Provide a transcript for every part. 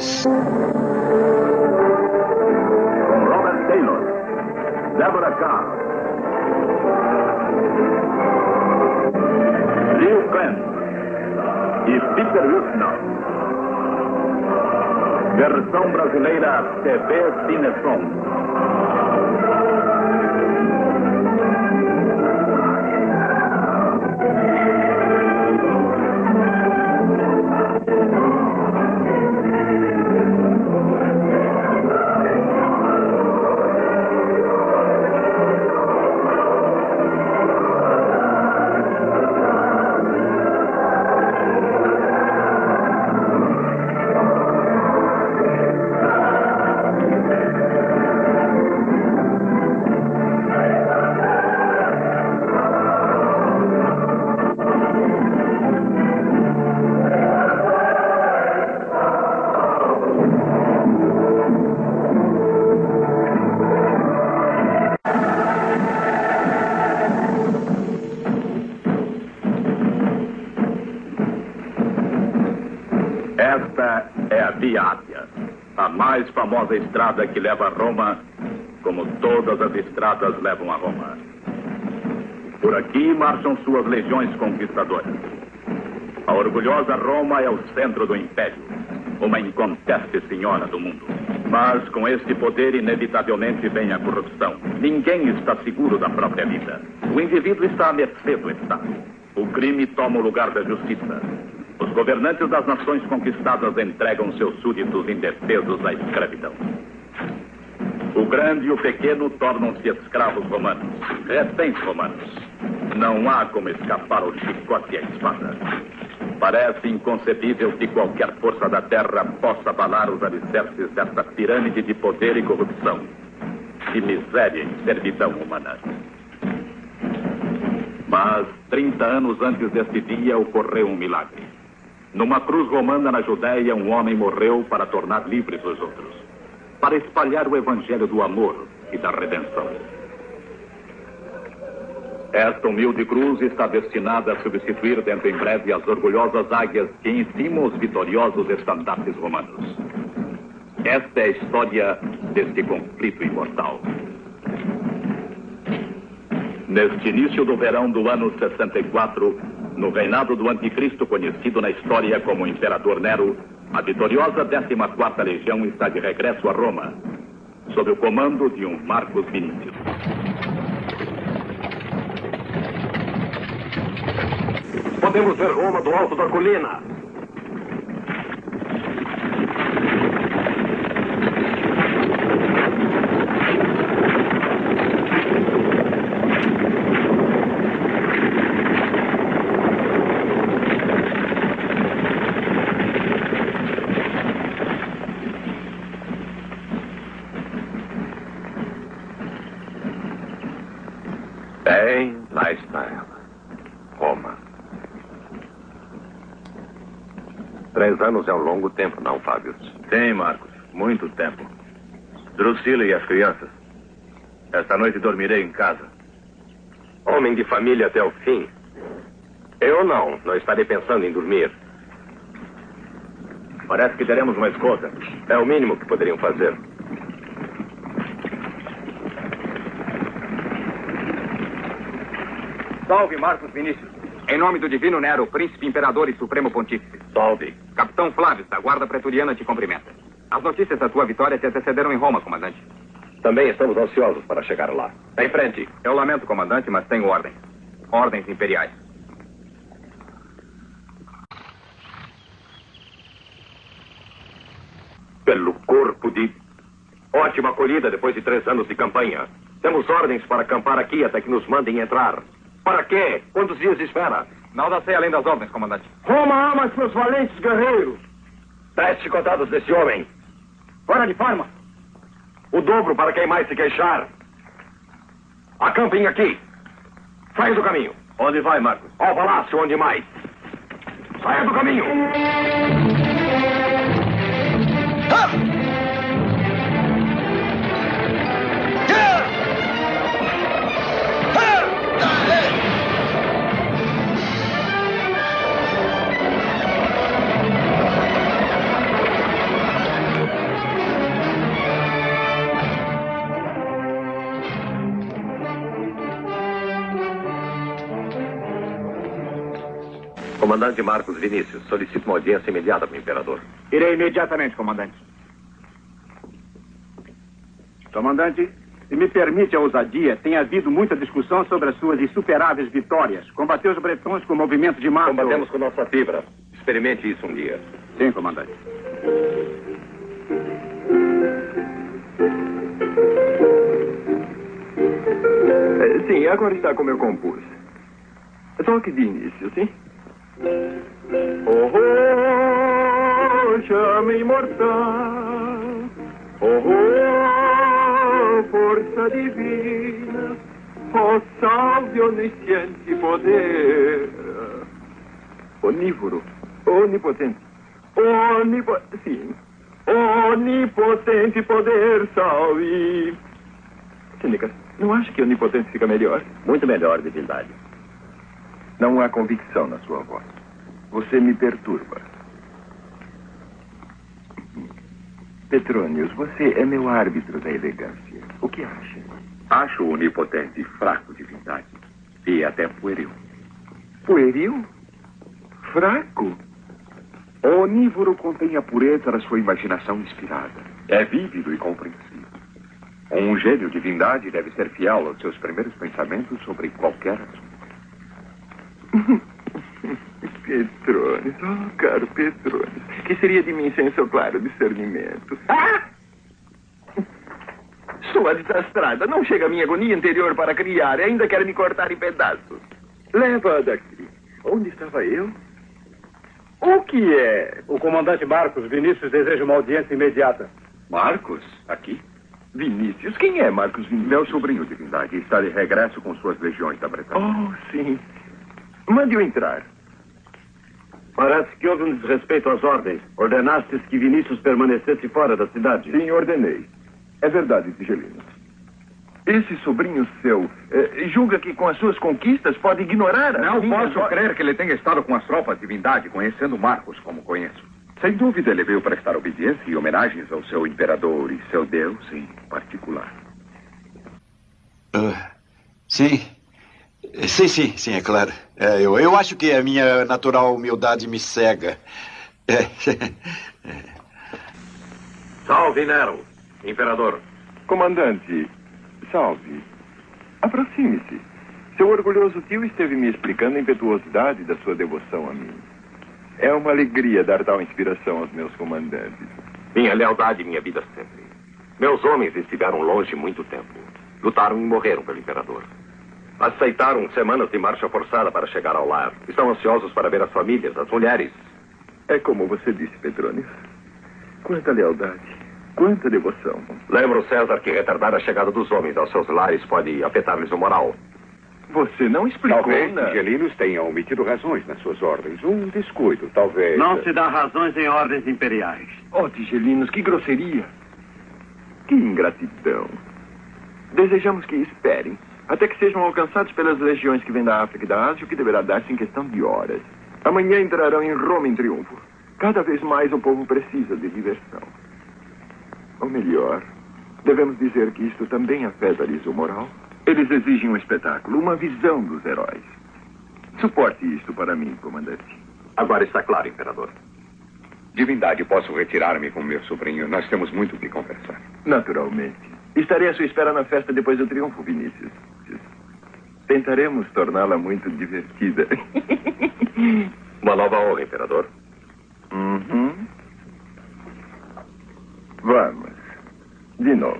Vegas. Com Robert Taylor, Deborah Carr, Leo Clance e Peter Wilson. Versão brasileira TV Cinesom. Esta é a Via Ápia, a mais famosa estrada que leva a Roma, como todas as estradas levam a Roma. Por aqui marcham suas legiões conquistadoras. A orgulhosa Roma é o centro do império, uma inconteste senhora do mundo. Mas com este poder inevitavelmente vem a corrupção. Ninguém está seguro da própria vida. O indivíduo está à mercê do Estado. O crime toma o lugar da justiça. Os governantes das nações conquistadas entregam seus súditos indefesos à escravidão. O grande e o pequeno tornam-se escravos romanos, reféns romanos. Não há como escapar ao chicote e à espada. Parece inconcebível que qualquer força da terra possa abalar os alicerces desta pirâmide de poder e corrupção, de miséria e servidão humana. Mas 30 anos antes deste dia ocorreu um milagre. Numa cruz romana na Judéia, um homem morreu para tornar livres os outros, para espalhar o evangelho do amor e da redenção. Esta humilde cruz está destinada a substituir dentro em breve as orgulhosas águias que encimam os vitoriosos estandartes romanos. Esta é a história deste conflito imortal. Neste início do verão do ano 64, no reinado do anticristo conhecido na história como Imperador Nero, a vitoriosa 14ª Legião está de regresso a Roma, sob o comando de um Marcos Vinícius. Podemos ver Roma do alto da colina. Bem, lá está ela. Roma. 3 anos é um longo tempo, não, Fábio? Sim, Marcos, muito tempo. Drusila e as crianças. Esta noite dormirei em casa. Homem de família até o fim. Eu não estarei pensando em dormir. Parece que teremos uma escolta. É o mínimo que poderiam fazer. Salve, Marcos Vinícius. Em nome do Divino Nero, Príncipe Imperador e Supremo Pontífice. Salve. Capitão Flávio, da Guarda Pretoriana, te cumprimenta. As notícias da tua vitória te antecederam em Roma, comandante. Também estamos ansiosos para chegar lá. Em frente. Eu lamento, comandante, mas tenho ordens. Ordens imperiais. Pelo corpo de... Ótima acolhida depois de 3 anos de campanha. Temos ordens para acampar aqui até que nos mandem entrar. Para quê? Quantos dias de espera? Nada sei além das ordens, comandante. Roma ama seus valentes guerreiros. 10 chicotadas desse homem. Fora de forma. O dobro para quem mais se queixar. Acampem aqui. Saia do caminho. Onde vai, Marcos? Ao palácio, onde mais? Saia do caminho. Comandante Marcos Vinícius, solicito uma audiência imediata com o imperador. Irei imediatamente, comandante. Comandante, se me permite a ousadia, tem havido muita discussão sobre as suas insuperáveis vitórias. Combateu os bretões com o movimento de massa. Combatemos com nossa fibra. Experimente isso um dia. Sim, comandante. Sim, agora está como eu compus. Toque de início, sim? Oh, oh, chama imortal. Oh, oh, força divina. Oh, salve onisciente poder. Onívoro, onipotente. Sim. Onipotente poder, salve. Cínicas, não acha que onipotente fica melhor? Muito melhor, divindade. Não há convicção na sua voz. Você me perturba. Petrônios, você é meu árbitro da elegância. O que acha? Acho o onipotente fraco, divindade. E até pueril. Pueril? Fraco? O onívoro contém a pureza da sua imaginação inspirada. É vívido e compreensível. Um gênio divindade deve ser fiel aos seus primeiros pensamentos sobre qualquer assunto. Petrônios, oh, caro Petrônios. Que seria de mim sem seu claro discernimento? Ah! Estou desastrada. Não chega a minha agonia interior para criar e ainda quer me cortar em pedaços. Leva-a daqui. Onde estava eu? O que é? O comandante Marcos Vinícius deseja uma audiência imediata. Marcos? Aqui? Vinícius? Quem é Marcos Vinícius? Meu sobrinho, divindade, está de regresso com suas legiões da Bretanha. Oh, sim. Mande-o entrar. Parece que houve um desrespeito às ordens. Ordenastes que Vinícius permanecesse fora da cidade. Sim, ordenei. É verdade, Tigelino. Esse sobrinho seu julga que com as suas conquistas pode ignorar Não posso crer que ele tenha estado com as tropas divindade, conhecendo Marcos como conheço. Sem dúvida, ele veio prestar obediência e homenagens ao seu imperador e seu Deus em particular. Sim. Sim, é claro. Eu acho que a minha natural humildade me cega. Salve, Nero, imperador. Comandante, salve. Aproxime-se. Seu orgulhoso tio esteve me explicando a impetuosidade da sua devoção a mim. É uma alegria dar tal inspiração aos meus comandantes. Minha lealdade e minha vida sempre. Meus homens estiveram longe muito tempo. Lutaram e morreram pelo imperador. Aceitaram semanas de marcha forçada para chegar ao lar. Estão ansiosos para ver as famílias, as mulheres. É como você disse, Petrônios. Quanta lealdade, quanta devoção. Lembro, César, que retardar a chegada dos homens aos seus lares pode afetar-lhes o moral. Você não explicou, Talvez né? Tigelinos tenha omitido razões nas suas ordens. Um descuido, talvez. Não se dá razões em ordens imperiais. Oh, Tigelinos, que grosseria. Que ingratidão. Desejamos que esperem, até que sejam alcançados pelas legiões que vêm da África e da Ásia, o que deverá dar-se em questão de horas. Amanhã entrarão em Roma em triunfo. Cada vez mais o povo precisa de diversão. Ou melhor, devemos dizer que isto também afeta-lhes o moral. Eles exigem um espetáculo, uma visão dos heróis. Suporte isto para mim, comandante. Agora está claro, imperador. Divindade, posso retirar-me com meu sobrinho. Nós temos muito que conversar. Naturalmente. Estarei à sua espera na festa depois do triunfo, Vinícius. Tentaremos torná-la muito divertida. Uma nova honra, imperador. Uhum. Vamos. De novo.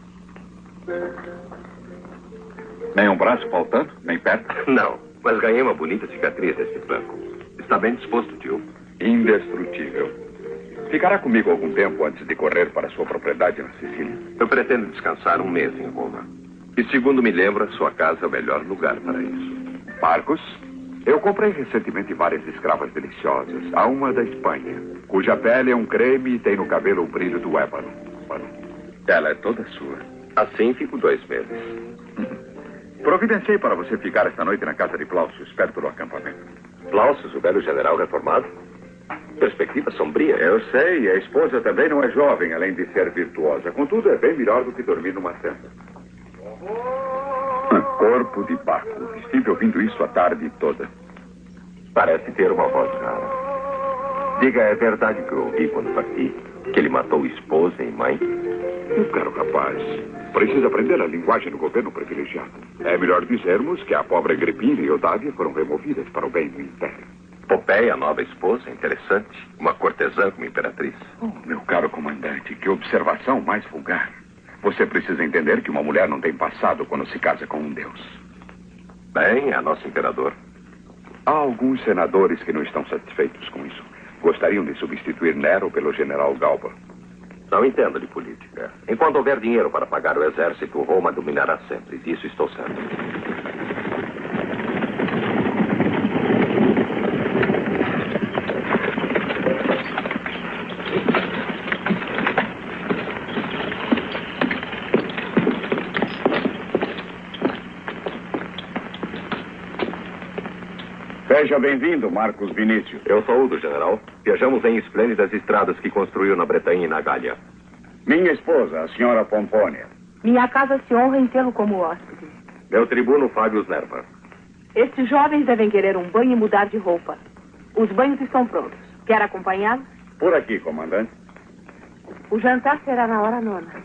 Nem um braço faltando? Nem perna? Não, mas ganhei uma bonita cicatriz nesse flanco. Está bem disposto, tio? Indestrutível. Ficará comigo algum tempo antes de correr para sua propriedade na Sicília? Eu pretendo descansar um mês em Roma. E segundo me lembro, a sua casa é o melhor lugar para isso. Marcos, eu comprei recentemente várias escravas deliciosas. Há uma da Espanha, cuja pele é um creme e tem no cabelo o brilho do ébano. Ela é toda sua. Assim fico 2 meses. Providenciei para você ficar esta noite na casa de Plaucius, perto do acampamento. Plaucius, o velho general reformado? Perspectiva sombria. Eu sei, a esposa também não é jovem, além de ser virtuosa. Contudo, é bem melhor do que dormir numa tenda. Corpo de Baco. Estive ouvindo isso a tarde toda. Parece ter uma voz rara. Diga, é verdade que eu ouvi quando parti? Que ele matou esposa e mãe? Meu caro rapaz, precisa aprender a linguagem do governo privilegiado. É melhor dizermos que a pobre Agripina e Otávia foram removidas para o bem do Império. Popéia, a nova esposa, interessante. Uma cortesã como imperatriz. Oh, meu caro comandante, que observação mais vulgar. Você precisa entender que uma mulher não tem passado quando se casa com um deus. Bem, é nosso imperador. Há alguns senadores que não estão satisfeitos com isso. Gostariam de substituir Nero pelo general Galba. Não entendo de política. Enquanto houver dinheiro para pagar o exército, Roma dominará sempre. Disso estou certo. Seja bem-vindo, Marcos Vinícius. Eu saúdo, general. Viajamos em esplêndidas estradas que construiu na Bretanha e na Gália. Minha esposa, a senhora Pompônia. Minha casa se honra em tê-lo como hóspede. Meu tribuno, Fábio Nerva. Estes jovens devem querer um banho e mudar de roupa. Os banhos estão prontos. Quer acompanhá-los? Por aqui, comandante. O jantar será na hora 9.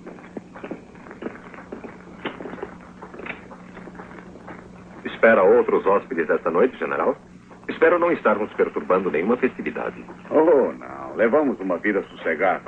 Espera outros hóspedes esta noite, general? Espero não estarmos perturbando nenhuma festividade. Oh, não. Levamos uma vida sossegada.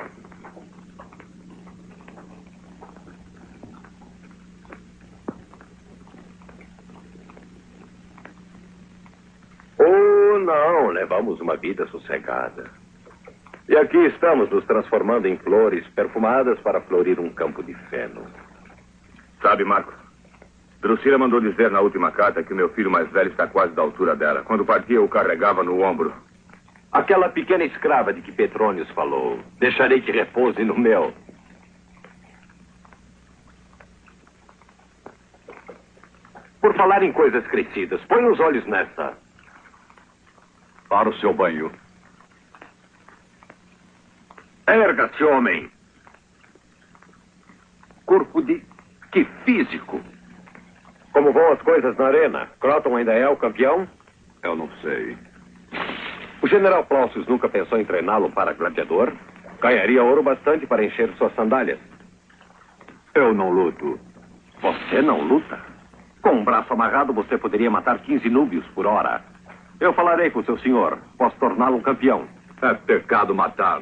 Oh, não. Levamos uma vida sossegada. E aqui estamos nos transformando em flores perfumadas para florir um campo de feno. Sabe, Marco, Drusila mandou dizer na última carta que meu filho mais velho está quase da altura dela. Quando partia, eu o carregava no ombro. Aquela pequena escrava de que Petrônios falou. Deixarei que repouse no meu. Por falar em coisas crescidas, põe os olhos nessa. Para o seu banho. Erga-se, homem. Corpo de... Que físico. Como vão as coisas na arena? Croton ainda é o campeão? Eu não sei. O general Plaucius nunca pensou em treiná-lo para gladiador? Ganharia ouro bastante para encher suas sandálias. Eu não luto. Você não luta? Com um braço amarrado, você poderia matar 15 núbios por hora. Eu falarei com o seu senhor. Posso torná-lo um campeão. É pecado matá-lo.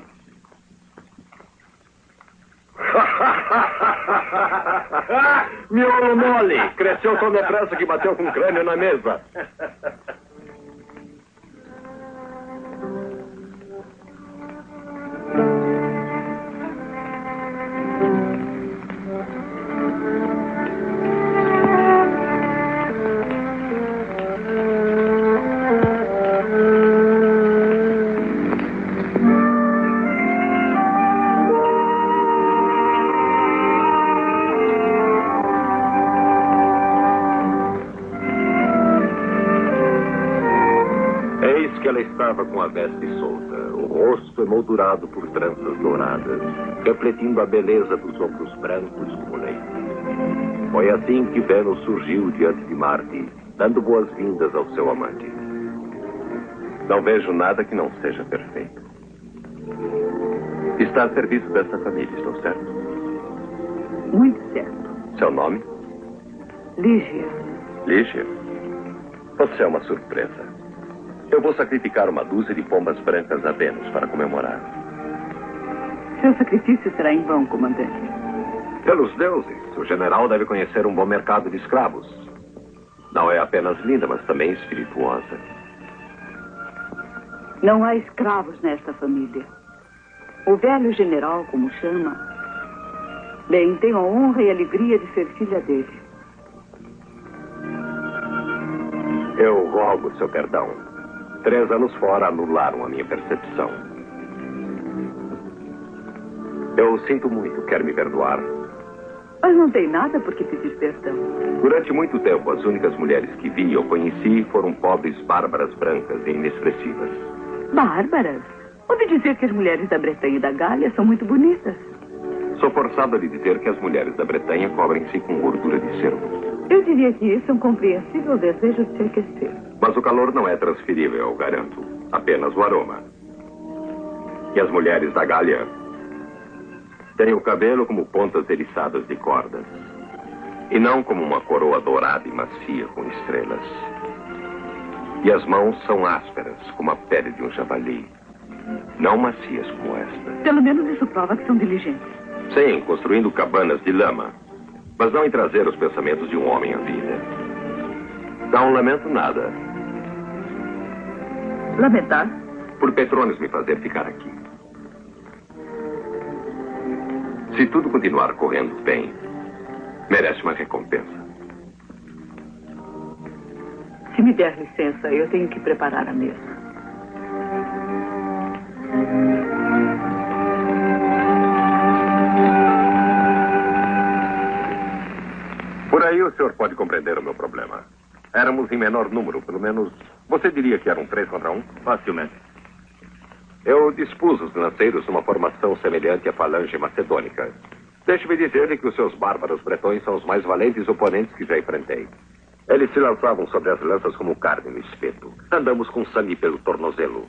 Miolo mole! Cresceu tão depressa que bateu com o crânio na mesa. Com a veste solta, o rosto emoldurado por tranças douradas, refletindo a beleza dos ombros brancos como leite. Foi assim que Vênus surgiu diante de Marte, dando boas-vindas ao seu amante. Não vejo nada que não seja perfeito. Está a serviço dessa família, estou certo? Muito certo. Seu nome? Lígia. Lígia? Você é uma surpresa. Eu vou sacrificar uma dúzia de pombas brancas a Vênus para comemorar. Seu sacrifício será em vão, comandante. Pelos deuses, o general deve conhecer um bom mercado de escravos. Não é apenas linda, mas também espirituosa. Não há escravos nesta família. O velho general, como chama, bem, tenho a honra e a alegria de ser filha dele. Eu rogo seu perdão. 3 anos fora anularam a minha percepção. Eu sinto muito, quer me perdoar? Mas não tem nada por que pedir perdão. Durante muito tempo, as únicas mulheres que vi ou conheci foram pobres bárbaras brancas e inexpressivas. Bárbaras? Ouvi dizer que as mulheres da Bretanha e da Gália são muito bonitas. Sou forçado a lhe dizer que as mulheres da Bretanha cobrem-se com gordura de cervo. Eu diria que isso é um compreensível desejo de se aquecer. Mas o calor não é transferível, eu garanto. Apenas o aroma. E as mulheres da Gália têm o cabelo como pontas eriçadas de cordas. E não como uma coroa dourada e macia com estrelas. E as mãos são ásperas, como a pele de um javali. Não macias como esta. Pelo menos isso prova que são diligentes. Sim, construindo cabanas de lama. Mas não em trazer os pensamentos de um homem à vida. Não lamento nada. Lamentar? Por Petrones me fazer ficar aqui. Se tudo continuar correndo bem, merece uma recompensa. Se me der licença, eu tenho que preparar a mesa. Por aí o senhor pode compreender o meu problema. Éramos em menor número, pelo menos... Você diria que eram 3 contra 1? Facilmente. Eu dispus os lanceiros numa formação semelhante à falange macedônica. Deixe-me dizer-lhe que os seus bárbaros bretões são os mais valentes oponentes que já enfrentei. Eles se lançavam sobre as lanças como carne no espeto. Andamos com sangue pelo tornozelo.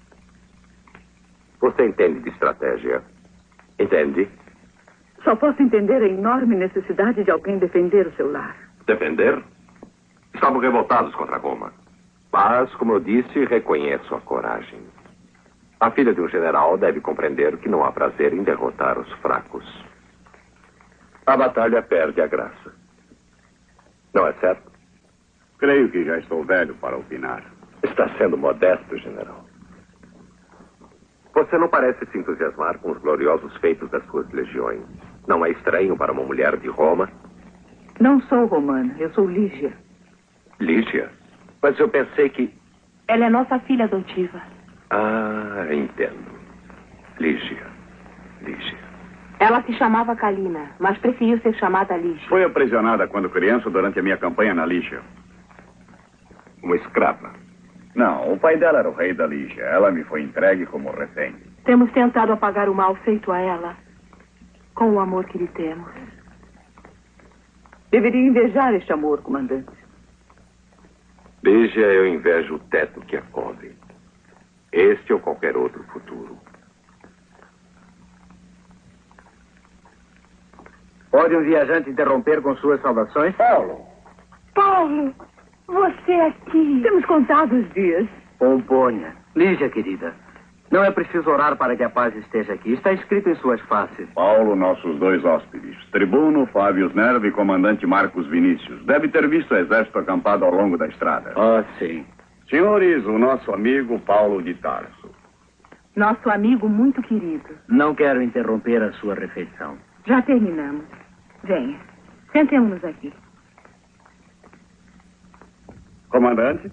Você entende de estratégia? Entende? Só posso entender a enorme necessidade de alguém defender o seu lar. Defender? Estavam revoltados contra Roma. Mas, como eu disse, reconheço a coragem. A filha de um general deve compreender que não há prazer em derrotar os fracos. A batalha perde a graça. Não é certo? Creio que já estou velho para opinar. Está sendo modesto, general. Você não parece se entusiasmar com os gloriosos feitos das suas legiões. Não é estranho para uma mulher de Roma? Não sou romana, eu sou Lígia. Lígia? Mas eu pensei que... Ela é nossa filha adotiva. Ah, entendo. Lígia. Lígia. Ela se chamava Kalina, mas preferiu ser chamada Lígia. Foi aprisionada quando criança durante a minha campanha na Lígia. Uma escrava? Não, o pai dela era o rei da Lígia. Ela me foi entregue como refém. Temos tentado apagar o mal feito a ela com o amor que lhe temos. Deveria invejar este amor, comandante. Lígia, eu invejo o teto que a cobre. Este ou qualquer outro futuro. Pode um viajante interromper com suas saudações? Paulo! Paulo, você aqui. Temos contado os dias. Componha. Lígia, querida. Não é preciso orar para que a paz esteja aqui. Está escrito em suas faces. Paulo, nossos 2 hóspedes. Tribuno Fábio Nerva e comandante Marcos Vinícius. Deve ter visto o exército acampado ao longo da estrada. Ah, sim. Senhores, o nosso amigo Paulo de Tarso. Nosso amigo muito querido. Não quero interromper a sua refeição. Já terminamos. Venha, sentemos-nos aqui. Comandante?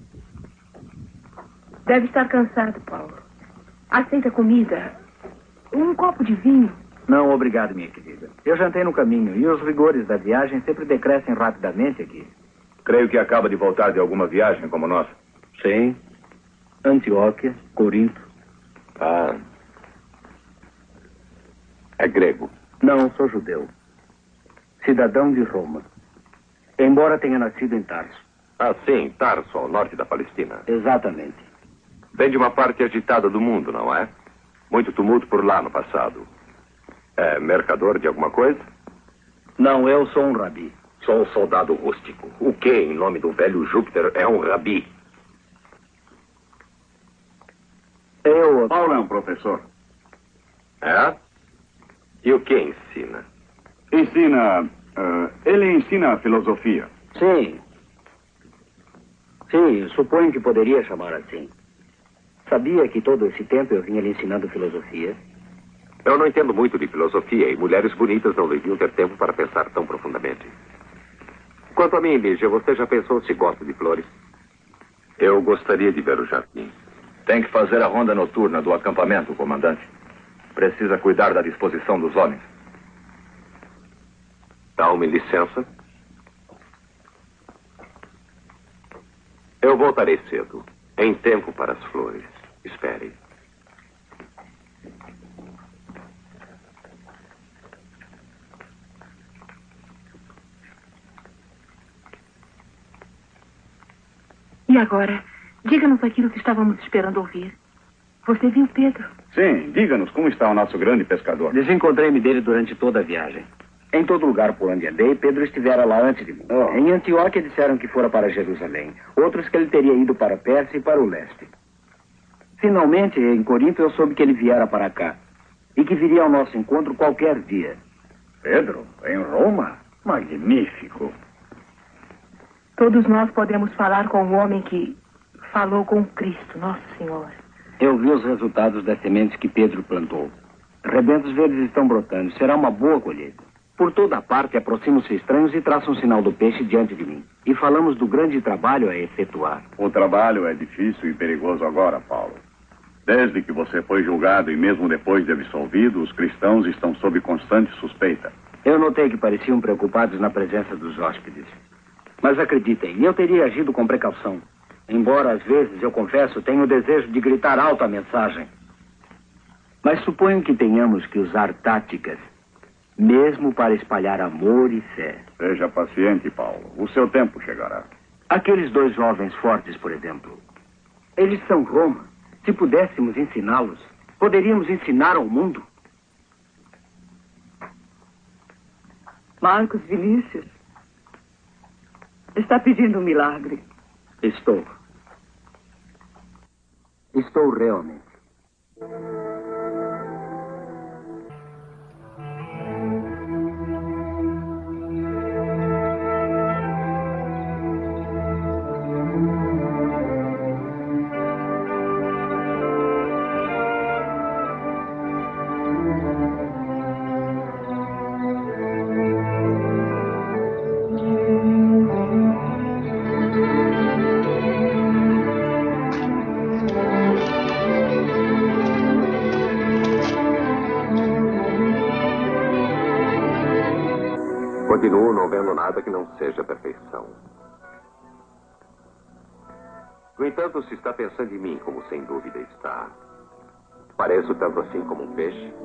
Deve estar cansado, Paulo. Aceita comida? Um copo de vinho? Não, obrigado, minha querida. Eu jantei no caminho e os rigores da viagem sempre decrescem rapidamente aqui. Creio que acaba de voltar de alguma viagem como nossa. Sim. Antioquia, Corinto. Ah. É grego? Não, sou judeu. Cidadão de Roma. Embora tenha nascido em Tarso. Ah, sim, Tarso, ao norte da Palestina. Exatamente. Vem de uma parte agitada do mundo, não é? Muito tumulto por lá no passado. É mercador de alguma coisa? Não, eu sou um rabi. Sou um soldado rústico. O que, em nome do velho Júpiter, é um rabi? Paulo é um professor. É? E o que ensina? Ele ensina filosofia. Sim. Sim, suponho que poderia chamar assim. Sabia que todo esse tempo eu vinha lhe ensinando filosofia? Eu não entendo muito de filosofia e mulheres bonitas não deviam ter tempo para pensar tão profundamente. Quanto a mim, Lígia, você já pensou se gosta de flores? Eu gostaria de ver o jardim. Tem que fazer a ronda noturna do acampamento, comandante. Precisa cuidar da disposição dos homens. Dá-me licença. Eu voltarei cedo. Em tempo para as flores. Espere. E agora, diga-nos aquilo que estávamos esperando ouvir. Você viu Pedro? Sim, diga-nos como está o nosso grande pescador. Desencontrei-me dele durante toda a viagem. Em todo lugar por onde andei, Pedro estivera lá antes de mim. Em Antioquia disseram que fora para Jerusalém. Outros que ele teria ido para a Pérsia e para o leste. Finalmente, em Corinto, eu soube que ele viera para cá. E que viria ao nosso encontro qualquer dia. Pedro, em Roma? Magnífico. Todos nós podemos falar com o homem que falou com Cristo, nosso Senhor. Eu vi os resultados das sementes que Pedro plantou. Rebentos verdes estão brotando. Será uma boa colheita. Por toda parte aproximam-se estranhos e traçam um sinal do peixe diante de mim. E falamos do grande trabalho a efetuar. O trabalho é difícil e perigoso agora, Paulo. Desde que você foi julgado e mesmo depois de absolvido, os cristãos estão sob constante suspeita. Eu notei que pareciam preocupados na presença dos hóspedes. Mas acreditem, eu teria agido com precaução. Embora, às vezes, eu confesso, tenha o desejo de gritar alto a mensagem. Mas suponho que tenhamos que usar táticas, mesmo para espalhar amor e fé. Seja paciente, Paulo. O seu tempo chegará. Aqueles 2 jovens fortes, por exemplo. Eles são Roma. Se pudéssemos ensiná-los, poderíamos ensinar ao mundo. Marcos Vinícius está pedindo um milagre. Estou realmente. Continuo não vendo nada que não seja perfeição. No entanto, se está pensando em mim, como sem dúvida está, pareço tanto assim como um peixe?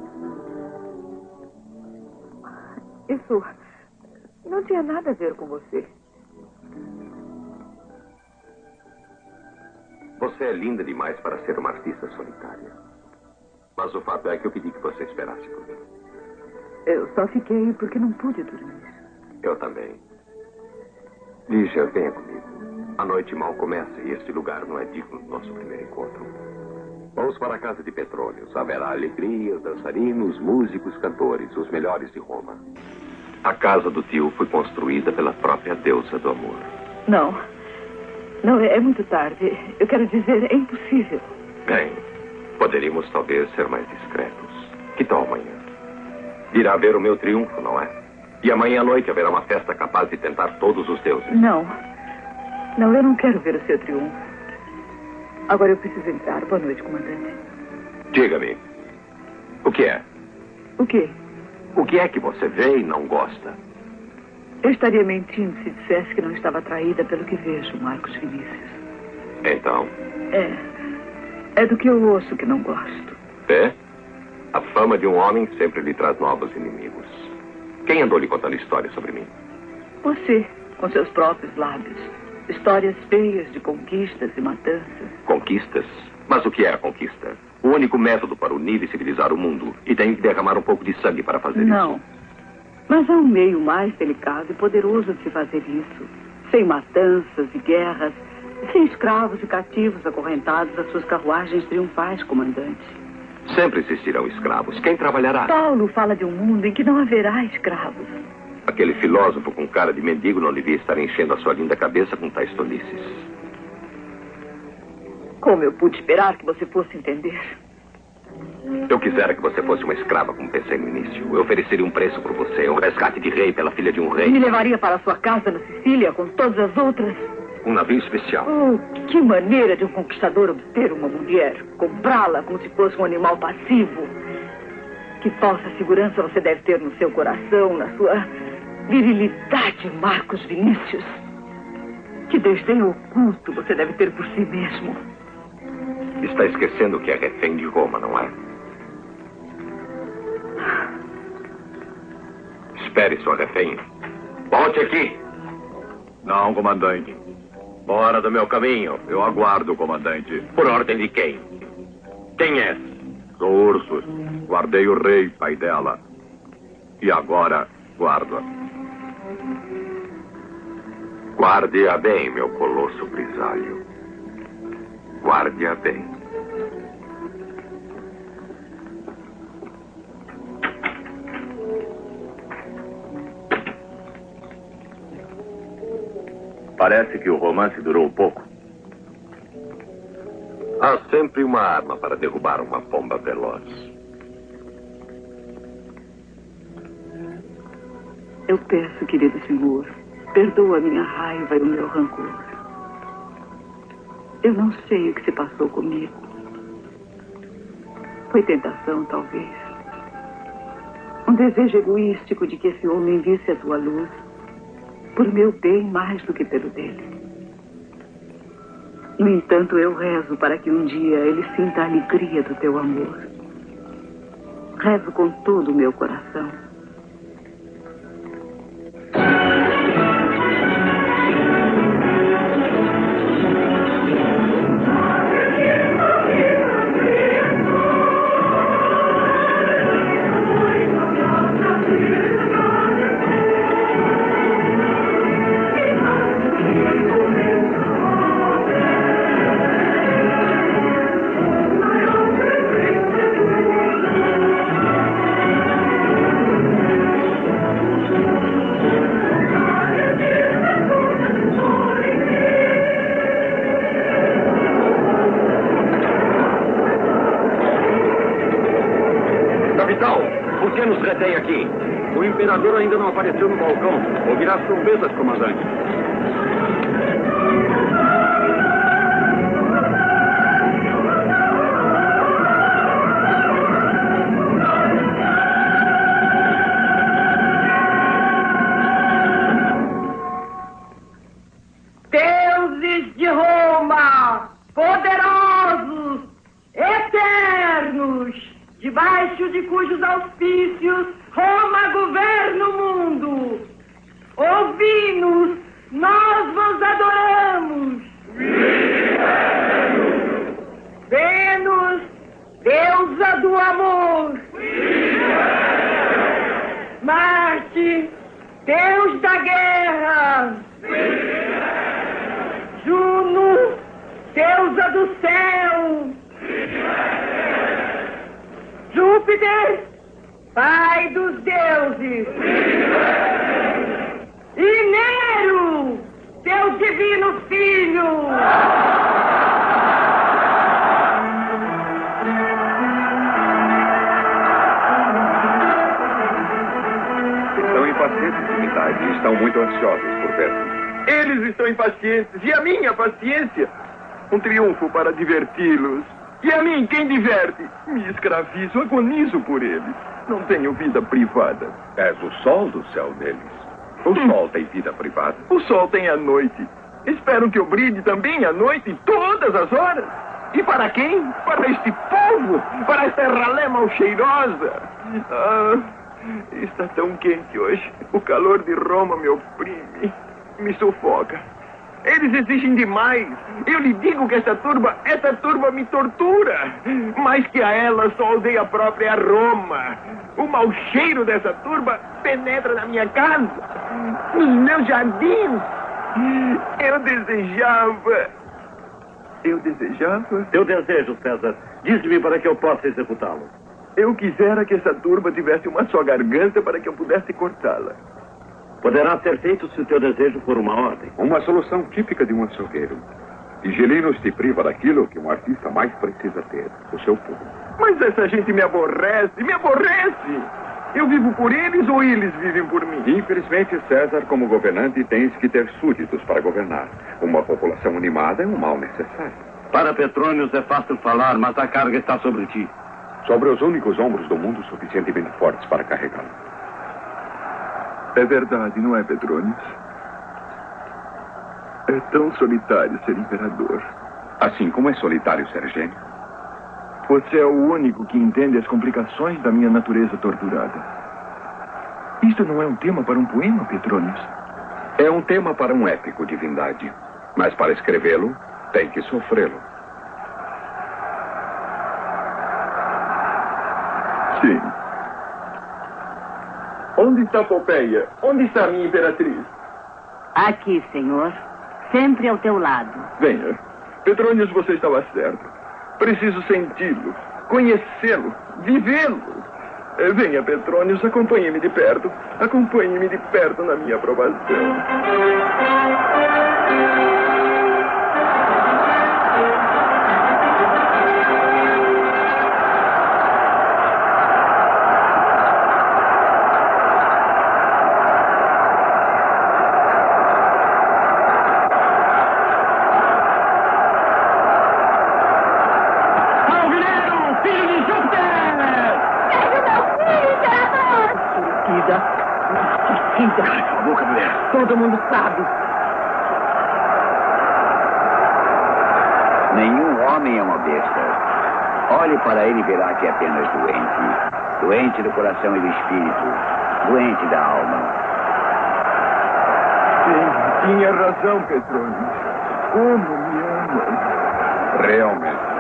Isso não tinha nada a ver com você. Você é linda demais para ser uma artista solitária. Mas o fato é que eu pedi que você esperasse por mim. Eu só fiquei porque não pude dormir. Eu também. Lígia, venha comigo. A noite mal começa e este lugar não é digno do nosso primeiro encontro. Vamos para a casa de Petrônios. Haverá alegria, dançarinos, músicos, cantores, os melhores de Roma. A casa do tio foi construída pela própria deusa do amor. Não, é muito tarde. Eu quero dizer, é impossível. Bem, poderíamos talvez ser mais discretos. Que tal amanhã? Irá ver o meu triunfo, não é? E amanhã à noite haverá uma festa capaz de tentar todos os deuses. Não, eu não quero ver o seu triunfo. Agora eu preciso entrar. Boa noite, comandante. Diga-me, o que é? O quê? O que é que você vê e não gosta? Eu estaria mentindo se dissesse que não estava atraída pelo que vejo, Marcos Vinícius. Então? É do que eu ouço que não gosto. É? A fama de um homem sempre lhe traz novos inimigos. Quem andou lhe contando histórias sobre mim? Você, com seus próprios lábios. Histórias feias de conquistas e matanças. Conquistas? Mas o que é a conquista? O único método para unir e civilizar o mundo. E tenho que derramar um pouco de sangue para fazer isso. Não. Mas há um meio mais delicado e poderoso de se fazer isso. Sem matanças e guerras. Sem escravos e cativos acorrentados às suas carruagens triunfais, comandante. Sempre existirão escravos. Quem trabalhará? Paulo fala de um mundo em que não haverá escravos. Aquele filósofo com cara de mendigo não devia estar enchendo a sua linda cabeça com tais tolices. Como eu pude esperar que você fosse entender? Eu quisera que você fosse uma escrava, como pensei no início. Eu ofereceria um preço por você, um resgate de rei pela filha de um rei. Me levaria para a sua casa na Sicília com todas as outras. Um navio especial. Oh, que maneira de um conquistador obter uma mulher. Comprá-la como se fosse um animal passivo. Que falsa segurança você deve ter no seu coração, na sua virilidade, Marcos Vinícius. Que desdém oculto você deve ter por si mesmo. Está esquecendo que é refém de Roma, não é? Espere, sua refém. Volte aqui. Não, comandante. Fora do meu caminho. Eu aguardo, comandante. Por ordem de quem? Quem és? Sou Ursus. Guardei o rei, pai dela. E agora, guardo-a. Guarde-a bem, meu colosso grisalho. Guarde-a bem. Parece que o romance durou pouco. Há sempre uma arma para derrubar uma pomba veloz. Eu peço, querido senhor, perdoa a minha raiva e o meu rancor. Eu não sei o que se passou comigo. Foi tentação, talvez. Um desejo egoístico de que esse homem visse a tua luz. Por meu bem mais do que pelo dele. No entanto, eu rezo para que um dia ele sinta a alegria do teu amor. Rezo com todo o meu coração. O imperador ainda não apareceu no balcão. Ouvirá as trombetas, comandante. Deuses de Roma, poderosos, eternos, debaixo de cujos auspícios Roma governa o mundo. Ouvi-nos, nós vos adoramos. Vênus, deusa do amor. Marte, deus da guerra. Juno, deusa do céu. Júpiter, pai dos deuses. E Nero, teu divino filho. Estão impacientes, divindade, e estão muito ansiosos por ver-me. Eles estão impacientes. E a minha paciência? Um triunfo para diverti-los. E a mim, quem diverte? Me escravizo, agonizo por eles. Não tenho vida privada. És o sol do céu deles. O sol tem vida privada. O sol tem a noite. Esperam que eu brilhe também à noite, todas as horas. E para quem? Para este povo? Para esta ralé mal cheirosa? Ah, está tão quente hoje. O calor de Roma me oprime, me sufoca. Eles exigem demais. Eu lhe digo que essa turba me tortura. Mais que a ela, só odeio a própria Roma. O mau cheiro dessa turba penetra na minha casa, nos meus jardins. Eu desejava... Teu desejo, César. Diz-me para que eu possa executá-lo. Eu quisera que essa turba tivesse uma só garganta para que eu pudesse cortá-la. Poderá ser feito se o teu desejo for uma ordem. Uma solução típica de um açougueiro. Higelinos te priva daquilo que um artista mais precisa ter, o seu público. Mas essa gente me aborrece, me aborrece! Eu vivo por eles ou eles vivem por mim? Infelizmente, César, como governante, tens que ter súditos para governar. Uma população animada é um mal necessário. Para Petrônios é fácil falar, mas a carga está sobre ti. Sobre os únicos ombros do mundo suficientemente fortes para carregá-lo. É verdade, não é, Petrônios? É tão solitário ser imperador. Assim como é solitário ser gênio. Você é o único que entende as complicações da minha natureza torturada. Isto não é um tema para um poema, Petrônios? É um tema para um épico, divindade. Mas para escrevê-lo, tem que sofrê-lo. Sim. Onde está Pompeia? Onde está a minha imperatriz? Aqui, senhor. Sempre ao teu lado. Venha. Petronius, você estava certo. Preciso senti-lo, conhecê-lo, vivê-lo. Venha, Petronius, acompanhe-me de perto. Acompanhe-me de perto na minha aprovação. Cala a boca, mulher. Todo mundo sabe. Nenhum homem é uma besta. Olhe para ele e verá que é apenas doente. Doente do coração e do espírito. Doente da alma. Sim, tinha razão, Petronius. Como me ama. Realmente.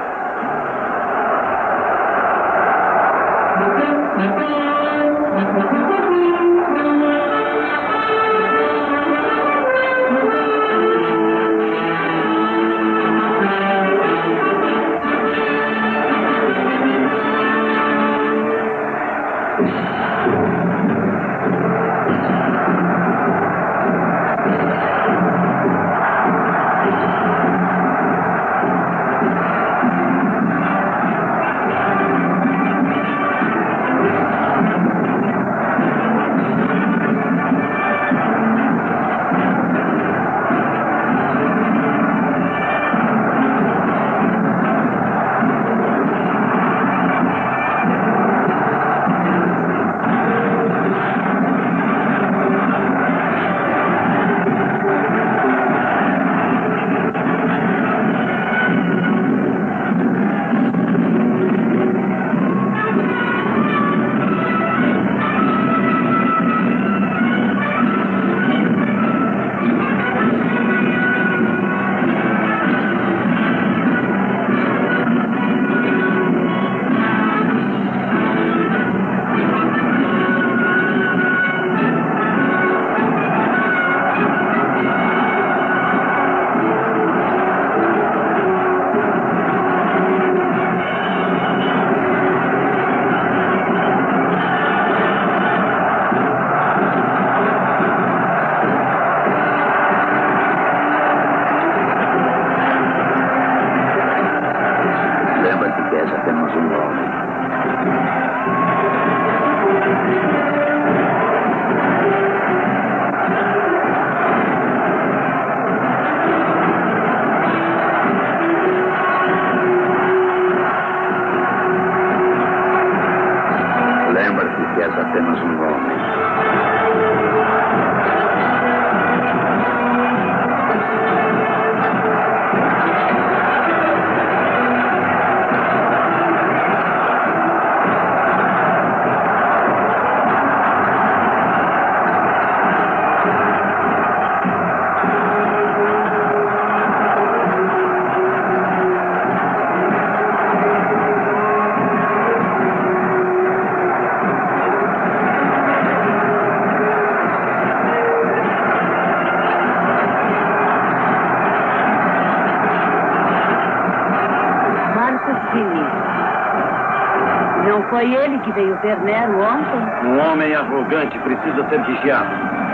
Não foi ele que veio ver Nero ontem? Um homem arrogante precisa ser vigiado.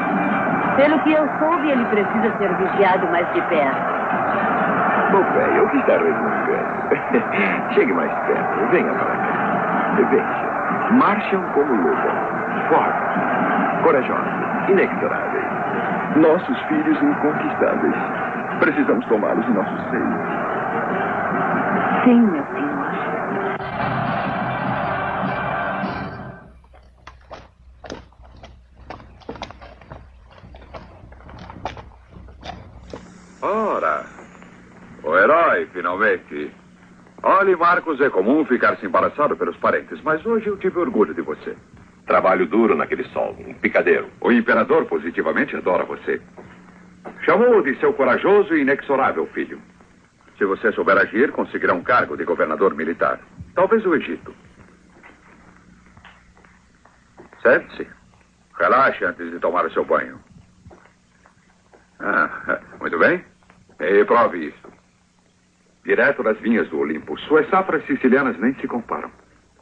Pelo que eu soube, ele precisa ser vigiado mais de perto. Pompeia, o que está resmungando? Chegue mais perto, venha para cá. Veja, marcham como lobos, fortes, corajosos, inexoráveis. Nossos filhos inconquistáveis. Precisamos tomá-los em nossos seios. Sim, meu senhor. Ora, o herói, finalmente. Olhe, Marcos, é comum ficar-se embaraçado pelos parentes, mas hoje eu tive orgulho de você. Trabalho duro naquele sol, um picadeiro. O imperador positivamente adora você. Chamou-o de seu corajoso e inexorável filho. Se você souber agir, conseguirá um cargo de governador militar. Talvez o Egito. Sente-se. Relaxe antes de tomar o seu banho. Muito bem. E prove isso. Direto das vinhas do Olimpo. Suas safras sicilianas nem se comparam.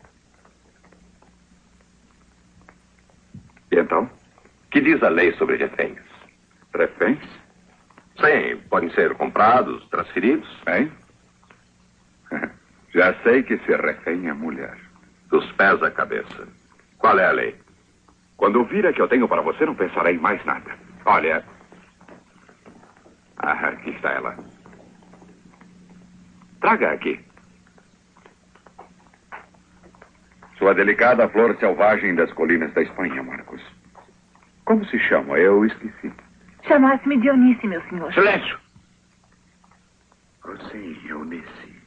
E então? Que diz a lei sobre reféns? Reféns? Sim, podem ser comprados, transferidos. Hein? Já sei que esse refém é mulher. Dos pés à cabeça. Qual é a lei? Quando vir a que eu tenho para você, não pensarei em mais nada. Olha. Aqui está ela. Traga aqui. Sua delicada flor selvagem das colinas da Espanha, Marcos. Como se chama? Eu esqueci. Chamasse-me de Eunice, meu senhor. Silêncio! Sim, Eunice.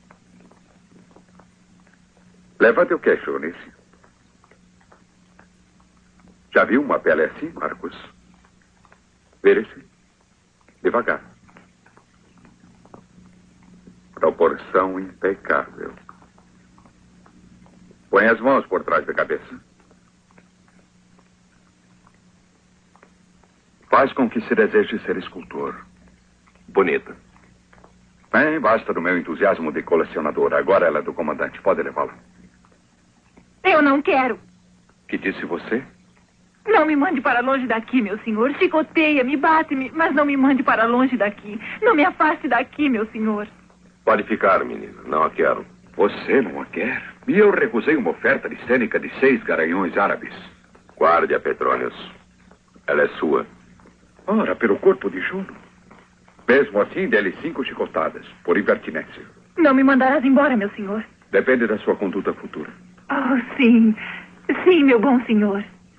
Levante o queixo, Eunice. Já viu uma pele assim, Marcos? Vire-se. Devagar. Proporção impecável. Põe as mãos por trás da cabeça. Faz com que se deseje ser escultor. Bonita. Bem, basta do meu entusiasmo de colecionador. Agora ela é do comandante. Pode levá-la. Eu não quero. Que disse você? Não me mande para longe daqui, meu senhor. Chicoteia-me, bate-me, mas não me mande para longe daqui. Não me afaste daqui, meu senhor. Pode ficar, menina. Não a quero. Você não a quer? E eu recusei uma oferta de cênica de 6 garanhões árabes. Guarde-a, Petrônios. Ela é sua. Ora, pelo corpo de Juno. Mesmo assim, dê-lhe 5 chicotadas, por impertinência. Não me mandarás embora, meu senhor. Depende da sua conduta futura. Oh, sim. Sim, meu bom senhor.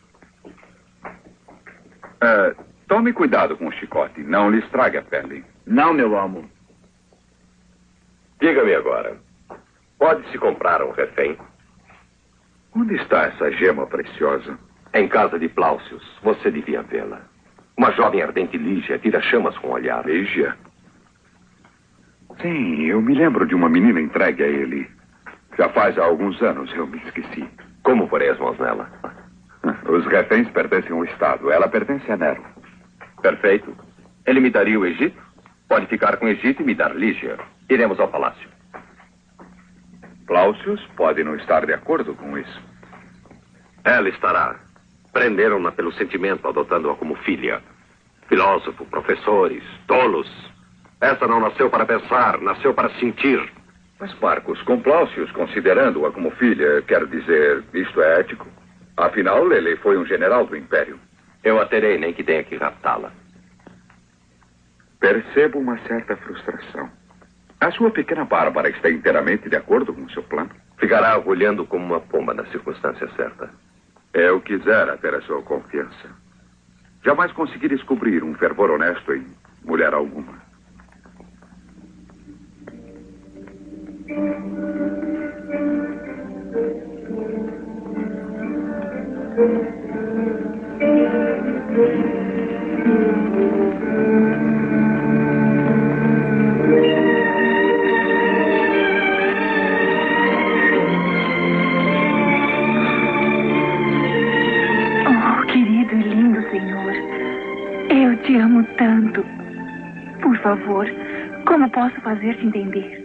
Tome cuidado com o chicote. Não lhe estrague a pele. Não, meu amo. Diga-me agora. Pode-se comprar um refém? Onde está essa gema preciosa? Em casa de Plaucius. Você devia vê-la. Uma jovem ardente Lígia tira chamas com o olhar. Lígia? Sim, eu me lembro de uma menina entregue a ele. Já faz alguns anos, eu me esqueci. Como porei as mãos nela? Os reféns pertencem ao Estado. Ela pertence a Nero. Perfeito. Ele me daria o Egito? Pode ficar com o Egito e me dar Lígia. Iremos ao palácio. Plaucius pode não estar de acordo com isso. Ela estará. Prenderam-na pelo sentimento, adotando-a como filha. Filósofo, professores, tolos. Essa não nasceu para pensar, nasceu para sentir. Mas, Marcos, com Plaucius considerando-a como filha, quer dizer, isto é ético? Afinal, ele foi um general do Império. Eu a terei, nem que tenha que raptá-la. Percebo uma certa frustração. A sua pequena Bárbara está inteiramente de acordo com o seu plano? Ficará agulhando como uma pomba na circunstância certa. Eu quisera ter a sua confiança. Jamais consegui descobrir um fervor honesto em mulher alguma. Querido e lindo senhor, eu te amo tanto. Por favor, como posso fazer-te entender?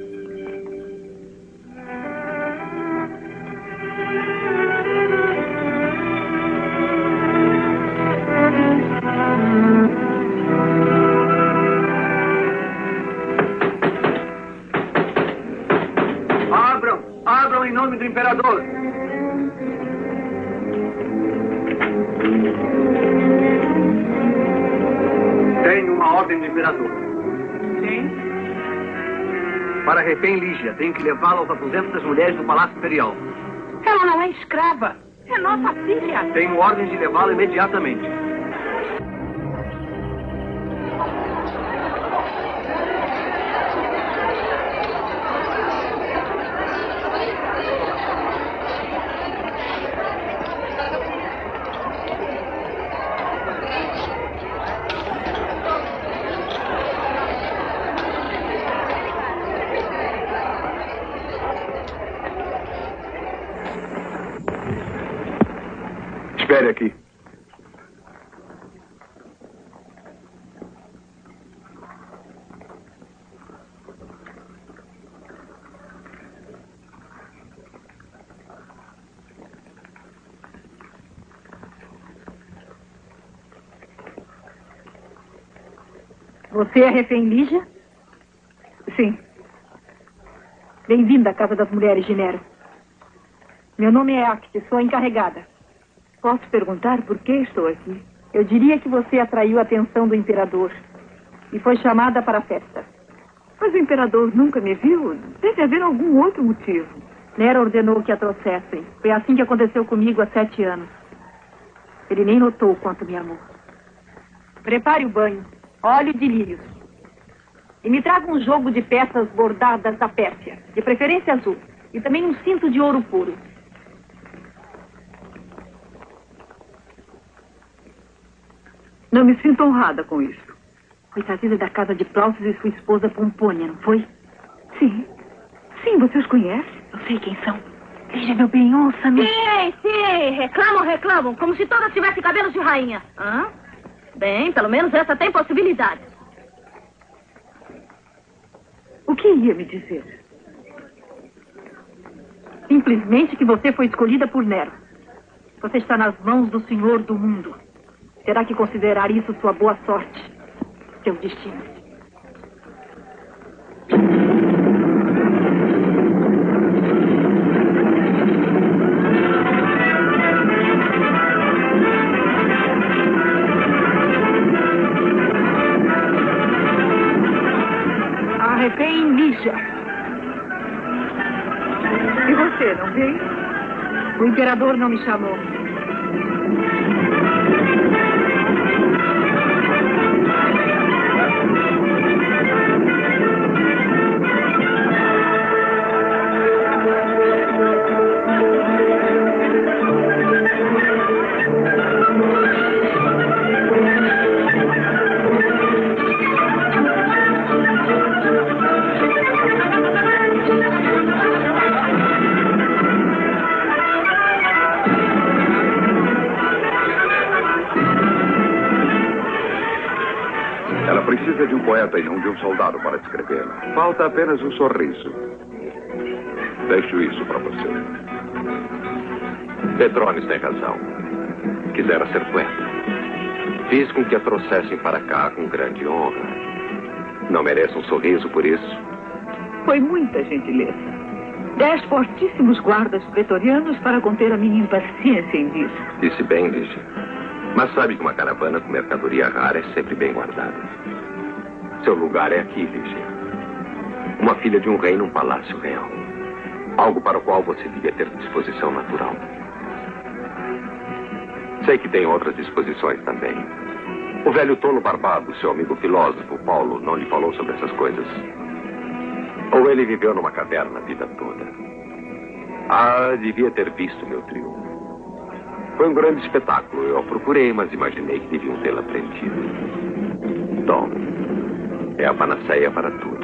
Abram em nome do imperador. Tenho uma ordem do imperador. Sim? Para refém Lígia, tenho que levá-la aos aposentos das mulheres do Palácio Imperial. Ela não é escrava. É nossa filha. Tenho ordem de levá-la imediatamente. Espere aqui. Você é refém Lígia? Sim. Bem-vinda à Casa das Mulheres de Nero. Meu nome é Acte, sou a encarregada. Posso perguntar por que estou aqui? Eu diria que você atraiu a atenção do imperador e foi chamada para a festa. Mas o imperador nunca me viu. Deve haver algum outro motivo. Nero ordenou que a trouxessem. Foi assim que aconteceu comigo há 7 anos. Ele nem notou o quanto me amou. Prepare o banho. Óleo de lírios. E me traga um jogo de peças bordadas da Pérsia, de preferência azul. E também um cinto de ouro puro. Não me sinto honrada com isso. Foi trazida da casa de Plautus e sua esposa Pompônia, não foi? Sim. Sim, você os conhece? Eu sei quem são. Lígia, meu bem, ouça-me. Sim. Reclamam, como se todas tivessem cabelos de rainha. Hã? Bem, pelo menos essa tem possibilidade. O que ia me dizer? Simplesmente que você foi escolhida por Nero. Você está nas mãos do Senhor do mundo. Terá que considerar isso sua boa sorte. Seu destino. A refém Lígia. E você, não veio? O imperador não me chamou. Precisa de um poeta e não de um soldado para descrevê-la. Falta apenas um sorriso. Deixo isso para você. Petrones tem razão. Quisera ser poeta. Fiz com que a trouxessem para cá com grande honra. Não merece um sorriso por isso? Foi muita gentileza. 10 fortíssimos guardas pretorianos para conter a minha impaciência em vir. Disse bem, Lígia. Mas sabe que uma caravana com mercadoria rara é sempre bem guardada. Seu lugar é aqui, Lígia. Uma filha de um rei num palácio real. Algo para o qual você devia ter disposição natural. Sei que tem outras disposições também. O velho tolo barbado, seu amigo filósofo, Paulo, não lhe falou sobre essas coisas? Ou ele viveu numa caverna a vida toda? Ah, devia ter visto meu triunfo. Foi um grande espetáculo. Eu a procurei, mas imaginei que deviam tê-la prendida. Tome. É a panaceia para tudo.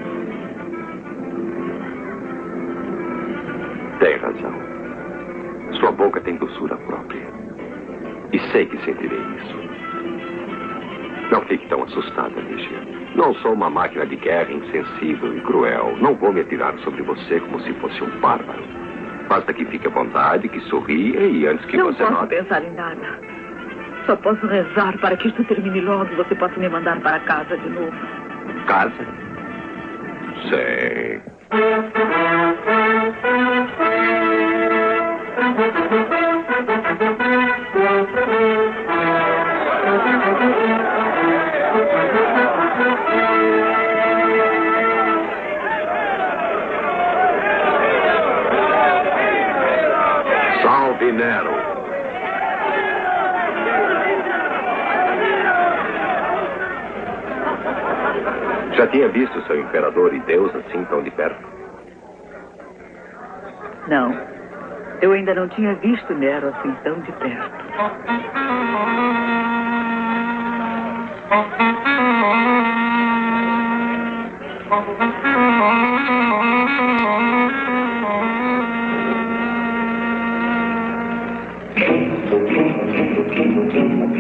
Tem razão. Sua boca tem doçura própria. E sei que sentirei isso. Não fique tão assustada, Lígia. Não sou uma máquina de guerra insensível e cruel. Não vou me atirar sobre você como se fosse um bárbaro. Basta que fique à vontade, que sorria e antes que você não posso pensar em nada. Só posso rezar para que isto termine logo e você possa me mandar para casa de novo. Casa? Sei. Salve, Nero. Já tinha visto seu imperador e Deus assim tão de perto? Não. Eu ainda não tinha visto Nero assim tão de perto.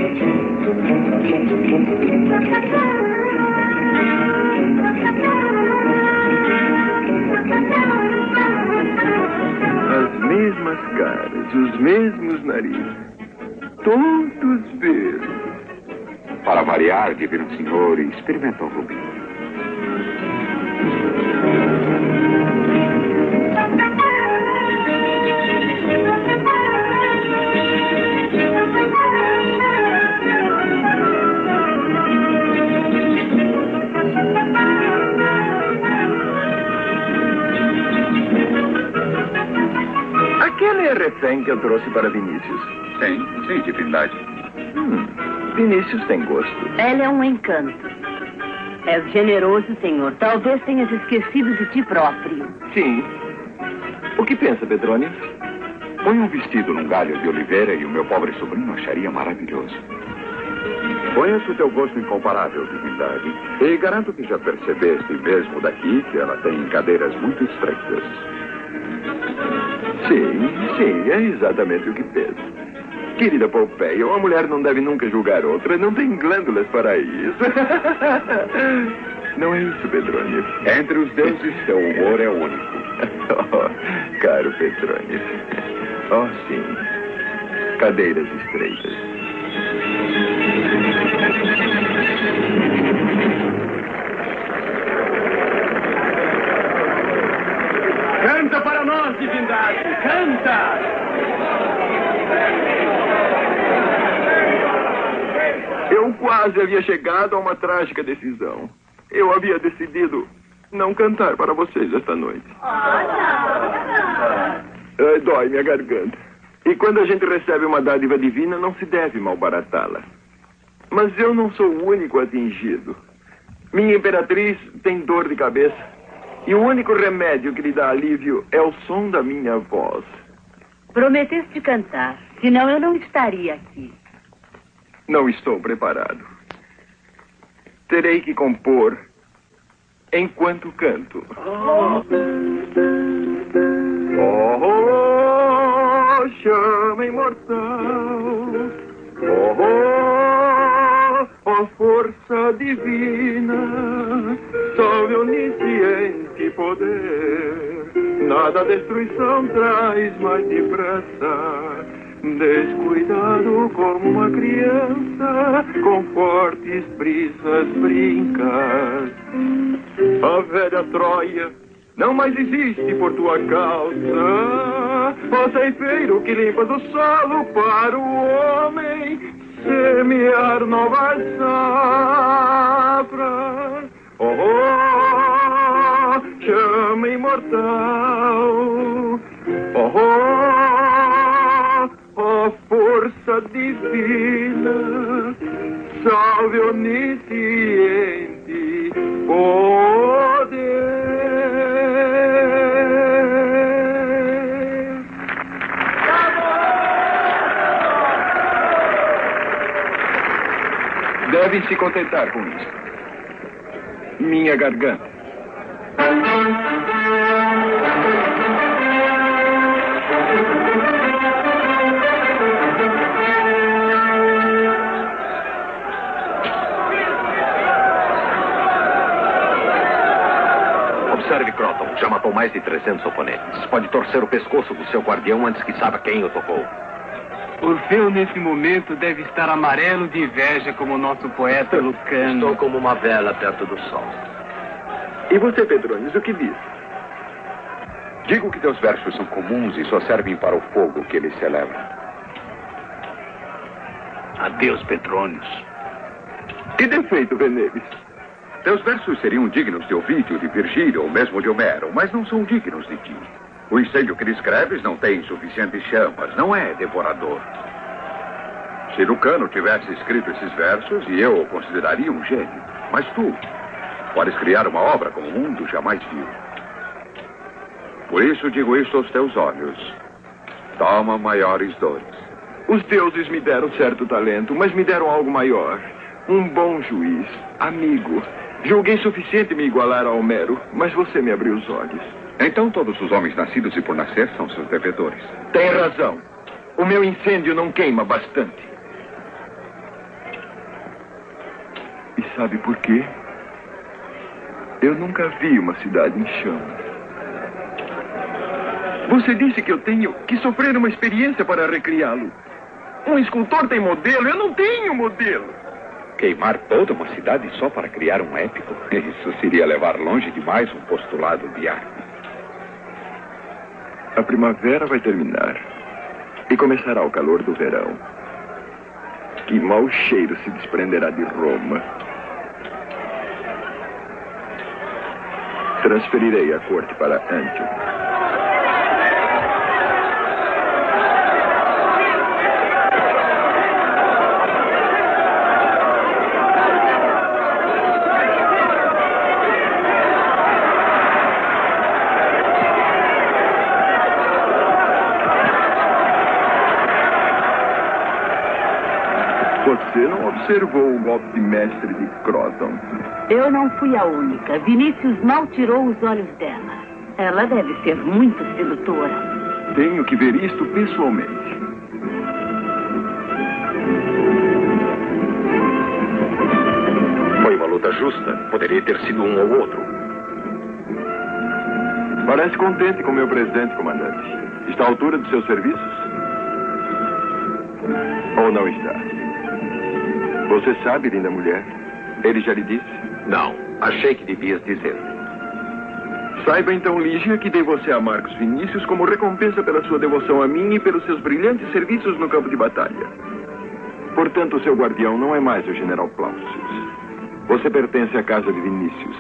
As mesmas caras, os mesmos narizes. Todos verdes. Para variar, divino senhor, experimenta o rubi. Aquele é refém que eu trouxe para Vinícius. Sim, divindade. Vinícius tem gosto. Ela é um encanto. És generoso, senhor. Talvez tenhas esquecido de ti próprio. Sim. O que pensa, Petrônio? Põe um vestido num galho de oliveira e o meu pobre sobrinho acharia maravilhoso. Conheço o teu gosto incomparável, divindade. E garanto que já percebeste mesmo daqui que ela tem cadeiras muito estreitas. Sim, é exatamente o que penso. Querida Pompeia, uma mulher não deve nunca julgar outra. Não tem glândulas para isso. Não é isso, Petrônio? Entre os deuses, teu humor é único. Oh, caro Petrônio. Oh, sim. Cadeiras estreitas. Canta para nós, divindade! Canta! Eu quase havia chegado a uma trágica decisão. Eu havia decidido não cantar para vocês esta noite. Dói minha garganta. E quando a gente recebe uma dádiva divina, não se deve malbaratá-la. Mas eu não sou o único atingido. Minha imperatriz tem dor de cabeça. E o único remédio que lhe dá alívio é o som da minha voz. Prometeste cantar, senão eu não estaria aqui. Não estou preparado. Terei que compor enquanto canto. Oh, chama imortal. Oh, força divina. Salve onisciente poder. Nada destruição traz mais depressa. Descuidado como uma criança, com fortes brisas brincas. A velha Troia não mais existe por tua causa. Ó ceifeiro que limpas o solo para o homem semear novas safras. Oh, chama imortal. Oh, força divina, salve onisciente poder. Devem se contentar com isso. Minha garganta. Observe, Croton. Já matou mais de 300 oponentes. Pode torcer o pescoço do seu guardião antes que saiba quem o tocou. Orfeu, nesse momento, deve estar amarelo de inveja como o nosso poeta Lucano. Estou como uma vela perto do sol. E você, Petrônio, o que diz? Digo que teus versos são comuns e só servem para o fogo que eles celebram. Adeus, Petrônios. Que defeito, Veneves? Teus versos seriam dignos de Ovídio, de Virgílio ou mesmo de Homero, mas não são dignos de ti. O incêndio que descreves não tem suficientes chamas, não é devorador. Se Lucano tivesse escrito esses versos, eu o consideraria um gênio. Mas tu podes criar uma obra como o mundo jamais viu. Por isso digo isto aos teus olhos. Toma maiores dores. Os deuses me deram certo talento, mas me deram algo maior. Um bom juiz, amigo. Julguei suficiente me igualar a Homero, mas você me abriu os olhos. Então todos os homens nascidos e por nascer são seus devedores. Tem razão. O meu incêndio não queima bastante. sabe por quê? Eu nunca vi uma cidade em chamas. Você disse que eu tenho que sofrer uma experiência para recriá-lo. Um escultor tem modelo, eu não tenho modelo. Queimar toda uma cidade só para criar um épico? Isso seria levar longe demais um postulado de arte. A primavera vai terminar e começará o calor do verão. Que mau cheiro se desprenderá de Roma. Transferirei a corte para Antioch. Você não observou o golpe de mestre de Croton? Eu não fui a única. Vinícius mal tirou os olhos dela. Ela deve ser muito sedutora. Tenho que ver isto pessoalmente. Foi uma luta justa. Poderia ter sido um ou outro. Parece contente com meu presente, comandante. Está à altura dos seus serviços? Ou não está? Você sabe, linda mulher? Ele já lhe disse? Não. Achei que devias dizer. Saiba então, Lígia, que dei você a Marcos Vinícius como recompensa pela sua devoção a mim e pelos seus brilhantes serviços no campo de batalha. Portanto, o seu guardião não é mais o general Plaucius. Você pertence à casa de Vinícius.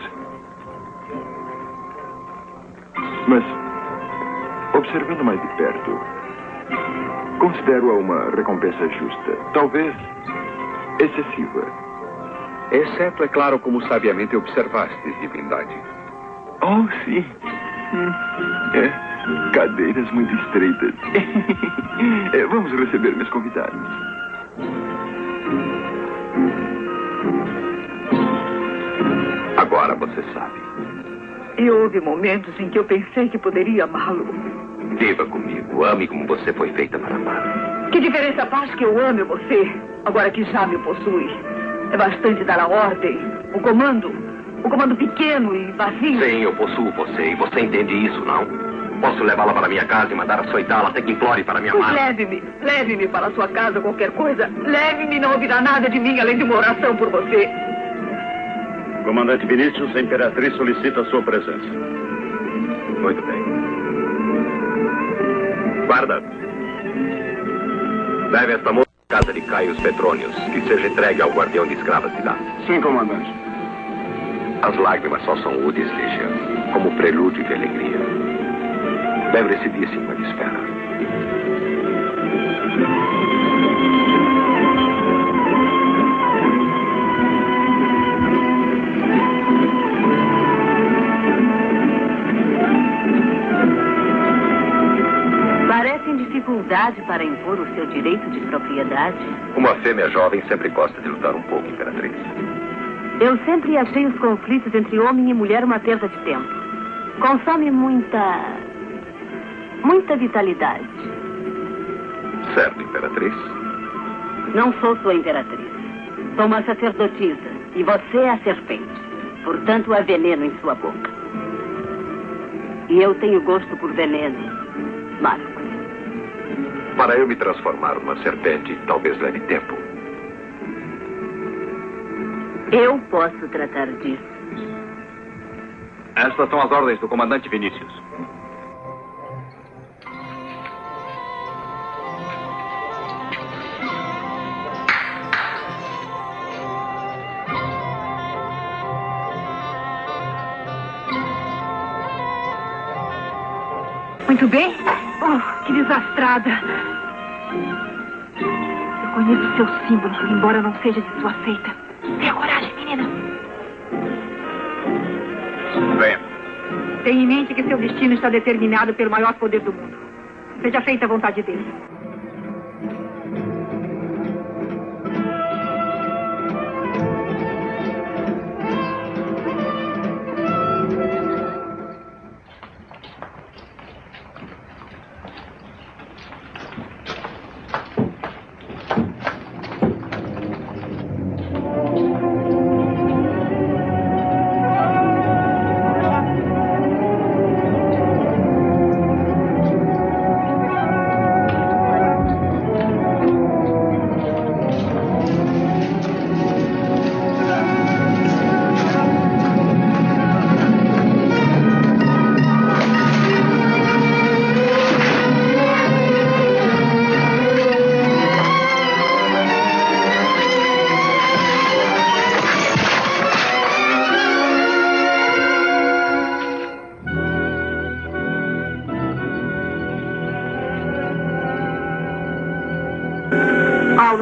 Mas, observando mais de perto, considero-a uma recompensa justa. Talvez excessiva. Exceto, é claro, como sabiamente observastes, divindade. Oh, sim. Cadeiras muito estreitas. Vamos receber meus convidados. Agora você sabe. E houve momentos em que eu pensei que poderia amá-lo. Viva comigo. Ame como você foi feita para amar. Que diferença faz que eu ame você, agora que já me possui? É bastante dar a ordem, o comando pequeno e vazio. Sim, eu possuo você, e você entende isso, não? Posso levá-la para minha casa e mandar açoitá-la até que implore para me amar. Leve-me para a sua casa, qualquer coisa. Leve-me, não ouvirá nada de mim, além de uma oração por você. Comandante Vinícius, a Imperatriz solicita a sua presença. Muito bem. Guarda. Leve esta moça à casa de Caius Petrônios, que seja entregue ao guardião de escravas de lá. Sim, comandante. As lágrimas só são úteis, Lígia, como prelúdio de alegria. Lembre-se disso enquanto espera. Parece em dificuldade para impor o seu direito de propriedade. Uma fêmea jovem sempre gosta de lutar um pouco, Imperatriz. Eu sempre achei os conflitos entre homem e mulher uma perda de tempo. Consome muita vitalidade. Certo, Imperatriz. Não sou sua imperatriz. Sou uma sacerdotisa. E você é a serpente. Portanto, há veneno em sua boca. E eu tenho gosto por veneno, Marcos. Para eu me transformar numa serpente, talvez leve tempo. Eu posso tratar disso. Estas são as ordens do comandante Vinícius. Muito bem? Oh, que desastrada. Eu conheço seu símbolo, embora não seja de sua seita. Tenha coragem, menina. Venha. Tenha em mente que seu destino está determinado pelo maior poder do mundo. Seja feita a vontade dele.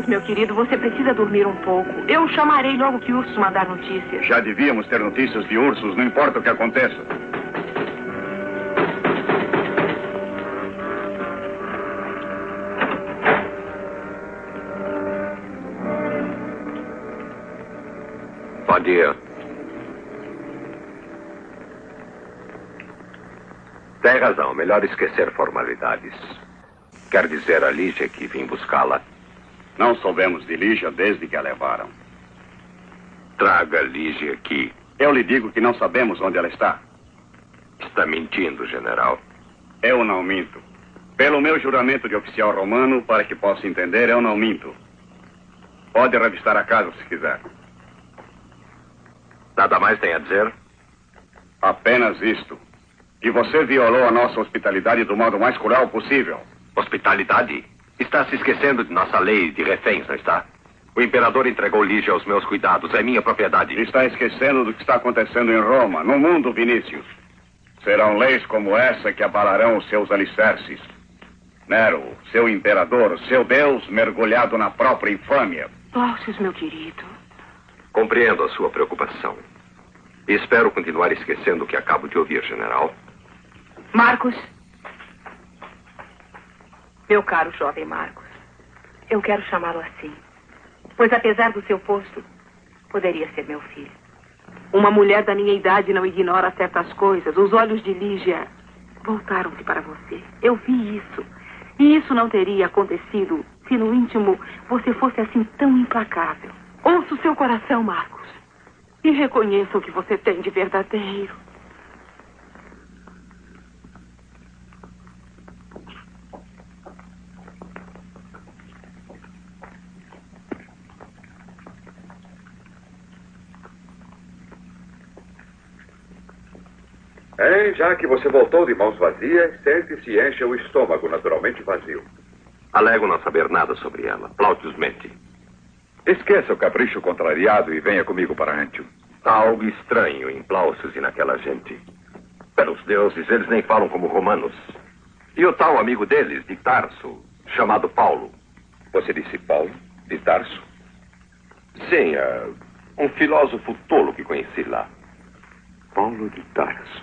meu querido, você precisa dormir um pouco. Eu o chamarei logo que Ursus mandar notícias. Já devíamos ter notícias de Ursus, não importa o que aconteça. Bom dia. Tem razão, melhor esquecer formalidades. Quer dizer a Lígia que vim buscá-la? Não soubemos de Lígia desde que a levaram. Traga Lígia aqui. Eu lhe digo que não sabemos onde ela está. Está mentindo, general. Eu não minto. Pelo meu juramento de oficial romano, para que possa entender, eu não minto. Pode revistar a casa se quiser. Nada mais tem a dizer? Apenas isto. Que você violou a nossa hospitalidade do modo mais cruel possível. Hospitalidade? Está se esquecendo de nossa lei de reféns, não está? O imperador entregou Lígia aos meus cuidados. É minha propriedade. Está esquecendo do que está acontecendo em Roma, no mundo, Vinícius. Serão leis como essa que abalarão os seus alicerces. Nero, seu imperador, seu Deus, mergulhado na própria infâmia. Plautius, meu querido. Compreendo a sua preocupação. E espero continuar esquecendo o que acabo de ouvir, general. Marcos. Meu caro jovem Marcos. Eu quero chamá-lo assim. Pois apesar do seu posto, poderia ser meu filho. Uma mulher da minha idade não ignora certas coisas. Os olhos de Lígia voltaram-se para você. Eu vi isso. E isso não teria acontecido se no íntimo você fosse assim tão implacável. Ouça o seu coração, Marcos. E reconheça o que você tem de verdadeiro. Já que você voltou de mãos vazias, sente-se e encha o estômago naturalmente vazio. Alego não saber nada sobre ela. Plautius mente. Esqueça o capricho contrariado e venha comigo para Antium. Há algo estranho em Plautius e naquela gente. Pelos deuses, eles nem falam como romanos. E o tal amigo deles, de Tarso, chamado Paulo. Você disse Paulo? De Tarso? Sim, um filósofo tolo que conheci lá. Paulo de Tarso.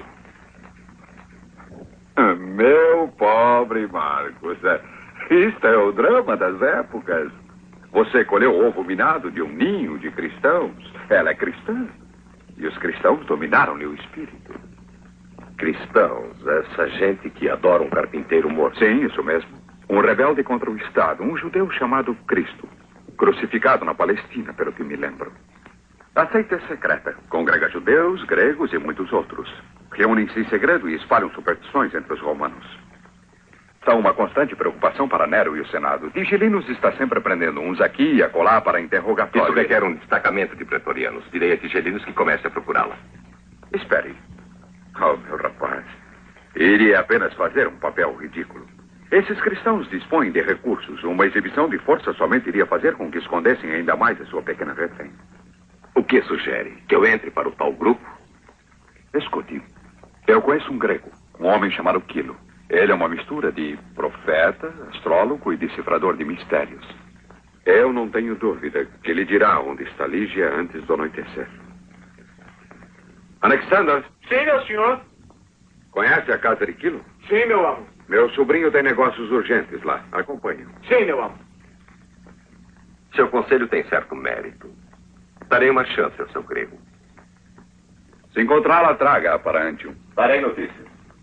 Meu pobre Marcos. Isto é o drama das épocas. Você colheu o ovo minado de um ninho de cristãos. Ela é cristã. E os cristãos dominaram-lhe o espírito. Cristãos? Essa gente que adora um carpinteiro morto. Sim, isso mesmo. Um rebelde contra o Estado. Um judeu chamado Cristo. Crucificado na Palestina, pelo que me lembro. A seita é secreta. Congrega judeus, gregos e muitos outros. Reúnem-se em segredo e espalham superstições entre os romanos. São uma constante preocupação para Nero e o Senado. Tigelinos está sempre prendendo uns aqui e acolá para interrogatório. Isso requer um destacamento de pretorianos. Direi a Tigelinos que comece a procurá-la. Espere. Oh, meu rapaz. Iria apenas fazer um papel ridículo. Esses cristãos dispõem de recursos. Uma exibição de força somente iria fazer com que escondessem ainda mais a sua pequena refém. O que sugere? Que eu entre para o tal grupo? Escute. Eu conheço um grego, um homem chamado Quilo. Ele é uma mistura de profeta, astrólogo e decifrador de mistérios. Eu não tenho dúvida que lhe dirá onde está Lígia antes do anoitecer. Alexander. Sim, meu senhor. Conhece a casa de Quilo? Sim, meu amo. Meu sobrinho tem negócios urgentes lá. Acompanhe-o. Sim, meu amo. Seu conselho tem certo mérito. Darei uma chance ao seu grego. Se encontrá-la, traga-a para Antium. Darei notícia.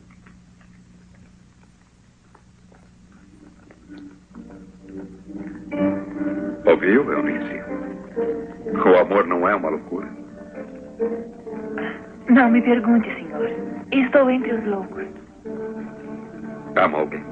Ouviu, Eunice? O amor não é uma loucura. Não me pergunte, senhor. Estou entre os loucos. Ama alguém?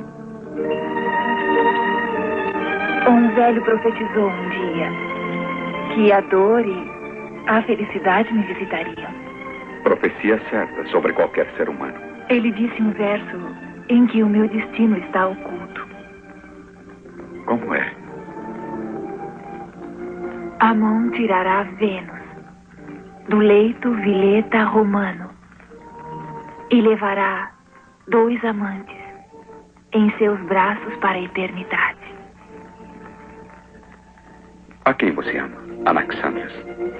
Um velho profetizou um dia que a dor e a felicidade me visitariam. Profecia certa sobre qualquer ser humano. Ele disse um verso em que o meu destino está oculto. Como é? Amon tirará Vênus do leito vileta romano e levará 2 amantes em seus braços para a eternidade. A quem você ama, Anaxandras?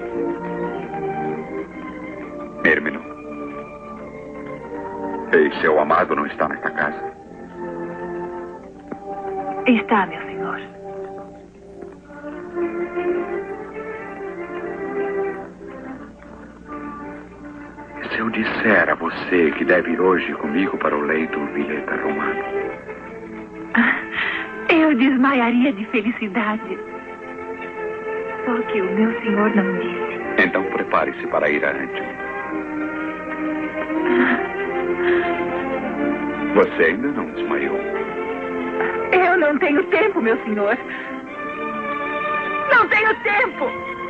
Hermino. Ei, seu amado não está nesta casa? Está, meu senhor. Se eu disser a você que deve ir hoje comigo para o leito Vileta Romano? Eu desmaiaria de felicidade. Só que o meu senhor não disse. Então prepare-se para ir adiante. Você ainda não desmaiou. Eu não tenho tempo, meu senhor. Não tenho tempo!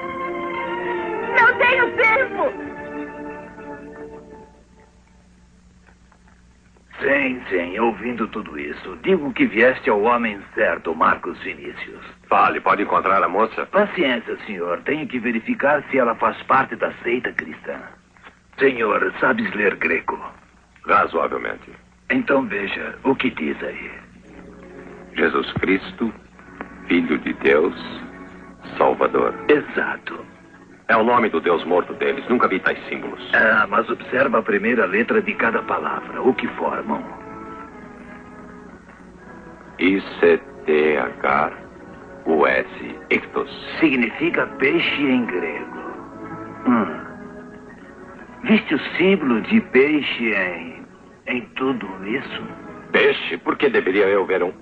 Não tenho tempo! Sim, ouvindo tudo isso, digo que vieste ao homem certo, Marcos Vinícius. Fale, pode encontrar a moça? Paciência, senhor. Tenho que verificar se ela faz parte da seita cristã. Senhor, sabes ler grego? Razoavelmente. Então veja o que diz aí. Jesus Cristo, Filho de Deus, Salvador. Exato. É o nome do Deus morto deles. Nunca vi tais símbolos. Ah, mas observa a primeira letra de cada palavra. O que formam? I-C-T-H-U-S. Ictus. Significa peixe em grego. Viste o símbolo de peixe em tudo isso? Peixe? Por que deveria eu ver um...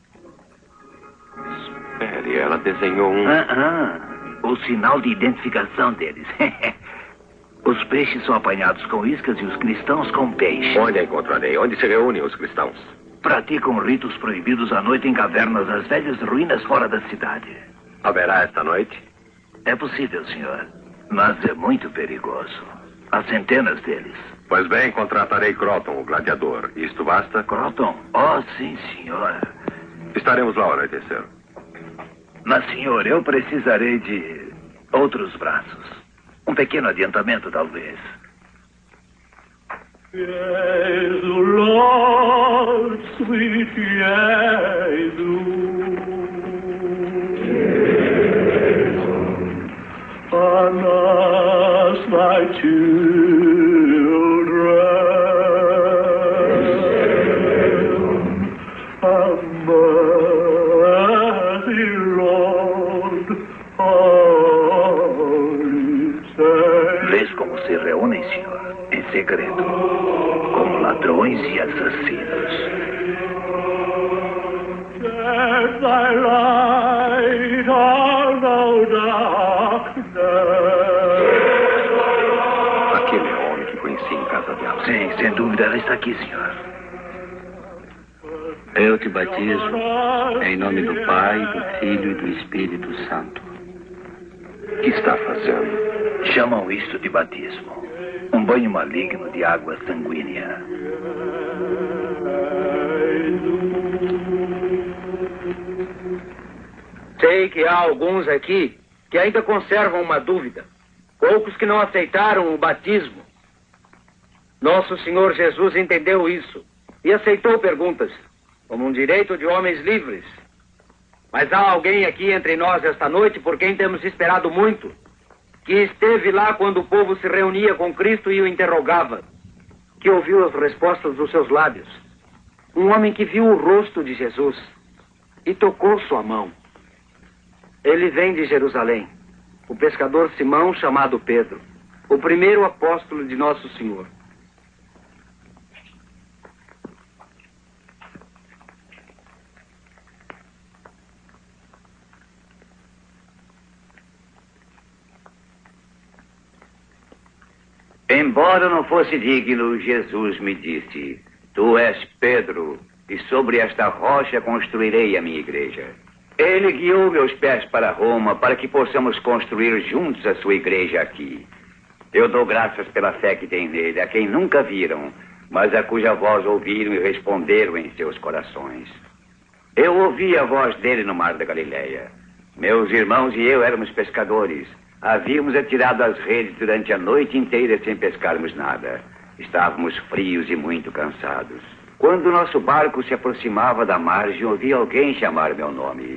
Espere, ela desenhou um... O sinal de identificação deles. Os peixes são apanhados com iscas e os cristãos com peixe. Onde a encontrarei? Onde se reúnem os cristãos? Praticam ritos proibidos à noite em cavernas nas velhas ruínas fora da cidade. Haverá esta noite? É possível, senhor. Mas é muito perigoso. Há centenas deles. Pois bem, contratarei Croton, o gladiador. Isto basta? Croton? Oh, sim, senhor. Estaremos lá ao anoitecer. Mas, senhor, eu precisarei de outros braços. Um pequeno adiantamento, talvez. Jesus, Lord, sweet Jesus, on us, thy children, have mercy, Lord, Vês como se reúnem, senhor, em segredo, como ladrões e assassinos. Set thy light on no darkness. Aquele é o homem que conheci em casa dela. Sim, sem dúvida, ela está aqui, senhor. Eu te batizo em nome do Pai, do Filho e do Espírito Santo. O que está fazendo? Chamam isto de batismo. Um banho maligno de água sanguínea. Sei que há alguns aqui que ainda conservam uma dúvida. Poucos que não aceitaram o batismo. Nosso Senhor Jesus entendeu isso e aceitou perguntas, como um direito de homens livres. Mas há alguém aqui entre nós esta noite por quem temos esperado muito, que esteve lá quando o povo se reunia com Cristo e o interrogava, que ouviu as respostas dos seus lábios. Um homem que viu o rosto de Jesus e tocou sua mão. Ele vem de Jerusalém, o pescador Simão, chamado Pedro, o primeiro apóstolo de Nosso Senhor. Embora não fosse digno, Jesus me disse: Tu és Pedro, e sobre esta rocha construirei a minha igreja. Ele guiou meus pés para Roma para que possamos construir juntos a sua igreja aqui. Eu dou graças pela fé que tem nele, a quem nunca viram, mas a cuja voz ouviram e responderam em seus corações. Eu ouvi a voz dele no mar da Galileia. Meus irmãos e eu éramos pescadores. Havíamos atirado as redes durante a noite inteira sem pescarmos nada. Estávamos frios e muito cansados. Quando nosso barco se aproximava da margem, ouvi alguém chamar meu nome.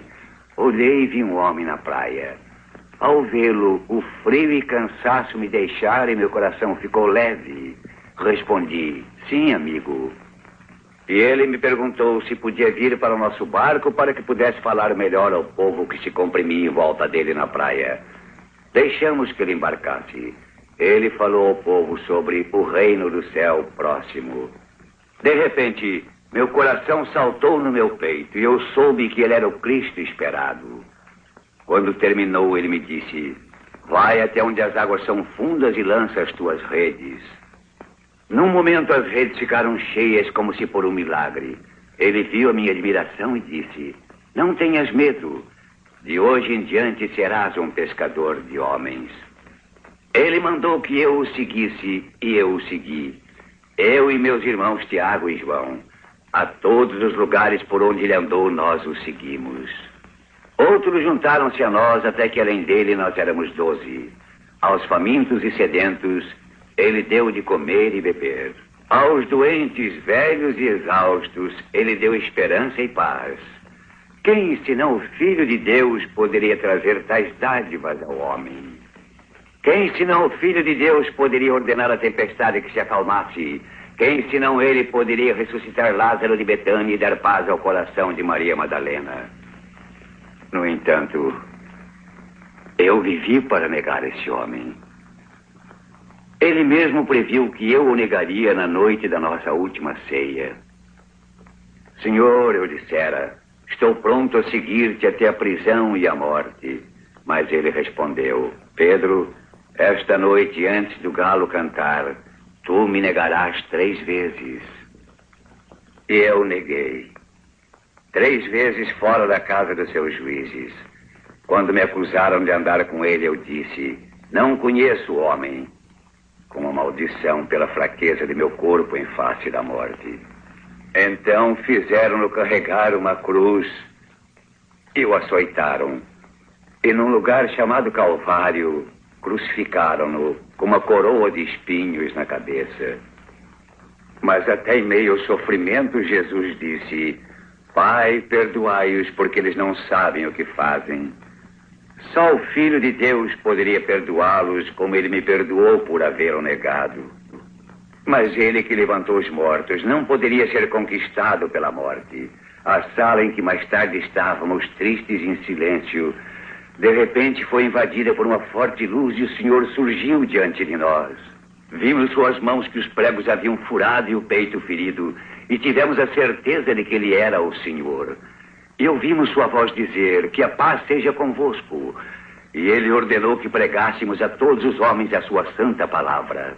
Olhei e vi um homem na praia. Ao vê-lo, o frio e cansaço me deixaram e meu coração ficou leve. Respondi, sim, amigo. E ele me perguntou se podia vir para o nosso barco para que pudesse falar melhor ao povo que se comprimia em volta dele na praia. Deixamos que ele embarcasse. Ele falou ao povo sobre o reino do céu próximo. De repente, meu coração saltou no meu peito e eu soube que ele era o Cristo esperado. Quando terminou, ele me disse, vai até onde as águas são fundas e lança as tuas redes. Num momento, as redes ficaram cheias como se por um milagre. Ele viu a minha admiração e disse, não tenhas medo. De hoje em diante serás um pescador de homens. Ele mandou que eu o seguisse e eu o segui. Eu e meus irmãos Tiago e João. A todos os lugares por onde ele andou, nós o seguimos. Outros juntaram-se a nós até que além dele nós éramos 12. Aos famintos e sedentos, ele deu de comer e beber. Aos doentes, velhos e exaustos, ele deu esperança e paz. Quem, senão o Filho de Deus, poderia trazer tais dádivas ao homem? Quem, senão o Filho de Deus, poderia ordenar a tempestade que se acalmasse? Quem, senão ele, poderia ressuscitar Lázaro de Betânia e dar paz ao coração de Maria Madalena? No entanto, eu vivi para negar esse homem. Ele mesmo previu que eu o negaria na noite da nossa última ceia. Senhor, eu dissera, estou pronto a seguir-te até a prisão e a morte. Mas ele respondeu, Pedro, esta noite antes do galo cantar, tu me negarás 3 vezes. E eu neguei. 3 vezes fora da casa dos seus juízes. Quando me acusaram de andar com ele, eu disse, não conheço o homem. Com uma maldição pela fraqueza de meu corpo em face da morte. Então fizeram-no carregar uma cruz e o açoitaram. E num lugar chamado Calvário, crucificaram-no com uma coroa de espinhos na cabeça. Mas até em meio ao sofrimento, Jesus disse, Pai, perdoai-os porque eles não sabem o que fazem. Só o Filho de Deus poderia perdoá-los como ele me perdoou por havê-lo negado. Mas ele que levantou os mortos não poderia ser conquistado pela morte. A sala em que mais tarde estávamos, tristes em silêncio, de repente foi invadida por uma forte luz e o Senhor surgiu diante de nós. Vimos suas mãos que os pregos haviam furado e o peito ferido, e tivemos a certeza de que ele era o Senhor. E ouvimos sua voz dizer, que a paz seja convosco. E ele ordenou que pregássemos a todos os homens a sua santa palavra.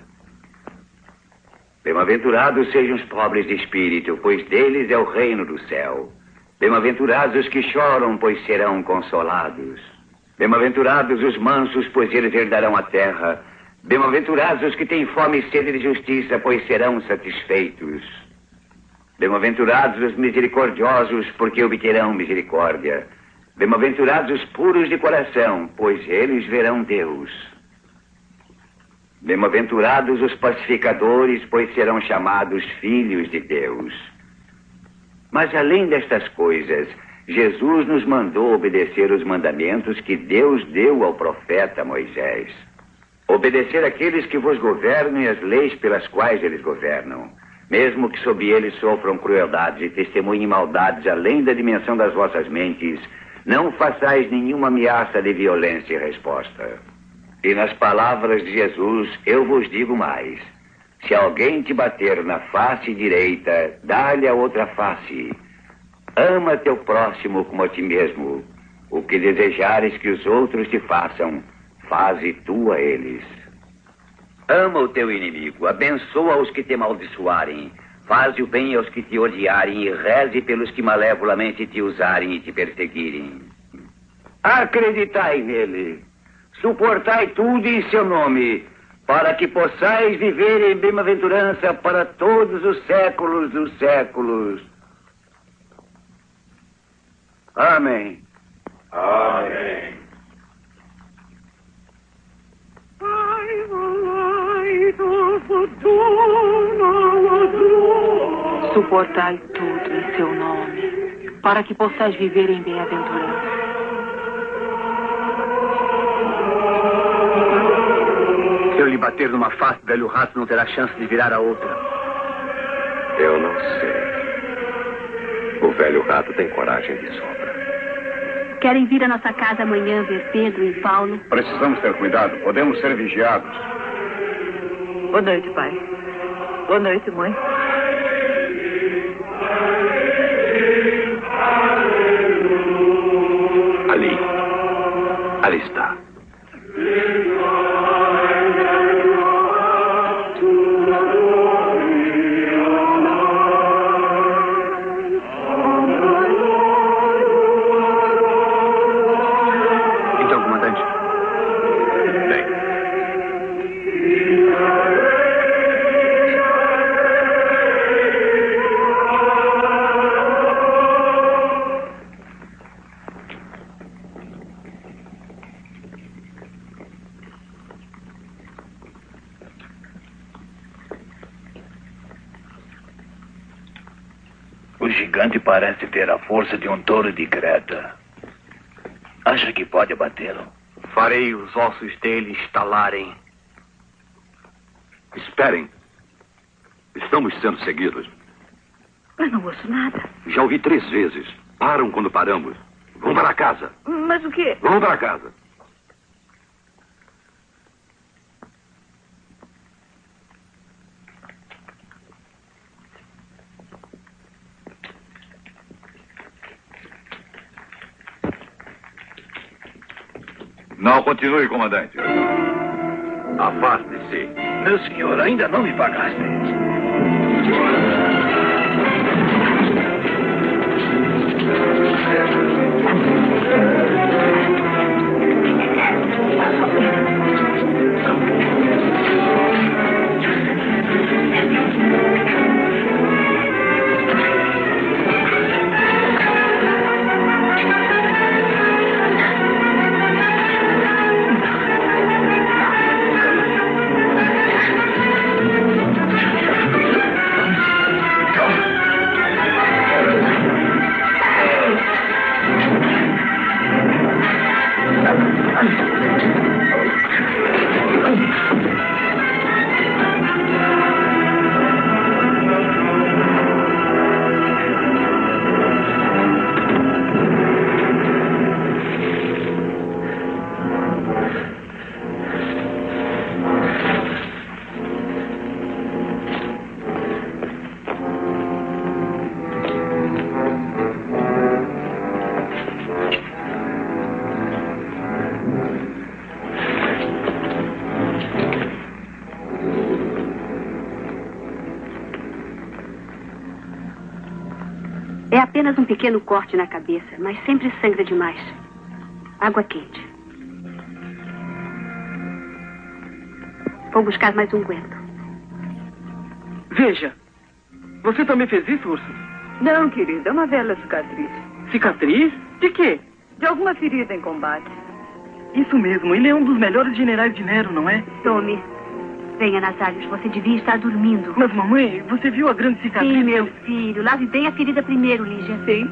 Bem-aventurados sejam os pobres de espírito, pois deles é o reino do céu. Bem-aventurados os que choram, pois serão consolados. Bem-aventurados os mansos, pois eles herdarão a terra. Bem-aventurados os que têm fome e sede de justiça, pois serão satisfeitos. Bem-aventurados os misericordiosos, porque obterão misericórdia. Bem-aventurados os puros de coração, pois eles verão Deus. Bem-aventurados os pacificadores, pois serão chamados filhos de Deus. Mas além destas coisas, Jesus nos mandou obedecer os mandamentos que Deus deu ao profeta Moisés. Obedecer àqueles que vos governam e as leis pelas quais eles governam. Mesmo que sob eles sofram crueldades e testemunhem maldades além da dimensão das vossas mentes, não façais nenhuma ameaça de violência em resposta. E nas palavras de Jesus, eu vos digo mais. Se alguém te bater na face direita, dá-lhe a outra face. Ama teu próximo como a ti mesmo. O que desejares que os outros te façam, faze tu a eles. Ama o teu inimigo, abençoa os que te amaldiçoarem, faze o bem aos que te odiarem e reze pelos que malevolamente te usarem e te perseguirem. Acreditai nele, suportai tudo em seu nome, para que possais viver em bem-aventurança para todos os séculos dos séculos. Amém. Amém. Suportai tudo em seu nome, para que possais viver em bem-aventurança. bater numa face, o velho rato não terá chance de virar a outra. Eu não sei. O velho rato tem coragem de sobra. Querem vir à nossa casa amanhã ver Pedro e Paulo? Precisamos ter cuidado. Podemos ser vigiados. Boa noite, pai. Boa noite, mãe. Ali está. Então, comandante. Bem. O gigante parece ter a força de um touro de Creta. Acha que pode abatê-lo? Farei os ossos dele estalarem. Esperem. Estamos sendo seguidos. Mas não ouço nada. Já ouvi 3 vezes. Param quando paramos. Vão para casa. Mas o quê? Vão para casa. Não continue, comandante. Afaste-se. Meu senhor, ainda não me pagaste. É apenas um pequeno corte na cabeça, mas sempre sangra demais. Água quente. Vou buscar mais unguento. Veja. Você também fez isso, Urso? Não, querida. É uma velha cicatriz. Cicatriz? De quê? De alguma ferida em combate. Isso mesmo. Ele é um dos melhores generais de Nero, não é? Tome. Venha, Nazários. Você devia estar dormindo. Mas, mamãe, você viu a grande cicatriz? Sim, meu filho. Lave bem a ferida primeiro, Lígia. Sim.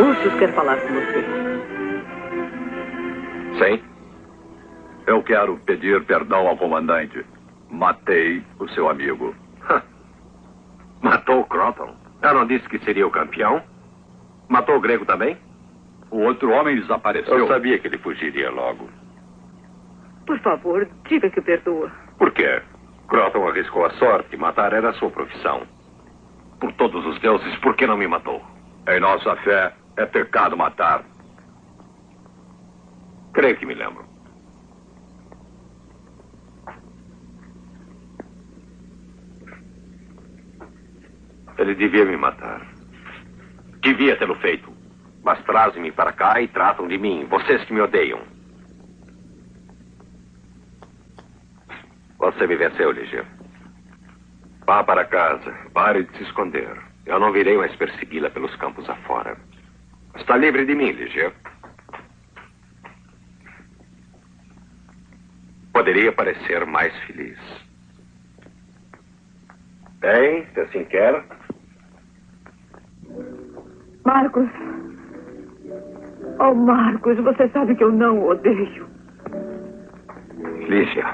Ursus quer falar com você. Sim? Eu quero pedir perdão ao comandante. Matei o seu amigo. Matou o Croton? Eu não disse que seria o campeão? Matou o grego também? O outro homem desapareceu. Eu sabia que ele fugiria logo. Por favor, diga que perdoa. Por quê? Croton arriscou a sorte. Matar era a sua profissão. Por todos os deuses, por que não me matou? Em nossa fé, é pecado matar. Creio que me lembro. Ele devia me matar. Devia tê-lo feito. Mas trazem-me para cá e tratam de mim. Vocês que me odeiam. Você me venceu, Ligia. Vá para casa. Pare de se esconder. Eu não virei mais persegui-la pelos campos afora. Está livre de mim, Ligia. Poderia parecer mais feliz. Bem, se assim quer. Marcos. Oh, Marcos, você sabe que eu não o odeio. Lígia.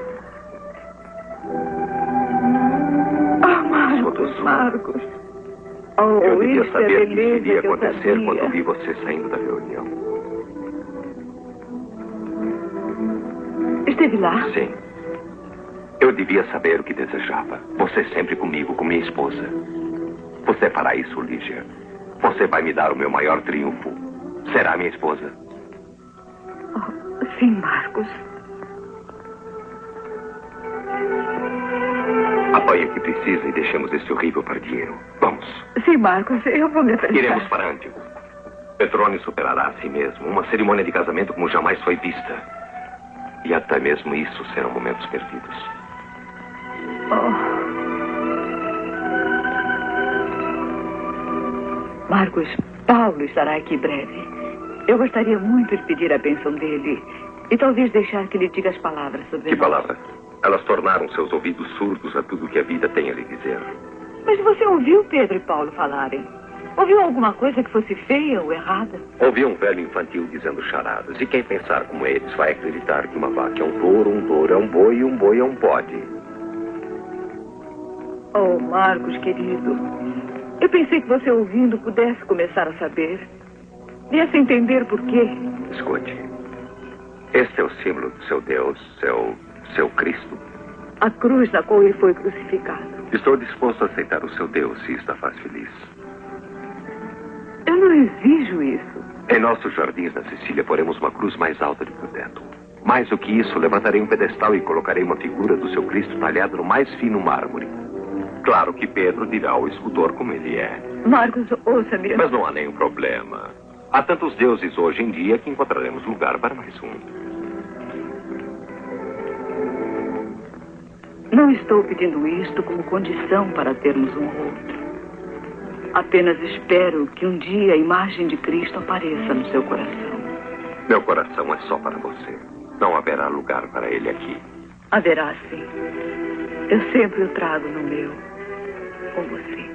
Oh, Marcos. Oh, eu devia isso saber é que isso iria que eu acontecer sabia. quando vi você saindo da reunião. Esteve lá? Sim. Eu devia saber o que desejava. Você sempre comigo, com minha esposa. Você fará isso, Lígia. Você vai me dar o meu maior triunfo. Será minha esposa. Oh, sim, Marcos. Apanhe o que precisa e deixemos este horrível pardinheiro. Vamos. Sim, Marcos, eu vou me apressar. Iremos para Antigo. Petrone superará a si mesmo. Uma cerimônia de casamento como jamais foi vista. E até mesmo isso serão momentos perdidos. Marcos, Paulo estará aqui breve. Eu gostaria muito de pedir a bênção dele e talvez deixar que lhe diga as palavras sobre Que nós. palavras? Elas tornaram seus ouvidos surdos a tudo que a vida tem a lhe dizer. Mas você ouviu Pedro e Paulo falarem? Ouviu alguma coisa que fosse feia ou errada? Ouvi um velho infantil dizendo charadas. E quem pensar como eles vai acreditar que uma vaca é um touro é um boi e um boi é um bode. Oh, Marcos, querido. Eu pensei que você ouvindo pudesse começar a saber. Viesse a entender por quê. Escute. Este é o símbolo do seu Deus, seu Cristo. A cruz na qual ele foi crucificado. Estou disposto a aceitar o seu Deus se isto a faz feliz. Eu não exijo isso. Em nossos jardins na Sicília poremos uma cruz mais alta do que o teto. Mais do que isso, levantarei um pedestal e colocarei uma figura do seu Cristo talhada no mais fino mármore. Claro que Pedro dirá ao escultor como ele é. Marcos, ouça-me. Mas não há nenhum problema. Há tantos deuses hoje em dia que encontraremos lugar para mais um. Não estou pedindo isto como condição para termos um outro. Apenas espero que um dia a imagem de Cristo apareça no seu coração. Meu coração é só para você. Não haverá lugar para ele aqui. Haverá, sim. Eu sempre o trago no meu. Com você.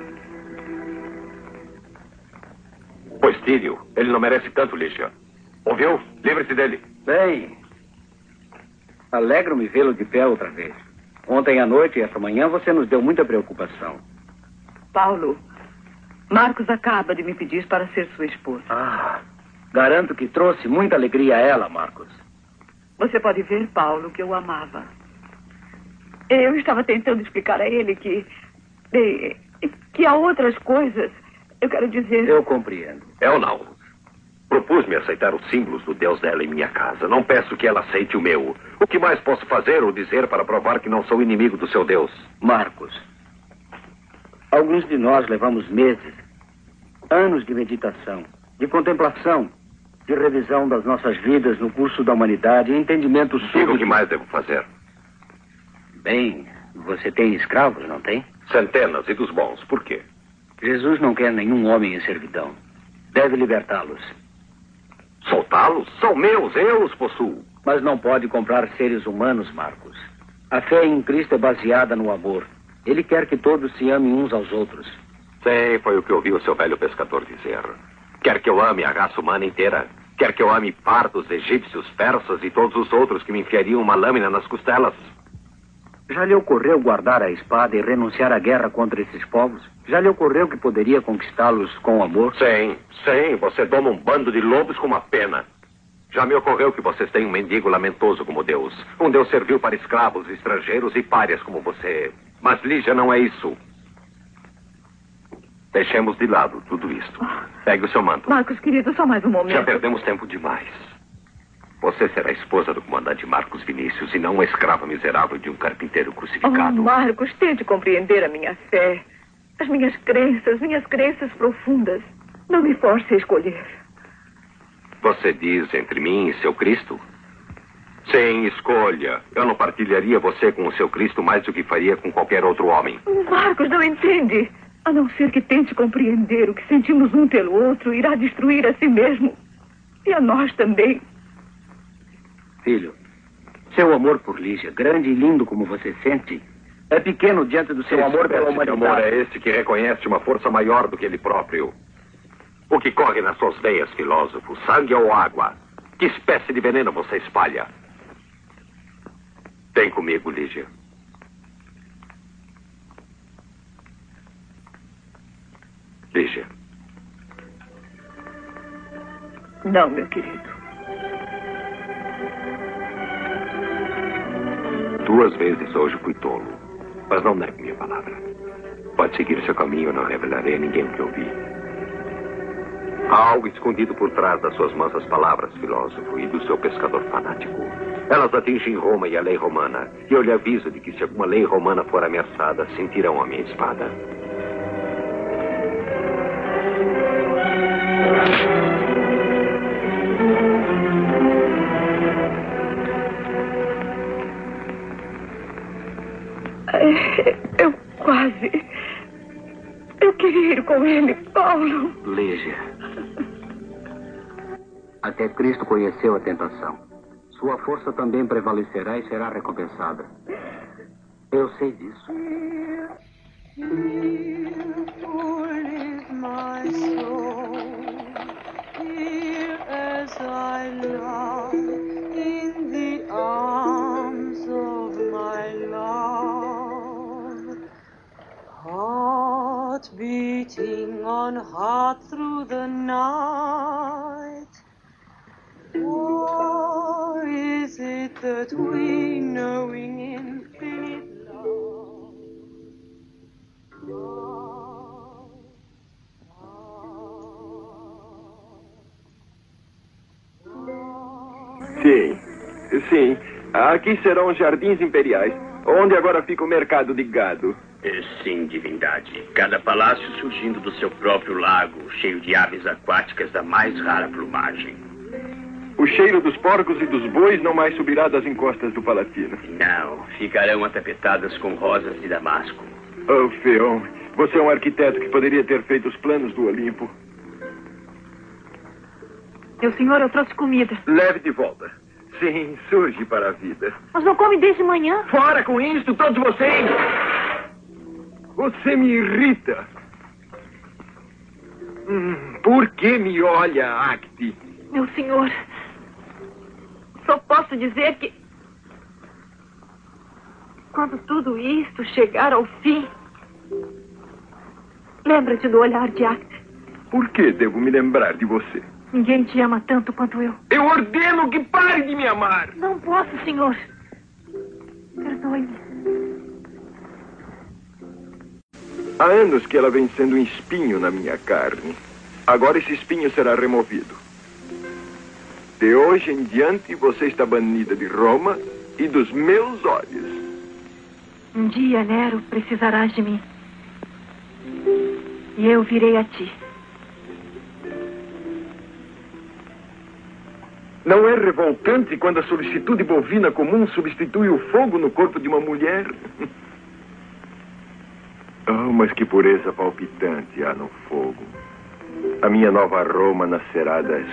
Pois Tírio, ele não merece tanto, Lígia. Ouviu? Livre-se dele. Bem, alegro-me vê-lo de pé outra vez. Ontem à noite e esta manhã você nos deu muita preocupação. Paulo, Marcos acaba de me pedir para ser sua esposa. Garanto que trouxe muita alegria a ela, Marcos. Você pode ver, Paulo, que eu o amava. Eu estava tentando explicar a ele que há outras coisas. Eu quero dizer... Eu compreendo. Eu não. Propus-me aceitar os símbolos do Deus dela em minha casa. Não peço que ela aceite o meu. O que mais posso fazer ou dizer para provar que não sou inimigo do seu Deus? Marcos, alguns de nós levamos meses, anos de meditação, de contemplação, de revisão das nossas vidas no curso da humanidade e entendimento súbito... Diga o que mais devo fazer. Bem, você tem escravos, não tem? Centenas, e dos bons. Por quê? Jesus não quer nenhum homem em servidão. Deve libertá-los. Soltá-los? São meus, eu os possuo. Mas não pode comprar seres humanos, Marcos. A fé em Cristo é baseada no amor. Ele quer que todos se amem uns aos outros. Sim, foi o que ouvi o seu velho pescador dizer. Quer que eu ame a raça humana inteira? Quer que eu ame partos, egípcios, persas e todos os outros que me enfiariam uma lâmina nas costelas? Já lhe ocorreu guardar a espada e renunciar à guerra contra esses povos? Já lhe ocorreu que poderia conquistá-los com amor? Sim, sim. Você doma um bando de lobos com uma pena. Já me ocorreu que vocês têm um mendigo lamentoso como Deus. Um Deus servil para escravos, estrangeiros e párias como você. Mas Lígia não é isso. Deixemos de lado tudo isto. Pegue o seu manto. Marcos, querido, só mais um momento. Já perdemos tempo demais. Você será a esposa do comandante Marcos Vinícius e não uma escrava miserável de um carpinteiro crucificado. Oh, Marcos, tente compreender a minha fé. As minhas crenças profundas. Não me force a escolher. Você diz entre mim e seu Cristo? Sim, escolha. Eu não partilharia você com o seu Cristo mais do que faria com qualquer outro homem. Marcos, não entende. A não ser que tente compreender o que sentimos um pelo outro, irá destruir a si mesmo. E a nós também. Filho, seu amor por Lígia, grande e lindo como você sente, é pequeno diante do seu amor pela humanidade. Que amor é esse que reconhece uma força maior do que ele próprio? O que corre nas suas veias, filósofo? Sangue ou água? Que espécie de veneno você espalha? Vem comigo, Lígia. Lígia. Não, meu querido. 2 vezes hoje fui tolo. Mas não nego minha palavra. Pode seguir seu caminho, eu não revelarei a ninguém o que eu vi. Há algo escondido por trás das suas mansas palavras, filósofo, e do seu pescador fanático. Elas atingem Roma e a lei romana. E eu lhe aviso de que se alguma lei romana for ameaçada, sentirão a minha espada. Eu queria ir com ele, Paulo. Lígia. Até Cristo conheceu a tentação. Sua força também prevalecerá e será recompensada. Eu sei disso. Heart beating on heart through the night. Or is it that we knowing infinite love? Sim, sim. Aqui serão os Jardins Imperiais, onde agora fica o mercado de gado. Sim, divindade. Cada palácio surgindo do seu próprio lago, cheio de aves aquáticas da mais rara plumagem. O cheiro dos porcos e dos bois não mais subirá das encostas do Palatino. Não, ficarão atapetadas com rosas de damasco. Oh, Feon, você é um arquiteto que poderia ter feito os planos do Olimpo. Meu senhor, eu trouxe comida. Leve de volta. Sim, surge para a vida. Mas não come desde manhã. Fora com isto, todos vocês! Você me irrita. Por que me olha, Acte? Meu senhor, só posso dizer que quando tudo isto chegar ao fim, lembra-te do olhar de Acte. Por que devo me lembrar de você? Ninguém te ama tanto quanto eu. Eu ordeno que pare de me amar. Não posso, senhor. Perdoe-me. Há anos que ela vem sendo um espinho na minha carne. Agora esse espinho será removido. De hoje em diante, você está banida de Roma e dos meus olhos. Um dia, Nero, precisarás de mim. E eu virei a ti. Não é revoltante quando a solicitude bovina comum substitui o fogo no corpo de uma mulher? Oh, mas que pureza palpitante há no fogo. A minha nova Roma nascerá das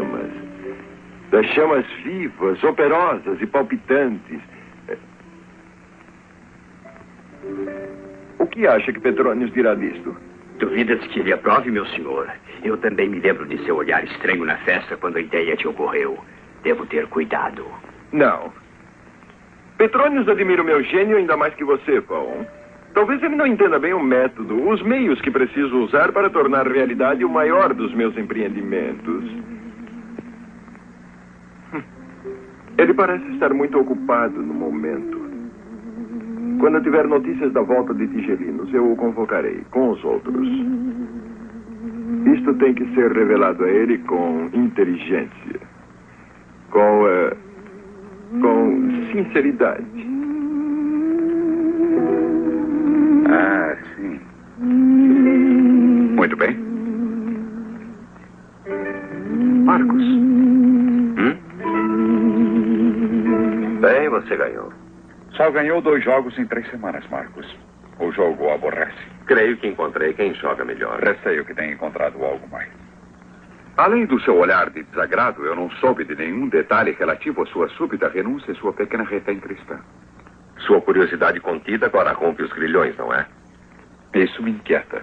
chamas vivas, operosas e palpitantes. O que acha que Petrônios dirá disto? Duvida-se que ele aprove, meu senhor? Eu também me lembro de seu olhar estranho na festa quando a ideia te ocorreu. Devo ter cuidado. Não. Petronius admira o meu gênio ainda mais que você, Paul. Talvez ele não entenda bem o método, os meios que preciso usar para tornar realidade o maior dos meus empreendimentos. Ele parece estar muito ocupado no momento. Quando eu tiver notícias da volta de Tigelinos, eu o convocarei com os outros. Isto tem que ser revelado a ele com inteligência, com sinceridade. Ah, sim. Muito bem. Marcos. Bem, você ganhou. Só ganhou 2 jogos em 3 semanas, Marcos. O jogo o aborrece. Creio que encontrei quem joga melhor. Receio que tenha encontrado algo mais. Além do seu olhar de desagrado, eu não soube de nenhum detalhe relativo à sua súbita renúncia e sua pequena retém cristã. Sua curiosidade contida agora rompe os grilhões, não é? Isso me inquieta.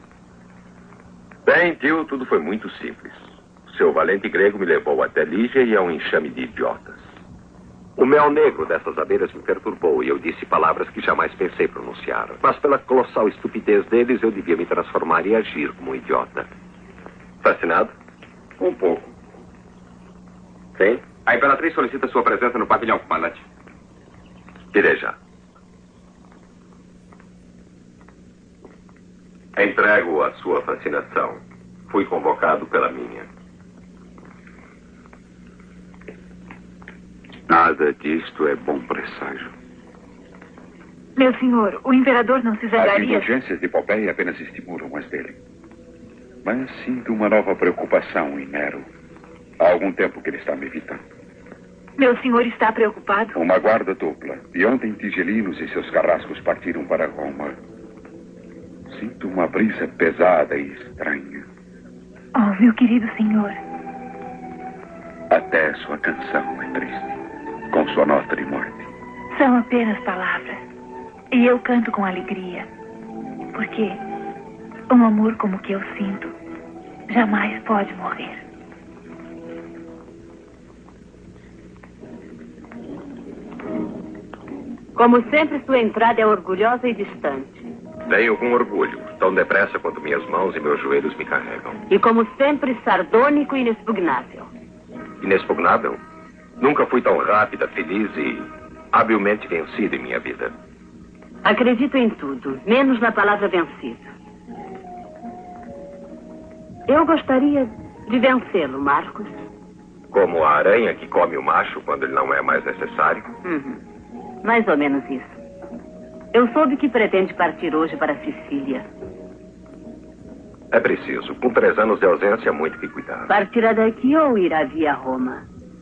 Bem, tio, tudo foi muito simples. Seu valente grego me levou até Lígia e a um enxame de idiotas. O mel negro dessas abelhas me perturbou e eu disse palavras que jamais pensei pronunciar. Mas pela colossal estupidez deles, eu devia me transformar e agir como um idiota. Fascinado? Um pouco. Sim? A Imperatriz solicita sua presença no pavilhão, comandante. Irei já. Entrego a sua fascinação. Fui convocado pela minha. Nada disto é bom presságio. Meu senhor, o imperador não se As zangaria... indulgências de Pompeia apenas estimulam as dele. Mas sinto uma nova preocupação em Nero. Há algum tempo que ele está me evitando. Meu senhor está preocupado? Uma guarda dupla. E ontem Tigelinos e seus carrascos partiram para Roma. Sinto uma brisa pesada e estranha. Oh, meu querido senhor. Até sua canção é triste. Com sua nota de morte. São apenas palavras. E eu canto com alegria. Porque um amor como o que eu sinto jamais pode morrer. Como sempre, sua entrada é orgulhosa e distante. Venho com orgulho, tão depressa quanto minhas mãos e meus joelhos me carregam. E como sempre, sardônico e inexpugnável. Inexpugnável? Nunca fui tão rápida, feliz e habilmente vencido em minha vida. Acredito em tudo, menos na palavra vencido. Eu gostaria de vencê-lo, Marcos. Como a aranha que come o macho quando ele não é mais necessário? Mais ou menos isso. Eu soube que pretende partir hoje para Sicília. É preciso. Com 3 anos de ausência, muito que cuidar. Partirá daqui ou irá via Roma?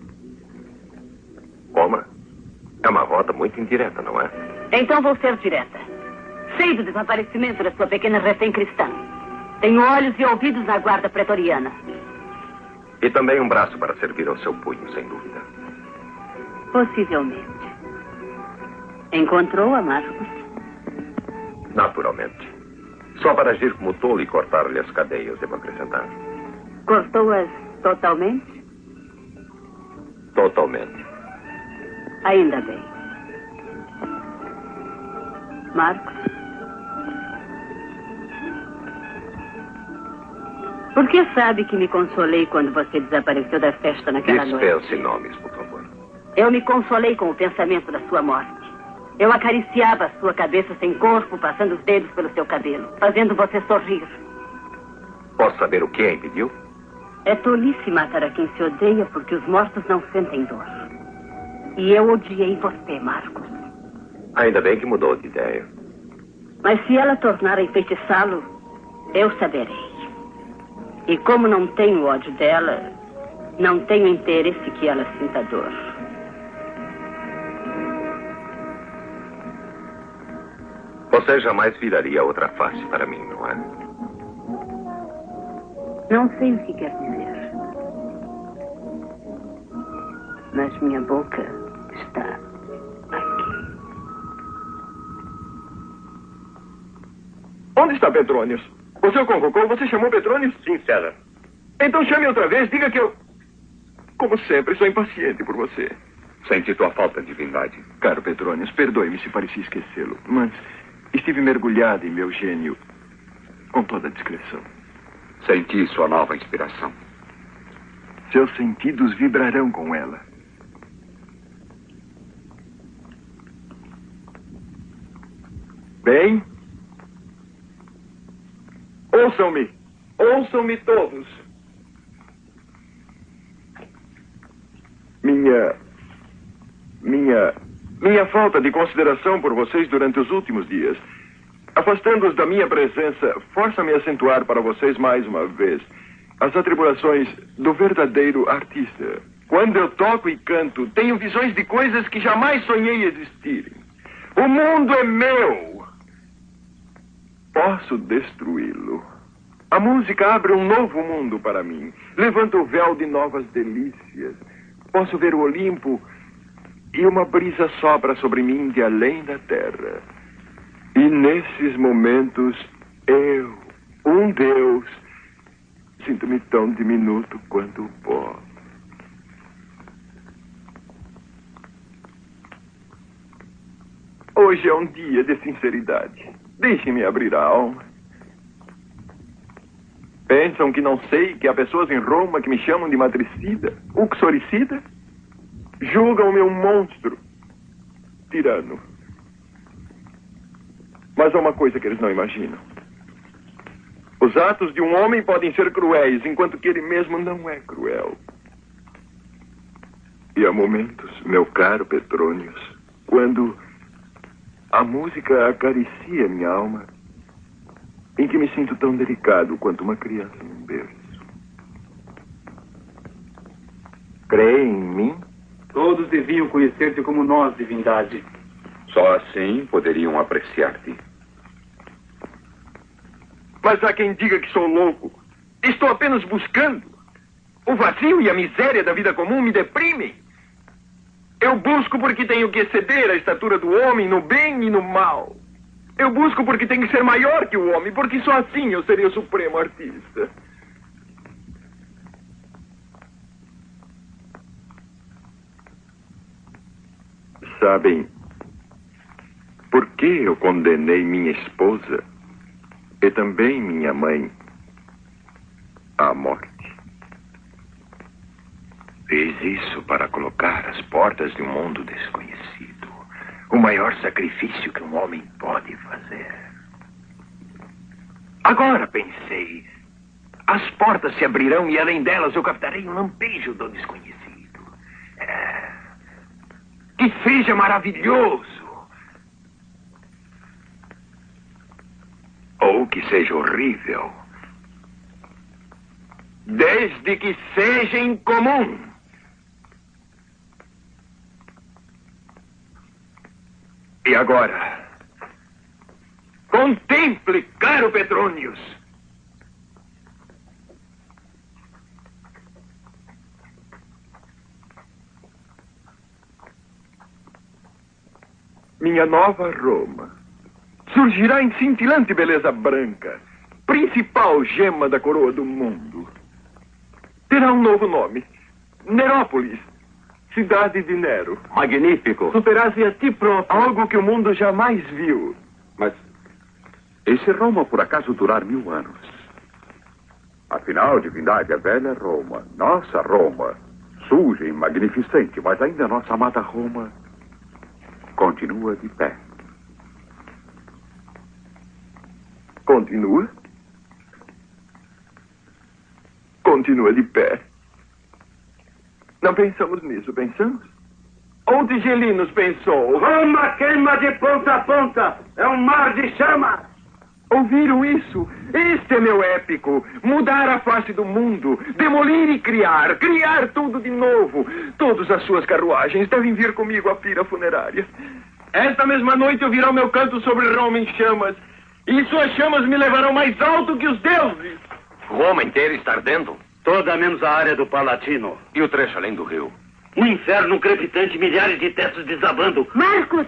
Roma? É uma rota muito indireta, não é? Então vou ser direta. Sei do desaparecimento da sua pequena refém cristã. Tenho olhos e ouvidos na guarda pretoriana. E também um braço para servir ao seu punho, sem dúvida. Possivelmente. Encontrou-a, Marcos? Naturalmente. Só para agir como tolo e cortar-lhe as cadeias, devo acrescentar. Cortou-as totalmente? Totalmente. Ainda bem. Marcos? Por que sabe que me consolei quando você desapareceu da festa naquela noite? Dispense nomes, por favor. Eu me consolei com o pensamento da sua morte. Eu acariciava a sua cabeça sem corpo, passando os dedos pelo seu cabelo, fazendo você sorrir. Posso saber o que a impediu? É tolice matar a quem se odeia porque os mortos não sentem dor. E eu odiei você, Marcos. Ainda bem que mudou de ideia. Mas se ela tornar a enfeitiçá-lo, eu saberei. E como não tenho ódio dela, não tenho interesse que ela sinta dor. Você jamais viraria outra face para mim, não é? Não sei o que quer dizer. Mas minha boca está aqui. Onde está Petronius? O senhor convocou? Você chamou Petronius? Sim, César. Então chame outra vez, diga que eu... Como sempre, sou impaciente por você. Senti tua falta, divindade. Caro Petronius, perdoe-me se pareci esquecê-lo, mas estive mergulhado em meu gênio com toda a discrição. Senti sua nova inspiração. Seus sentidos vibrarão com ela. Bem, ouçam-me. Ouçam-me todos. Minha falta de consideração por vocês durante os últimos dias, afastando-os da minha presença, força-me a acentuar para vocês mais uma vez as atribulações do verdadeiro artista. Quando eu toco e canto, tenho visões de coisas que jamais sonhei existirem. O mundo é meu. Posso destruí-lo. A música abre um novo mundo para mim. Levanta o véu de novas delícias. Posso ver o Olimpo e uma brisa sopra sobre mim de além da terra. E nesses momentos, eu, um Deus, sinto-me tão diminuto quanto o pó. Hoje é um dia de sinceridade. Deixem-me abrir a alma. Pensam que não sei que há pessoas em Roma que me chamam de matricida, uxoricida? Julgam-me um monstro, tirano. Mas há uma coisa que eles não imaginam. Os atos de um homem podem ser cruéis, enquanto que ele mesmo não é cruel. E há momentos, meu caro Petronius, quando a música acaricia minha alma, em que me sinto tão delicado quanto uma criança num berço. Crê em mim? Todos deviam conhecer-te como nós, divindade. Só assim poderiam apreciar-te. Mas há quem diga que sou louco. Estou apenas buscando. O vazio e a miséria da vida comum me deprimem. Eu busco porque tenho que exceder a estatura do homem no bem e no mal. Eu busco porque tenho que ser maior que o homem, porque só assim eu serei o supremo artista. Sabem por que eu condenei minha esposa e também minha mãe à morte? Fiz isso para colocar às portas de um mundo desconhecido o maior sacrifício que um homem pode fazer. Agora pensei, as portas se abrirão e além delas eu captarei um lampejo do desconhecido. Que seja maravilhoso. Ou que seja horrível. Desde que seja incomum. E agora, contemple, caro Petronius. Minha nova Roma surgirá em cintilante beleza branca, principal gema da coroa do mundo. Terá um novo nome, Nerópolis. Cidade de Nero. Magnífico. Superar-se a ti próprio. Algo que o mundo jamais viu. Mas, e se Roma por acaso durar 1000 anos? Afinal, divindade, a velha Roma, nossa Roma, suja e magnificente, mas ainda nossa amada Roma, continua de pé. Continua? Continua de pé. Não pensamos nisso, pensamos? Ou Tigelinos pensou? Roma queima de ponta a ponta! É um mar de chamas! Ouviram isso? Este é meu épico. Mudar a face do mundo. Demolir e criar. Criar tudo de novo. Todas as suas carruagens devem vir comigo à pira funerária. Esta mesma noite ouvirão meu canto sobre Roma em chamas. E suas chamas me levarão mais alto que os deuses. Roma inteira está ardendo? Toda menos a área do Palatino. E o trecho além do rio? Um inferno crepitante, milhares de tetos desabando. Marcos!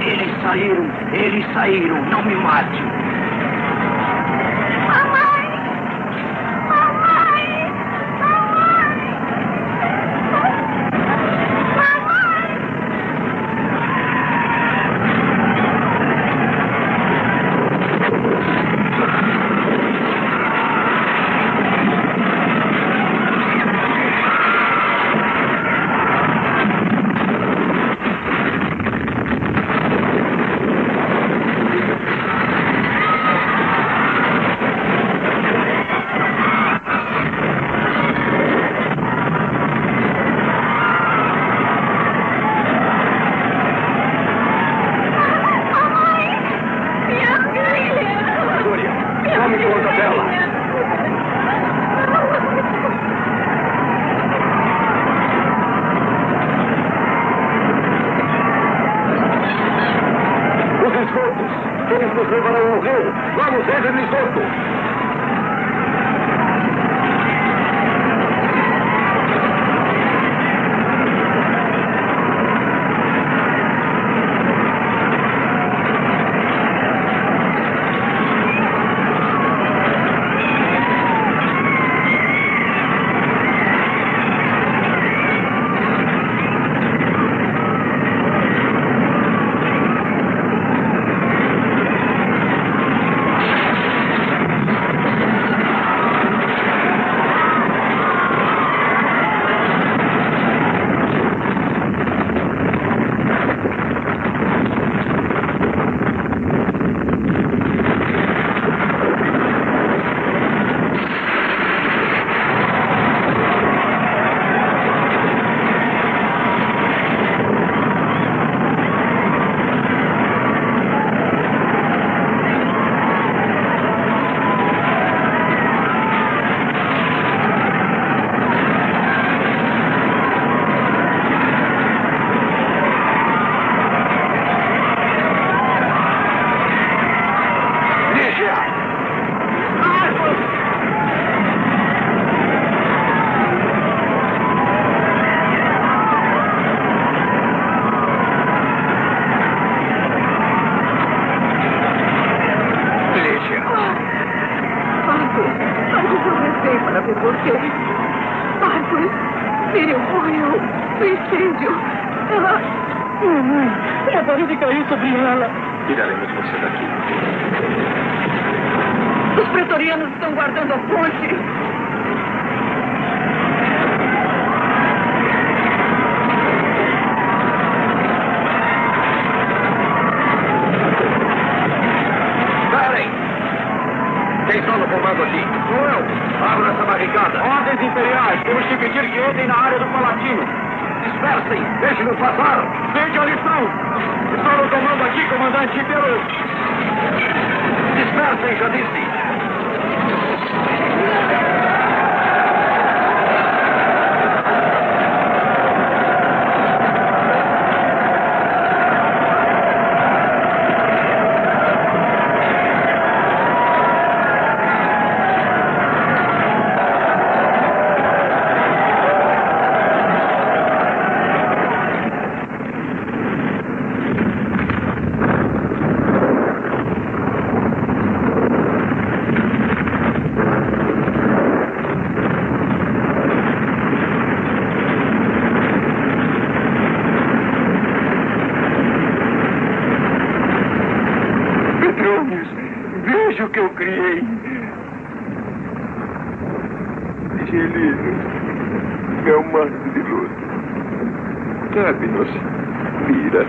Eles saíram, não me mate. Eles nos levarão ao rio. Vamos, veja no esgoto. Tiraremos você daqui. Os pretorianos estão guardando a ponte. Esperem! Quem está no comando aqui? Sou eu. Abra essa barricada. Ordens imperiais. Temos que pedir que entrem na área do Palatino. Dispersem. Deixe-nos passar. Veja a lição. Estou no comando aqui, comandante, pelo... Dispersem, já disse. Veja o que eu criei. Gelino, meu manto de luz. Cadmus, Mira.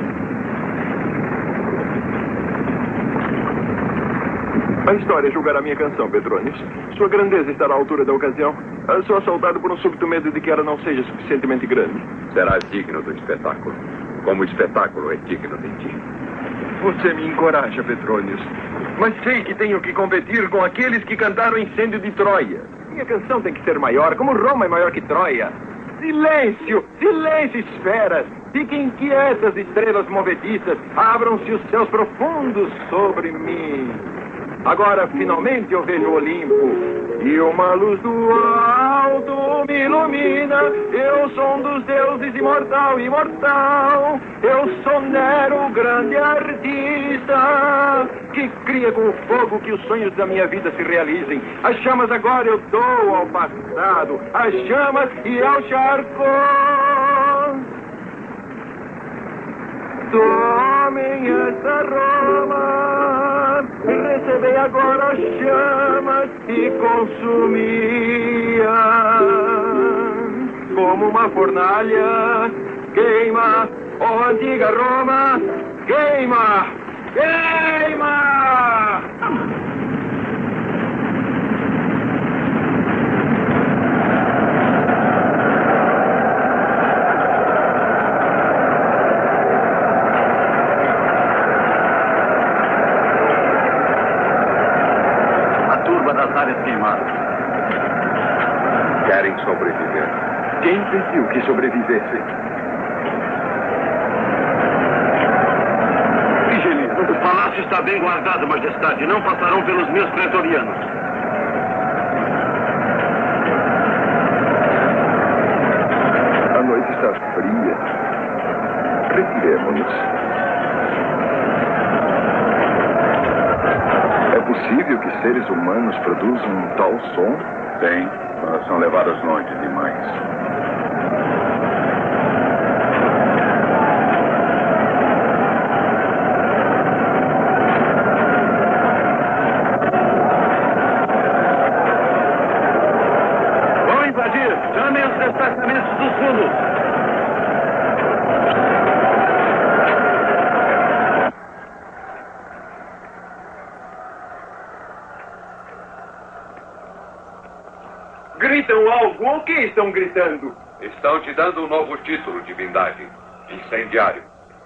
A história julgará minha canção, Petronius. Sua grandeza estará à altura da ocasião. Sou assaltado por um súbito medo de que ela não seja suficientemente grande. Serás digno do espetáculo, como o espetáculo é digno de ti. Você me encoraja, Petronius. Mas sei que tenho que competir com aqueles que cantaram o incêndio de Troia. Minha canção tem que ser maior, como Roma é maior que Troia. Silêncio! Silêncio, esferas! Fiquem quietas, estrelas movediças. Abram-se os céus profundos sobre mim. Agora, finalmente, eu vejo o Olimpo. E uma luz do alto alto me ilumina. Eu sou um dos deuses imortal. Eu sou Nero, o grande artista, que cria com o fogo que os sonhos da minha vida se realizem. As chamas agora eu dou ao passado, as chamas e ao charco. Tomem essa Roma, recebei agora as chamas e consumia. Como uma fornalha, queima, ó antiga Roma, queima, queima! Das áreas queimadas. Querem sobreviver. Quem pediu que sobrevivesse? Tigelino, o palácio está bem guardado, majestade. Não passarão pelos meus pretorianos. A noite está fria. Retiremos-nos. É possível que seres humanos produzam um tal som? Sim, mas são levados longe demais. Vão invadir! Chamem os destacamentos dos fundos! Gritam algo? O que estão gritando? Estão te dando um novo título, divindade. Incendiário.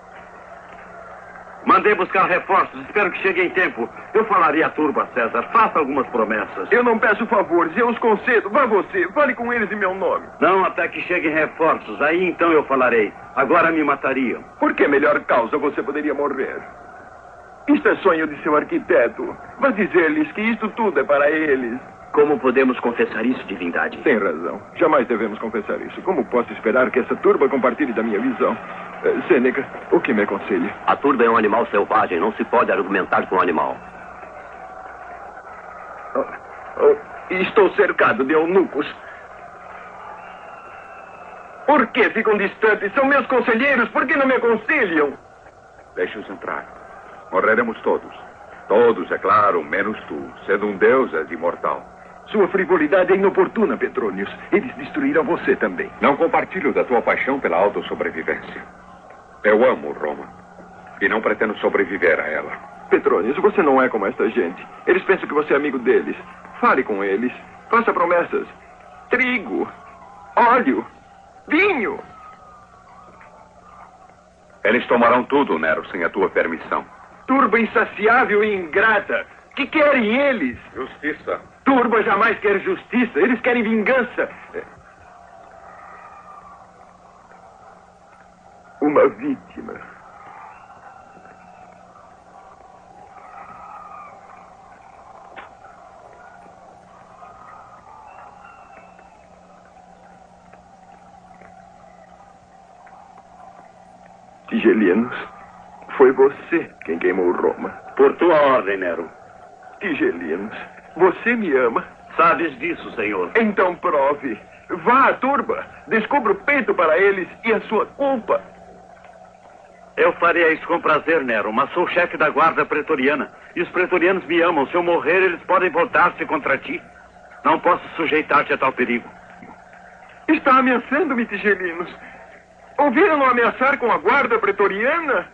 Mandei buscar reforços. Espero que chegue em tempo. Eu falaria à turba, César. Faça algumas promessas. Eu não peço favores, eu os concedo. Vá você, fale com eles em meu nome. Não, até que cheguem reforços. Aí então eu falarei. Agora me matariam. Por que melhor causa você poderia morrer? Isto é sonho de seu arquiteto. Vá dizer-lhes que isto tudo é para eles. Como podemos confessar isso, divindade? Tem razão. Jamais devemos confessar isso. Como posso esperar que essa turba compartilhe da minha visão? Sêneca, o que me aconselha? A turba é um animal selvagem. Não se pode argumentar com o animal. Estou cercado de eunucos. Por que ficam distantes? São meus conselheiros. Por que não me aconselham? Deixe-os entrar. Morreremos todos. Todos, é claro, menos tu. Sendo um deus, és imortal. Sua frivolidade é inoportuna, Petronius. Eles destruirão você também. Não compartilho da tua paixão pela autossobrevivência. Eu amo Roma. E não pretendo sobreviver a ela. Petronius, você não é como esta gente. Eles pensam que você é amigo deles. Fale com eles. Faça promessas. Trigo. Óleo. Vinho. Eles tomarão tudo, Nero, sem a tua permissão. Turba insaciável e ingrata. Que querem eles? Justiça. Turba jamais quer justiça. Eles querem vingança. Uma vítima. Tigelinos, foi você quem queimou Roma. Por tua ordem, Nero. Tigelinos, você me ama? Sabes disso, senhor. Então prove. Vá à turba, descubra o peito para eles e a sua culpa. Eu faria isso com prazer, Nero, mas sou chefe da guarda pretoriana. E os pretorianos me amam. Se eu morrer, eles podem voltar-se contra ti. Não posso sujeitar-te a tal perigo. Está ameaçando-me, Tigelinos. Ouviram-no ameaçar com a guarda pretoriana?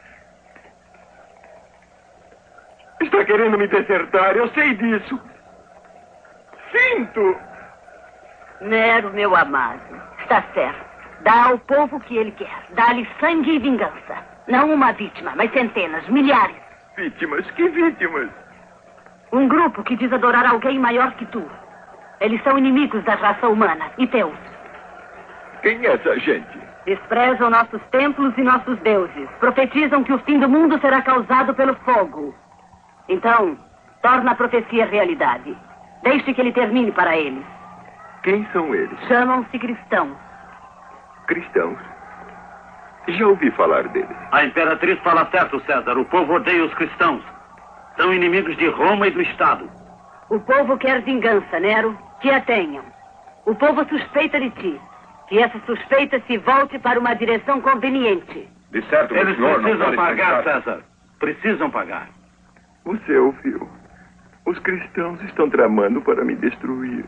Está querendo me desertar, eu sei disso. Sinto. Nero, meu amado, está certo. Dá ao povo o que ele quer. Dá-lhe sangue e vingança. Não uma vítima, mas centenas, milhares. Vítimas? Que vítimas? Um grupo que diz adorar alguém maior que tu. Eles são inimigos da raça humana e teus. Quem é essa gente? Desprezam nossos templos e nossos deuses. Profetizam que o fim do mundo será causado pelo fogo. Então, torna a profecia realidade. Deixe que ele termine para eles. Quem são eles? Chamam-se cristãos. Cristãos? Já ouvi falar deles. A imperatriz fala certo, César. O povo odeia os cristãos. São inimigos de Roma e do Estado. O povo quer vingança, Nero. Que a tenham. O povo suspeita de ti. Que essa suspeita se volte para uma direção conveniente. De certo, eles senhor precisam não pagar, César. Precisam pagar. Você ouviu? Os cristãos estão tramando para me destruir.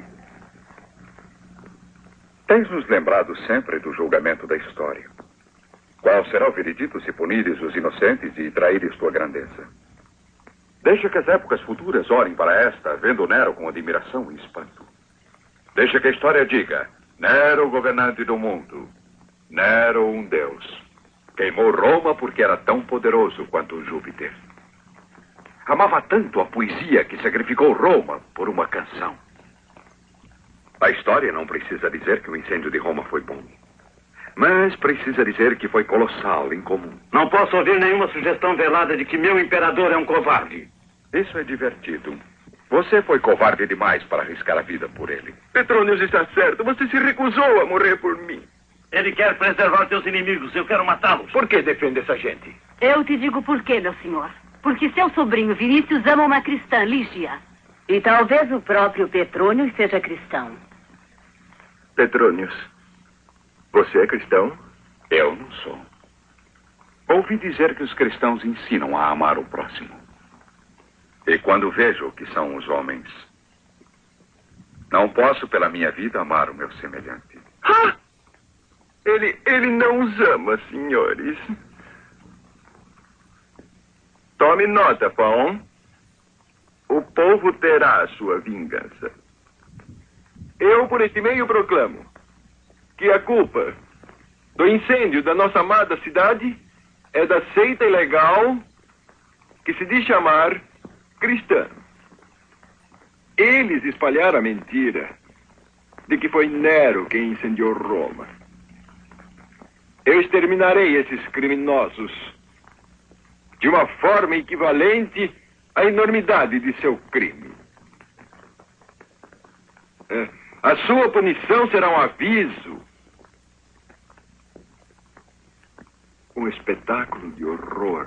Tens nos lembrado sempre do julgamento da história. Qual será o veredito se punires os inocentes e traíres tua grandeza? Deixa que as épocas futuras olhem para esta, vendo Nero com admiração e espanto. Deixa que a história diga: Nero, governante do mundo. Nero, um deus. Queimou Roma porque era tão poderoso quanto Júpiter. Amava tanto a poesia que sacrificou Roma por uma canção. A história não precisa dizer que o incêndio de Roma foi bom. Mas precisa dizer que foi colossal, incomum. Não posso ouvir nenhuma sugestão velada de que meu imperador é um covarde. Isso é divertido. Você foi covarde demais para arriscar a vida por ele. Petrônios está certo. Você se recusou a morrer por mim. Ele quer preservar teus inimigos. Eu quero matá-los. Por que defende essa gente? Eu te digo por quê, meu senhor. Porque seu sobrinho Vinícius ama uma cristã, Lígia. E talvez o próprio Petrônio seja cristão. Petrônios, você é cristão? Eu não sou. Ouvi dizer que os cristãos ensinam a amar o próximo. E quando vejo o que são os homens, não posso pela minha vida amar o meu semelhante. Ah! Ele não os ama, senhores. Tome nota, Faon. O povo terá a sua vingança. Eu, por este meio, proclamo que a culpa do incêndio da nossa amada cidade é da seita ilegal que se diz chamar cristã. Eles espalharam a mentira de que foi Nero quem incendiou Roma. Eu exterminarei esses criminosos de uma forma equivalente à enormidade de seu crime. A sua punição será um aviso, um espetáculo de horror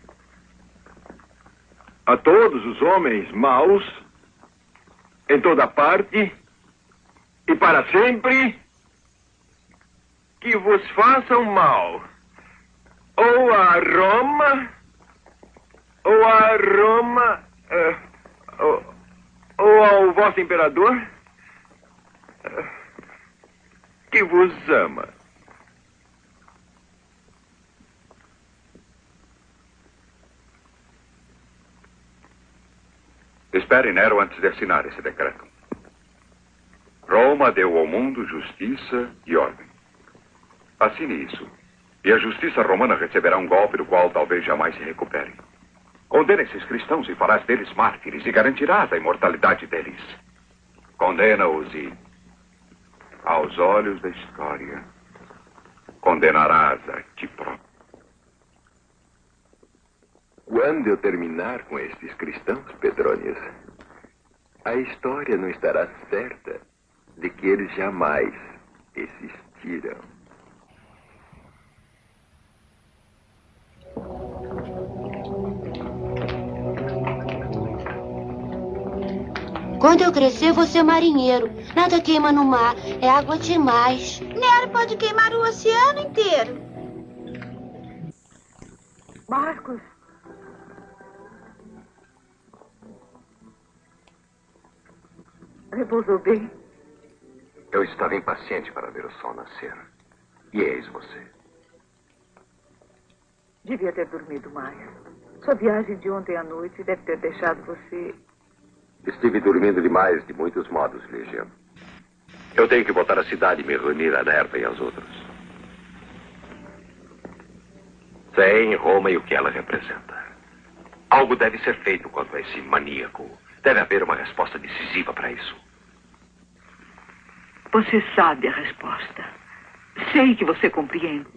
a todos os homens maus, em toda parte e para sempre, que vos façam mal, ou a Roma, ou ao vosso imperador, que vos ama. Espere Nero antes de assinar esse decreto. Roma deu ao mundo justiça e ordem. Assine isso, e a justiça romana receberá um golpe do qual talvez jamais se recupere. Condena esses cristãos e farás deles mártires e garantirás a imortalidade deles. Condena-os e, aos olhos da história, condenarás a ti próprio. Quando eu terminar com estes cristãos, Petrônios, a história não estará certa de que eles jamais existiram. Quando eu crescer, vou ser marinheiro. Nada queima no mar. É água demais. Nero pode queimar o oceano inteiro. Marcos. Repousou bem? Eu estava impaciente para ver o sol nascer. E eis você. Devia ter dormido mais. Sua viagem de ontem à noite deve ter deixado você... Estive dormindo demais de muitos modos, Lígia. Eu tenho que voltar à cidade e me reunir a Nerva e aos outros. Sei em Roma e o que ela representa. Algo deve ser feito quanto a esse maníaco. Deve haver uma resposta decisiva para isso. Você sabe a resposta. Sei que você compreende.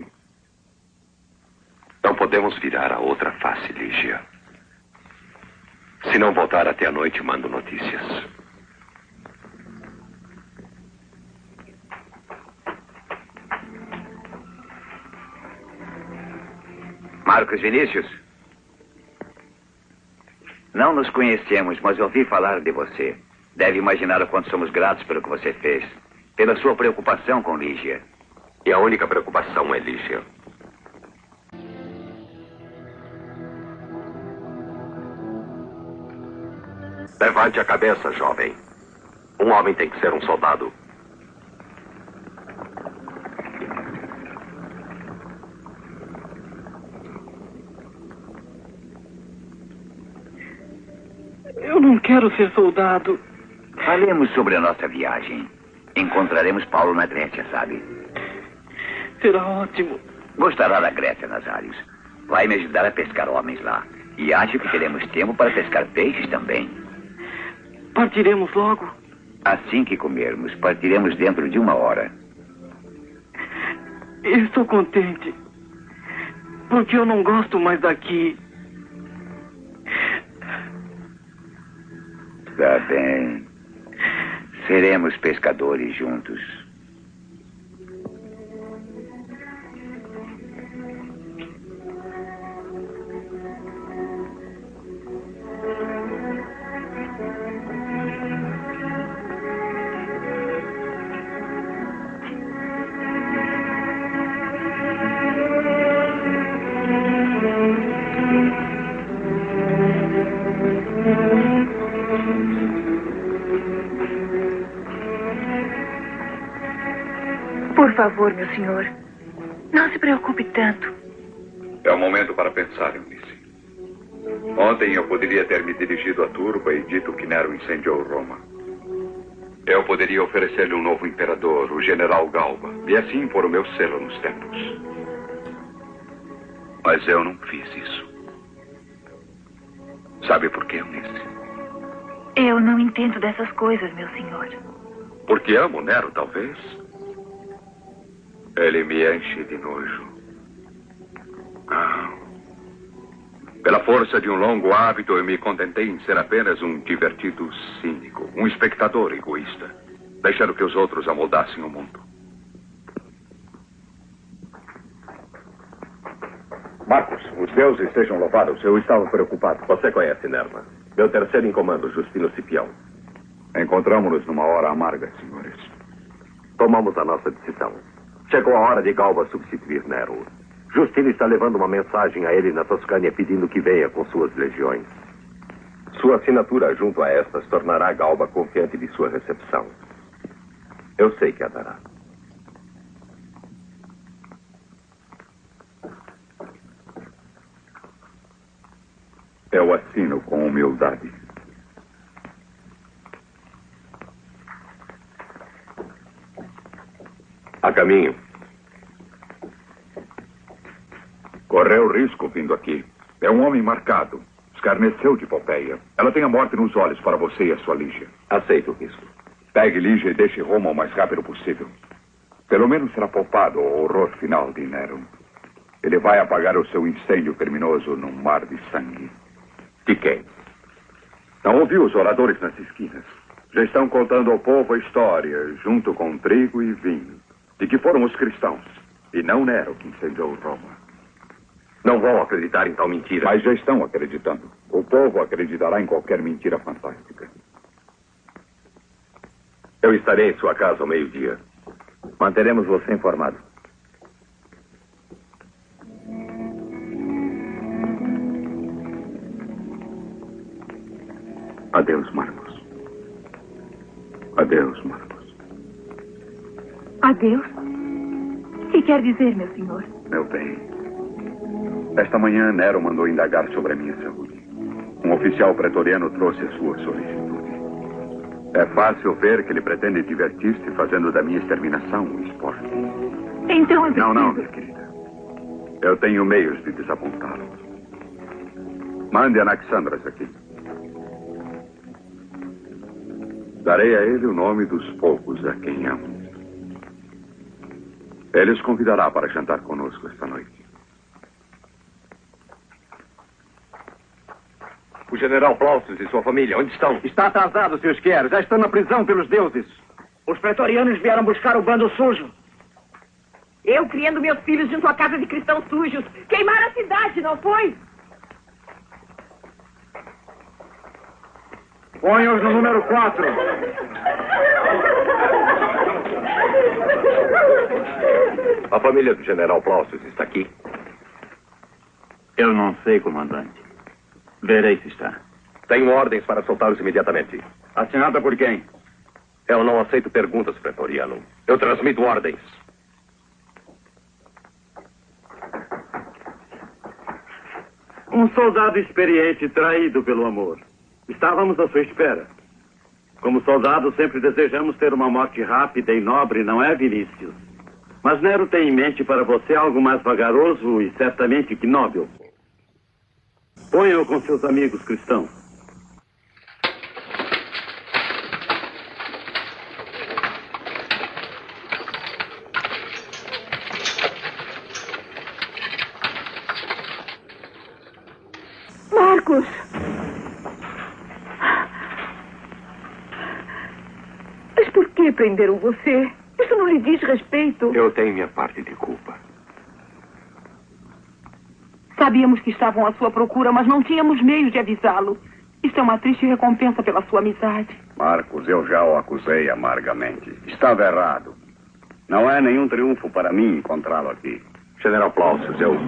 Não podemos virar a outra face, Lígia. Se não voltar até a noite, mando notícias. Marcos Vinícius? Não nos conhecemos, mas ouvi falar de você. Deve imaginar o quanto somos gratos pelo que você fez. Pela sua preocupação com Lígia. E a única preocupação é Lígia. Levante a cabeça, jovem. Um homem tem que ser um soldado. Eu não quero ser soldado. Falemos sobre a nossa viagem. Encontraremos Paulo na Grécia, sabe? Será ótimo. Gostará da Grécia, Nazários. Vai me ajudar a pescar homens lá. E acho que teremos tempo para pescar peixes também. Partiremos logo? Assim que comermos, partiremos dentro de 1 hora. Estou contente. Porque eu não gosto mais daqui. Está bem. Seremos pescadores juntos. Por favor, meu senhor, não se preocupe tanto. É o momento para pensar, Eunice. Ontem eu poderia ter me dirigido à turba e dito que Nero incendiou Roma. Eu poderia oferecer-lhe um novo imperador, o general Galba, e assim pôr o meu selo nos templos. Mas eu não fiz isso. Sabe por quê, Eunice? Eu não entendo dessas coisas, meu senhor. Porque amo Nero, talvez. Ele me enche de nojo. Pela força de um longo hábito, eu me contentei em ser apenas um divertido cínico, um espectador egoísta, deixando que os outros amoldassem o mundo. Marcos, os deuses sejam louvados. Eu estava preocupado. Você conhece Nerva. Meu terceiro em comando, Justino Cipião. Encontramos-nos numa hora amarga, senhores. Tomamos a nossa decisão. Chegou a hora de Galba substituir Nero. Justino está levando uma mensagem a ele na Toscânia pedindo que venha com suas legiões. Sua assinatura junto a estas tornará Galba confiante de sua recepção. Eu sei que a dará. Eu assino com humildade. A caminho. Correu risco vindo aqui. É um homem marcado. Escarneceu de Pompeia. Ela tem a morte nos olhos para você e a sua Lígia. Aceito o risco. Pegue Lígia e deixe Roma o mais rápido possível. Pelo menos será poupado o horror final de Nero. Ele vai apagar o seu incêndio criminoso num mar de sangue. De quem? Não ouviu os oradores nas esquinas? Já estão contando ao povo a história, junto com trigo e vinho, de que foram os cristãos, e não Nero que incendiou Roma. Não vão acreditar em tal mentira. Mas já estão acreditando. O povo acreditará em qualquer mentira fantástica. Eu estarei em sua casa ao meio-dia. Manteremos você informado. Adeus, Marcos. Adeus, Marcos. Adeus? O que quer dizer, meu senhor? Meu bem, esta manhã Nero mandou indagar sobre a minha saúde. Um oficial pretoriano trouxe a sua solicitude. É fácil ver que ele pretende divertir-se fazendo da minha exterminação um esporte. Então eu preciso... Não, minha querida. Eu tenho meios de desapontá-lo. Mande Anaxandras aqui. Darei a ele o nome dos poucos a quem amo. Ele os convidará para jantar conosco esta noite. O general Plautus e sua família, onde estão? Está atrasado, se os quer. Já estão na prisão pelos deuses. Os pretorianos vieram buscar o bando sujo. Eu criando meus filhos junto à casa de cristãos sujos. Queimaram a cidade, não foi? Ponha-os no número 4. A família do general Plaucius está aqui? Eu não sei, comandante. Verei se está. Tenho ordens para soltá-los imediatamente. Assinada por quem? Eu não aceito perguntas, pretoriano. Eu transmito ordens. Um soldado experiente traído pelo amor. Estávamos à sua espera. Como soldados, sempre desejamos ter uma morte rápida e nobre, não é, Vinícius? Mas Nero tem em mente para você algo mais vagaroso e certamente ignóbil. Ponha-o com seus amigos cristãos. Marcos! Mas por que prenderam você? Isso não lhe diz respeito. Eu tenho minha parte de culpa. Sabíamos que estavam à sua procura, mas não tínhamos meios de avisá-lo. Isso é uma triste recompensa pela sua amizade. Marcos, eu já o acusei amargamente. Estava errado. Não é nenhum triunfo para mim encontrá-lo aqui. General Plaucius, eu...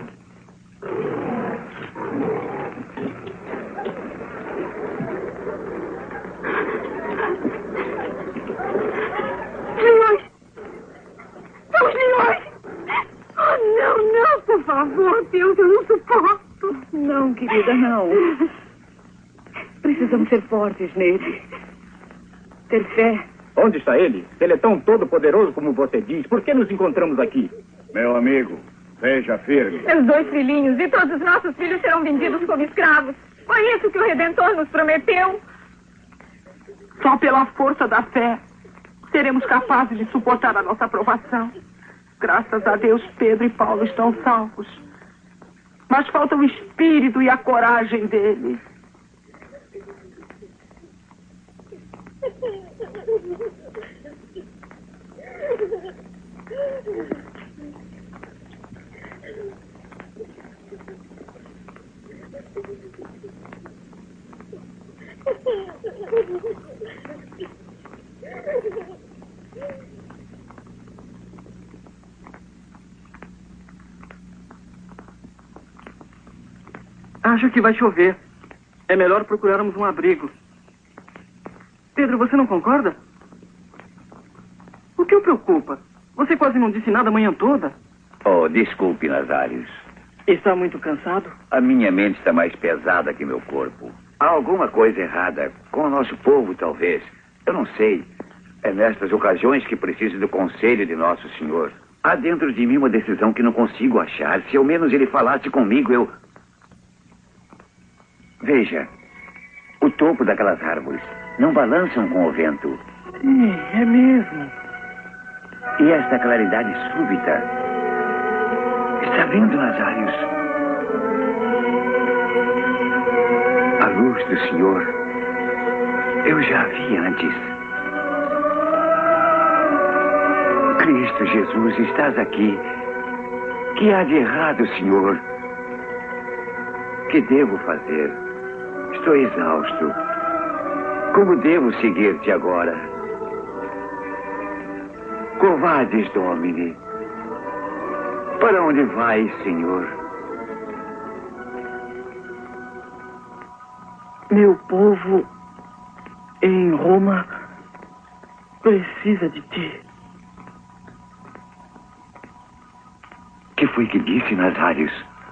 Leões! São os leões! Oh, não, não, por favor, Deus, eu não suporto. Não, querida, não. Precisamos ser fortes nele. Ter fé. Onde está ele? Se ele é tão todo-poderoso como você diz, por que nos encontramos aqui? Meu amigo, seja firme. Meus 2 filhinhos e todos os nossos filhos serão vendidos como escravos. Foi isso que o Redentor nos prometeu. Só pela força da fé seremos capazes de suportar a nossa aprovação. Graças a Deus, Pedro e Paulo estão salvos. Mas falta o espírito e a coragem deles. Acho que vai chover. É melhor procurarmos um abrigo. Pedro, você não concorda? O que o preocupa? Você quase não disse nada a manhã toda. Oh, desculpe, Nazários. Está muito cansado? A minha mente está mais pesada que meu corpo. Há alguma coisa errada com o nosso povo, talvez. Eu não sei. É nestas ocasiões que preciso do conselho de Nosso Senhor. Há dentro de mim uma decisão que não consigo achar. Se ao menos ele falasse comigo, eu... Veja, o topo daquelas árvores não balançam com o vento. Sim, é mesmo. E esta claridade súbita... Está vendo, Nazários? A luz do Senhor, eu já a vi antes. Cristo Jesus, estás aqui. Que há de errado, Senhor? Que devo fazer? Estou exausto. Como devo seguir-te agora? Covades, Domine. Para onde vais, Senhor? Meu povo em Roma precisa de ti. Que foi que disse, Nazários?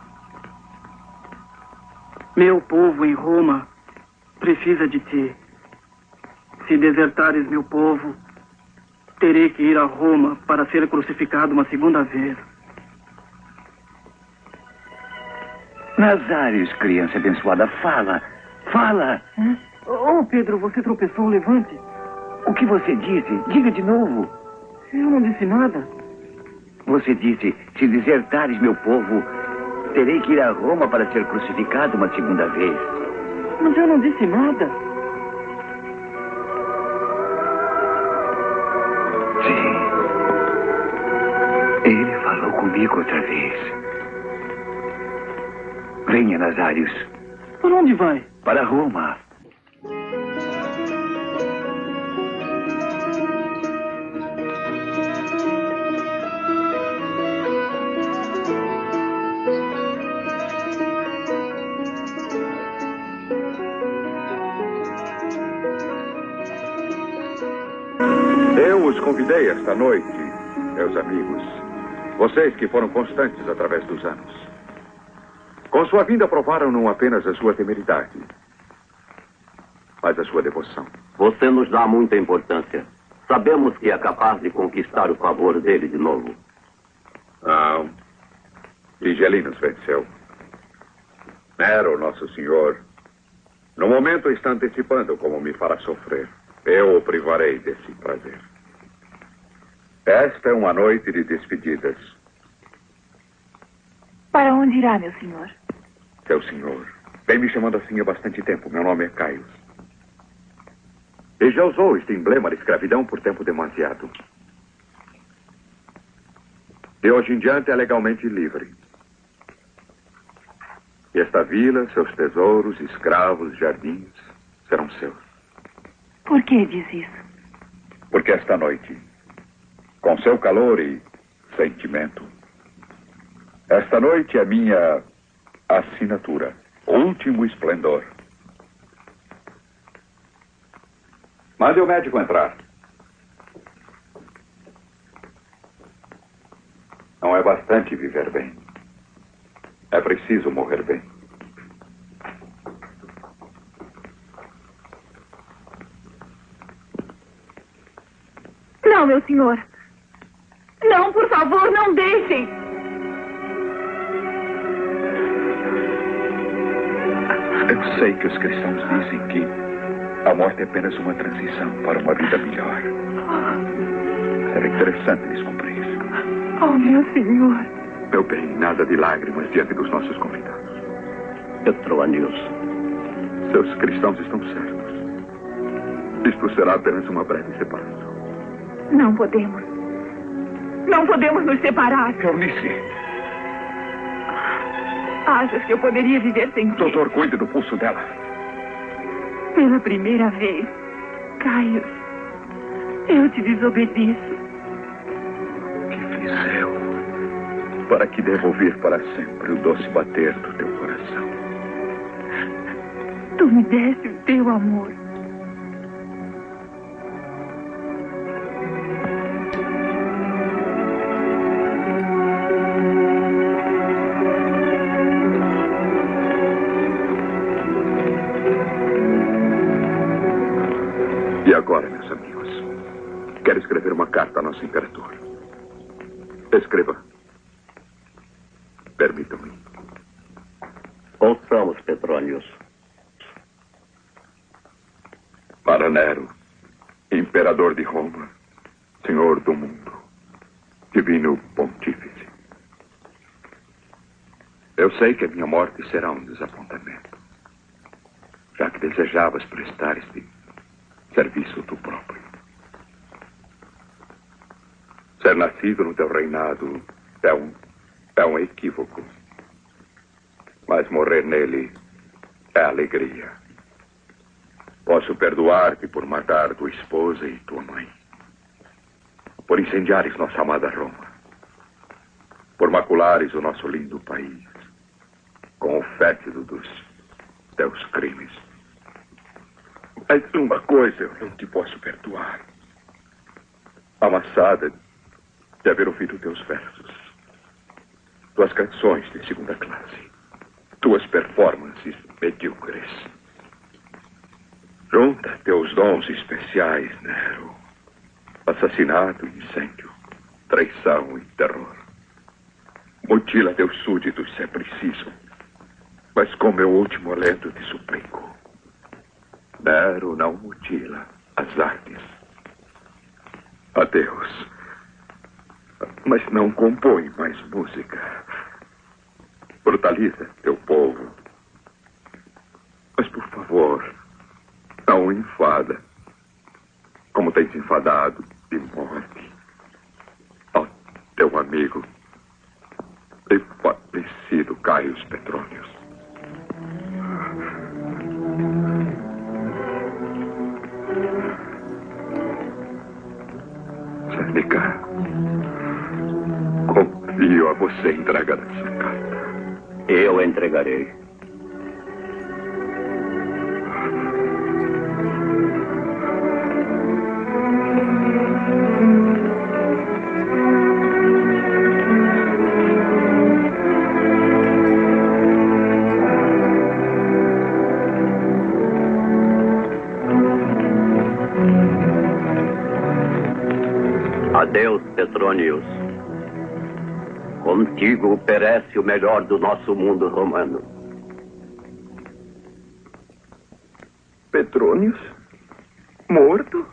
Meu povo em Roma precisa de ti. Se desertares meu povo, terei que ir a Roma para ser crucificado uma segunda vez. Nazários, criança abençoada, fala. Fala. Oh, Pedro, você tropeçou, levante. O que você disse? Diga de novo. Eu não disse nada. Você disse, se desertares meu povo, terei que ir a Roma para ser crucificado uma segunda vez. Mas eu não disse nada. Sim. Ele comigo outra vez. Venha, Nazários. Por onde vai? Para Roma. Eu os convidei esta noite, meus amigos. Vocês que foram constantes através dos anos. Com sua vinda provaram não apenas a sua temeridade, mas a sua devoção. Você nos dá muita importância. Sabemos que é capaz de conquistar o favor dele de novo. Não. Tigelinos venceu. Nero, nosso senhor, no momento está antecipando como me fará sofrer. Eu o privarei desse prazer. Esta é uma noite de despedidas. Para onde irá, meu senhor? Seu senhor, vem me chamando assim há bastante tempo. Meu nome é Caio. E já usou este emblema de escravidão por tempo demasiado. De hoje em diante é legalmente livre. E esta vila, seus tesouros, escravos, jardins, serão seus. Por que diz isso? Porque esta noite, com seu calor e sentimento, esta noite é minha assinatura, último esplendor. Mande o médico entrar. Não é bastante viver bem. É preciso morrer bem. Não, meu senhor. Não, por favor, não deixem. Eu sei que os cristãos dizem que a morte é apenas uma transição para uma vida melhor. Será interessante descobrir isso. Oh, meu senhor. Meu bem, nada de lágrimas diante dos nossos convidados. Petrônios. Seus cristãos estão certos. Isto será apenas uma breve separação. Não podemos. Não podemos nos separar. Eunice. Achas que eu poderia viver sem ti? Doutor, cuide do pulso dela. Pela primeira vez, Caio, eu te desobedeço. Que fiz eu? Para que devo ouvir para sempre o doce bater do teu coração. Tu me deste o teu amor. E agora, meus amigos, quero escrever uma carta ao nosso imperador. Escreva. Permitam-me. Ouçamos, Petrônios. Para Nero, imperador de Roma, senhor do mundo, divino pontífice. Eu sei que a minha morte será um desapontamento, já que desejavas prestar este serviço tu próprio. Ser nascido no teu reinado é um equívoco. Mas morrer nele é alegria. Posso perdoar-te por matar tua esposa e tua mãe. Por incendiares nossa amada Roma. Por maculares o nosso lindo país com o fétido dos teus crimes. Mas uma coisa eu não te posso perdoar. Amassada de haver ouvido teus versos, tuas canções de segunda classe, tuas performances medíocres. Junta teus dons especiais, Nero. Assassinato, incêndio, traição e terror. Mutila teus súditos se é preciso. Mas com meu último alento te suplico. Nero não mutila as artes. Adeus. Mas não compõe mais música. Brutaliza teu povo. Mas, por favor, não o enfada. Como tens enfadado de morte. Ó, teu amigo, Padecido Caius Petronius. Sêneca, confio a você entregar essa carta. Eu entregarei. Adeus, Petronius. Contigo perece o melhor do nosso mundo romano. Petronius? Morto?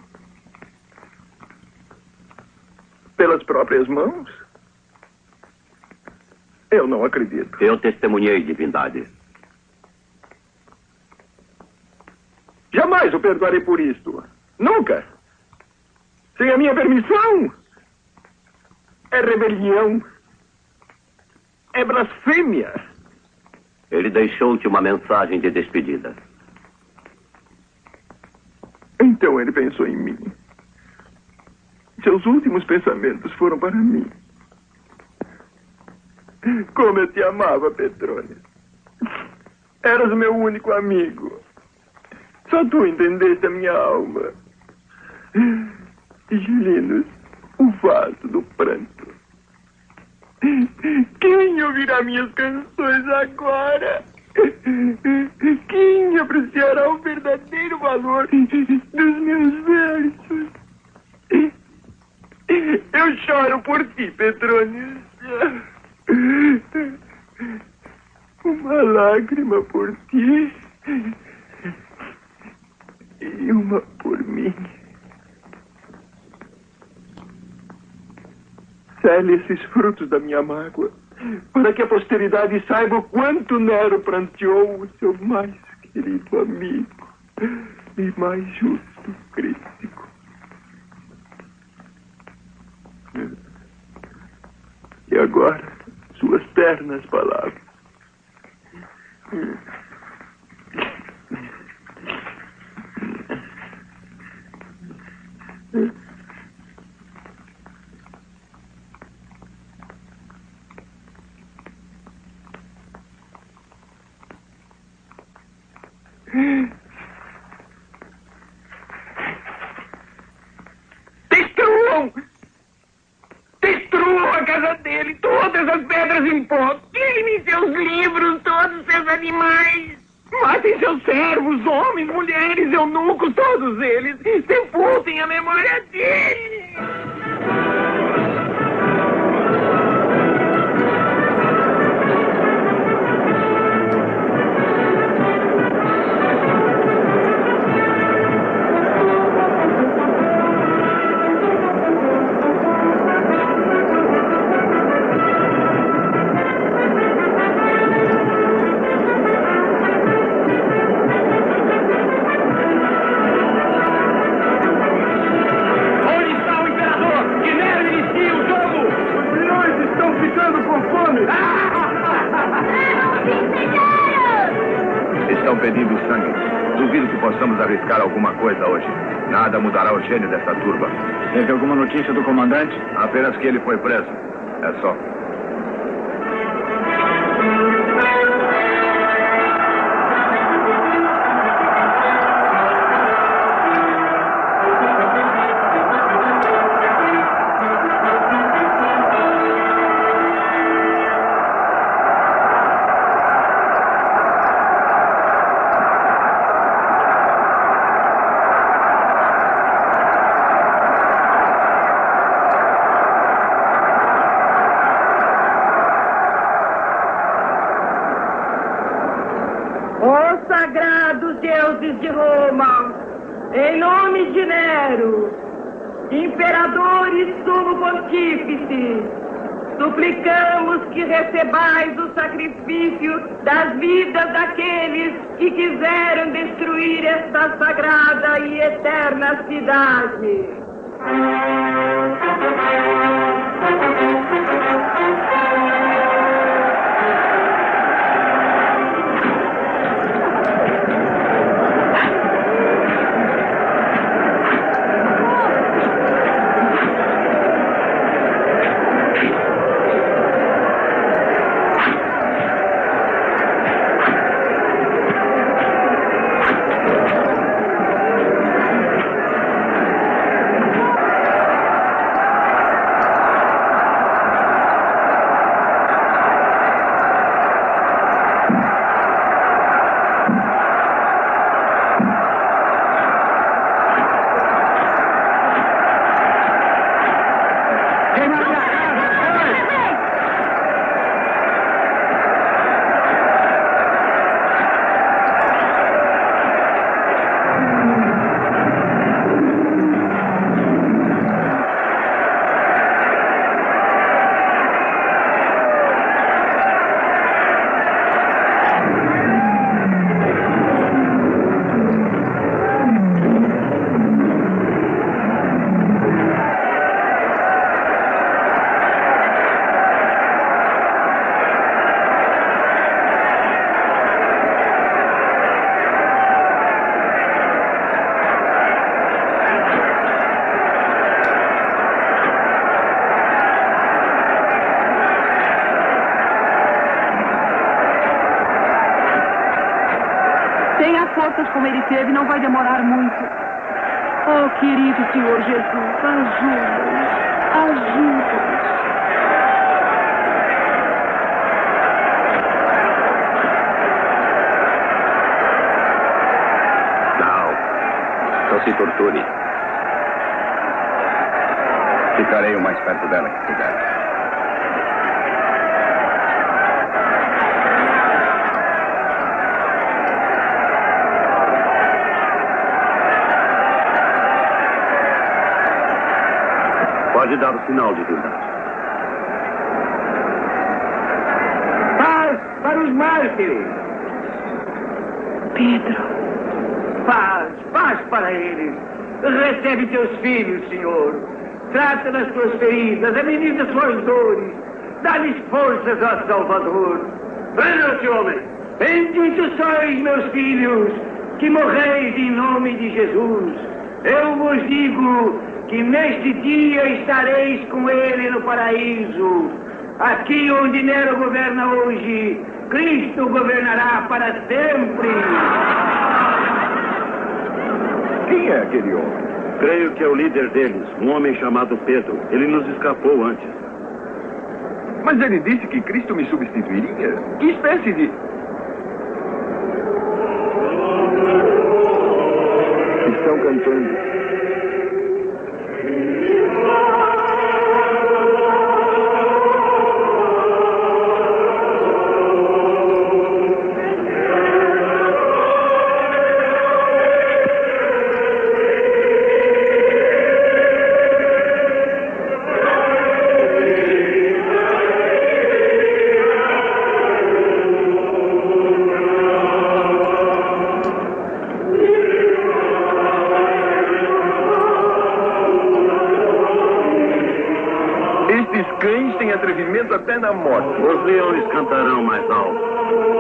Pelas próprias mãos? Eu não acredito. Eu testemunhei, divindade. Jamais o perdoarei por isto. Nunca. Sem a minha permissão. É rebelião. É blasfêmia. Ele deixou-te uma mensagem de despedida. Então ele pensou em mim. Seus últimos pensamentos foram para mim. Como eu te amava, Petronius. Eras meu único amigo. Só tu entendeste a minha alma. Gelinos, o vaso do pranto. Quem ouvirá minhas canções agora? Quem apreciará o verdadeiro valor dos meus versos? Eu choro por ti, Petronius. Uma lágrima por ti e uma por mim. Cele esses frutos da minha mágoa, para que a posteridade saiba o quanto Nero pranteou o seu mais querido amigo e mais justo crítico. E agora, suas ternas palavras. Destruam! Destruam a casa dele, todas as pedras em pó. Tirem seus livros, todos seus animais. Matem seus servos, homens, mulheres, eunucos, todos eles. Sepultem a memória dele. Estão pedindo sangue. Duvido que possamos arriscar alguma coisa hoje. Nada mudará o gênio dessa turba. Teve alguma notícia do comandante? Apenas que ele foi preso. É só. Deuses de Roma, em nome de Nero, imperador e sumo pontífice, suplicamos que recebais o sacrifício das vidas daqueles que quiseram destruir esta sagrada e eterna cidade. ele teve não vai demorar muito. Oh, querido Senhor Jesus, ajuda-nos, ajuda-nos. Não se torture. Ficarei o mais perto dela que puder. Pode dar o sinal de vida. Paz para os mártires! Pedro. Paz para eles. Recebe teus filhos, Senhor. Trata das suas feridas, ameniza suas dores. Dá-lhes forças, ó Salvador. Prenda-se, homem! Benditos sois, meus filhos, que morreis em nome de Jesus. Eu vos digo que neste dia estareis com ele no paraíso. Aqui onde Nero governa hoje, Cristo governará para sempre. Quem é aquele homem? Creio que é o líder deles, um homem chamado Pedro. Ele nos escapou antes. Mas ele disse que Cristo me substituiria? Que espécie de... Estão cantando. Até na morte. Os leões cantarão mais alto.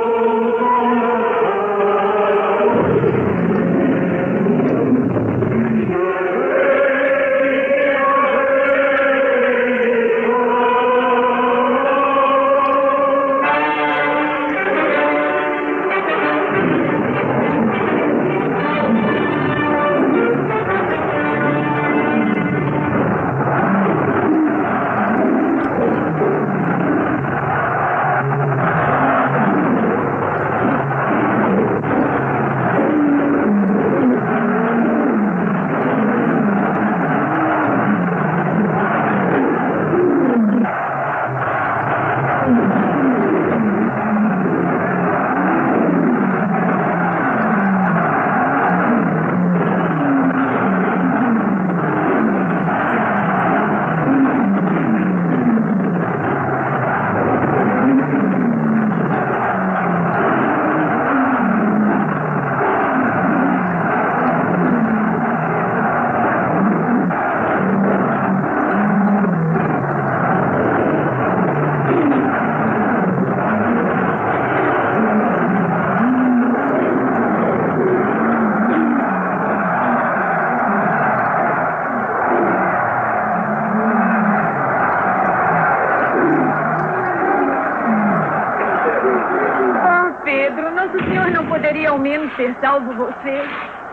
Poderia ao menos ter salvo você.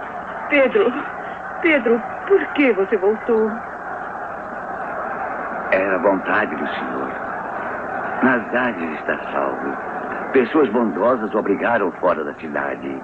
Pedro, por que você voltou? Era a vontade do Senhor. Nas dádivas está salvo. Pessoas bondosas o obrigaram fora da cidade.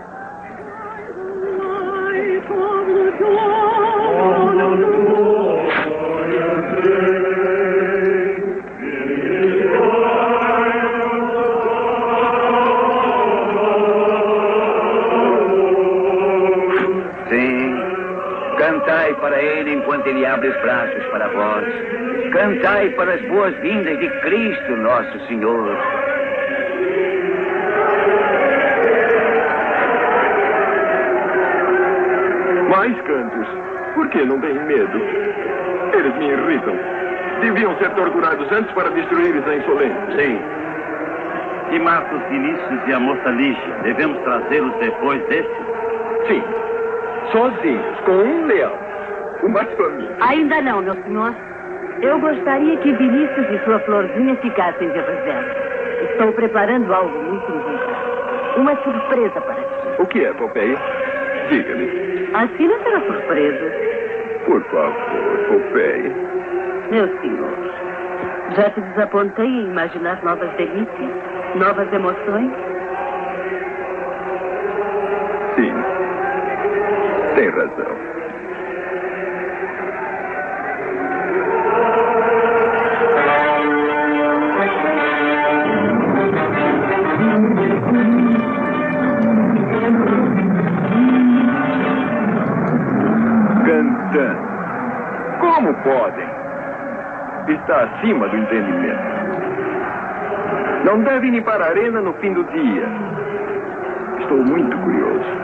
Cantai para ele enquanto ele abre os braços para vós. Cantai para as boas-vindas de Cristo, nosso Senhor. Mais cantos. Por que não têm medo? Eles me irritam. Deviam ser torturados antes para destruir a insolência. Sim. E Marcos Vinícius e a moça Lígia, devemos trazê-los depois desse? Sim. Sozinhos, com um leão. Uma família. Ainda não, meu senhor. Eu gostaria que Vinícius e sua florzinha ficassem de reserva. Estou preparando algo muito inventado. Uma surpresa para ti. O que é, Pompeia? Diga-me. Assim não será surpresa. Por favor, Popeye. Meu senhor, já te desapontei em imaginar novas delícias, novas emoções? Sim. Tem razão. Cantando. Como podem? Está acima do entendimento. Não devem ir para a arena no fim do dia. Estou muito curioso.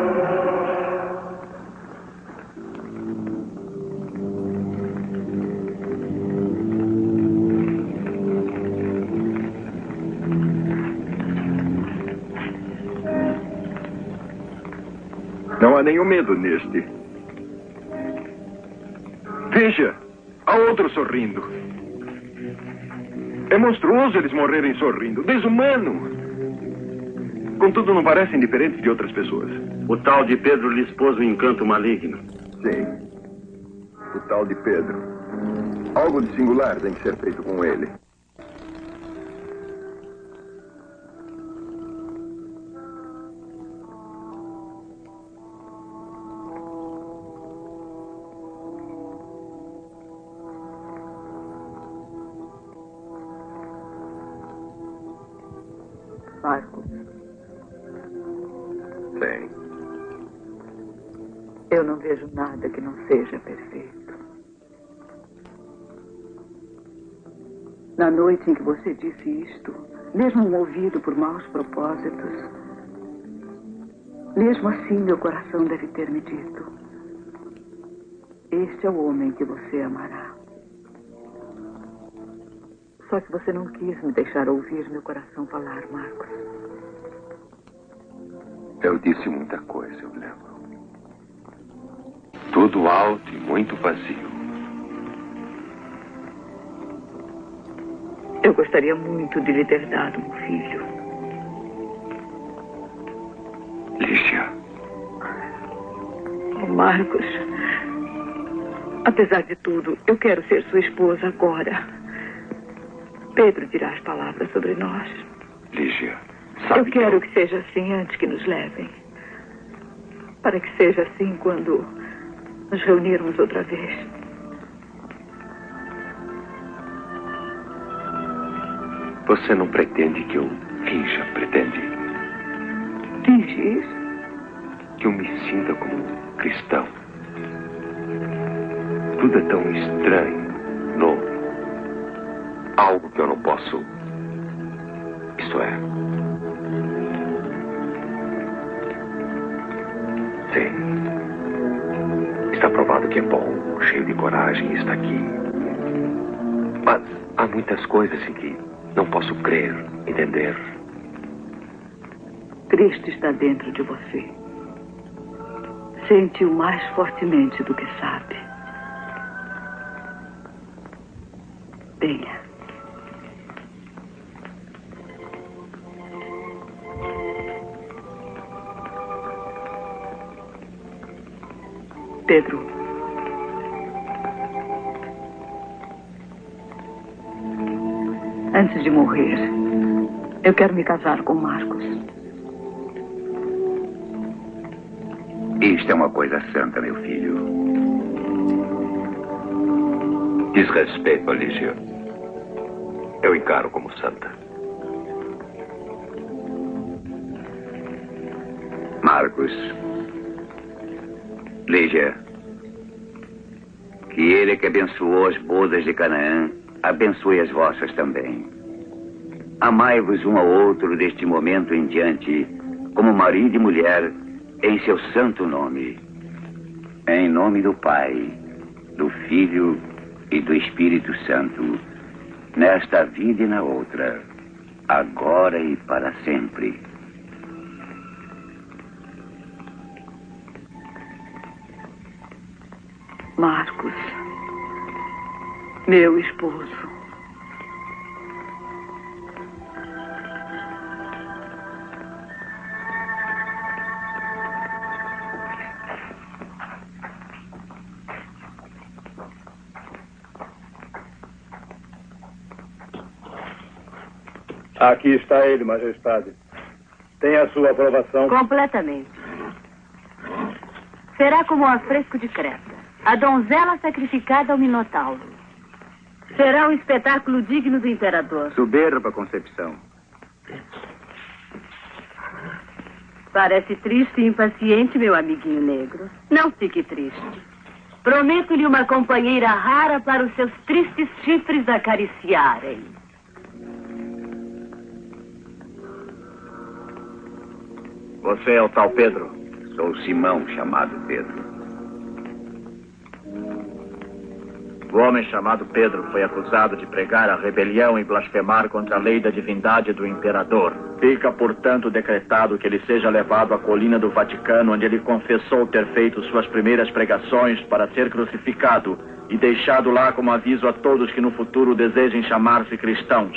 Não há nenhum medo neste. Veja, há outro sorrindo. É monstruoso eles morrerem sorrindo. Desumano. Contudo, não parecem diferentes de outras pessoas. O tal de Pedro lhes pôs um encanto maligno. Sim. O tal de Pedro. Algo de singular tem que ser feito com ele. Marcos. Sim. Eu não vejo nada que não seja perfeito. Na noite em que você disse isto, mesmo movido por maus propósitos, mesmo assim meu coração deve ter me dito: este é o homem que você amará. Só que você não quis me deixar ouvir meu coração falar, Marcos. Eu disse muita coisa, eu lembro. Tudo alto e muito vazio. Eu gostaria muito de lhe ter dado um filho. Lígia. Oh, Marcos, apesar de tudo, eu quero ser sua esposa agora. Pedro dirá as palavras sobre nós. Lígia, eu quero que seja assim antes que nos levem. Para que seja assim quando nos reunirmos outra vez. Você não pretende que eu finja, pretende? Fingir? Que eu me sinta como um cristão. Tudo é tão estranho, novo. Algo que eu não posso. Isto é. Sim. Está provado que é bom, cheio de coragem, está aqui. Mas há muitas coisas em que não posso crer, entender. Cristo está dentro de você. Sente-o mais fortemente do que sabe. Venha. Pedro. Antes de morrer, eu quero me casar com Marcos. Isto é uma coisa santa, meu filho. Desrespeito, Lígia. Eu encaro como santa. Marcos. Lígia. Que ele que abençoou as bodas de Canaã, abençoe as vossas também. Amai-vos um ao outro deste momento em diante, como marido e mulher, em seu santo nome. Em nome do Pai, do Filho e do Espírito Santo, nesta vida e na outra, agora e para sempre. Marcos, meu esposo. Aqui está ele, majestade. Tem a sua aprovação? Completamente. Será como o afresco de Creta. A donzela sacrificada ao Minotauro. Será um espetáculo digno do imperador. Soberba concepção. Parece triste e impaciente, meu amiguinho negro. Não fique triste. Prometo-lhe uma companheira rara para os seus tristes chifres acariciarem. Você é o tal Pedro? Sou Simão, chamado Pedro. O homem chamado Pedro foi acusado de pregar a rebelião e blasfemar contra a lei da divindade do imperador. Fica, portanto, decretado que ele seja levado à colina do Vaticano, onde ele confessou ter feito suas primeiras pregações para ser crucificado e deixado lá como aviso a todos que no futuro desejem chamar-se cristãos.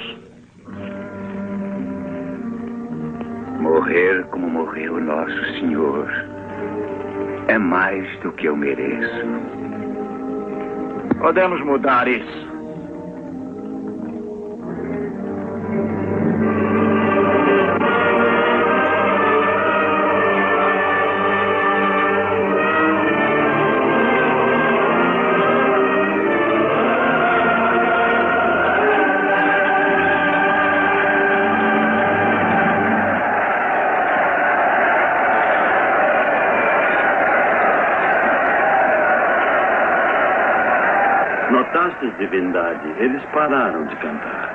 Morrer como morreu nosso Senhor é mais do que eu mereço. Podemos mudar isso. Notastes, divindade, eles pararam de cantar.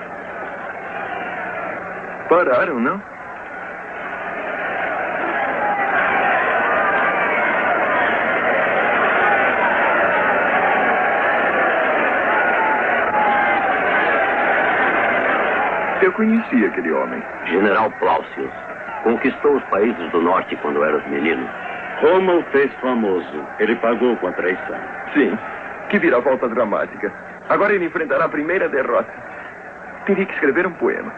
Pararam, não? Eu conheci aquele homem. General Plaucius. Conquistou os países do norte quando eras menino. Roma o fez famoso. Ele pagou com a traição. Sim. Que viravolta dramática. Agora ele enfrentará a primeira derrota. Teria que escrever um poema.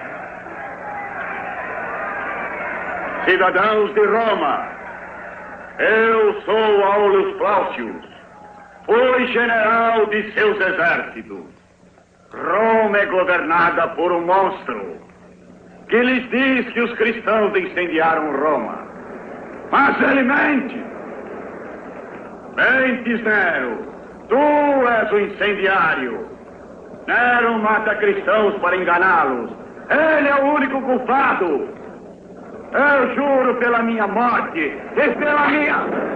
Cidadãos de Roma, eu sou Aulus Plaucius. Fui general de seus exércitos. Roma é governada por um monstro que lhes diz que os cristãos incendiaram Roma. Mas ele mente. Mentes, Nero. Tu és o incendiário. Nero mata cristãos para enganá-los. Ele é o único culpado. Eu juro pela minha morte e pela minha...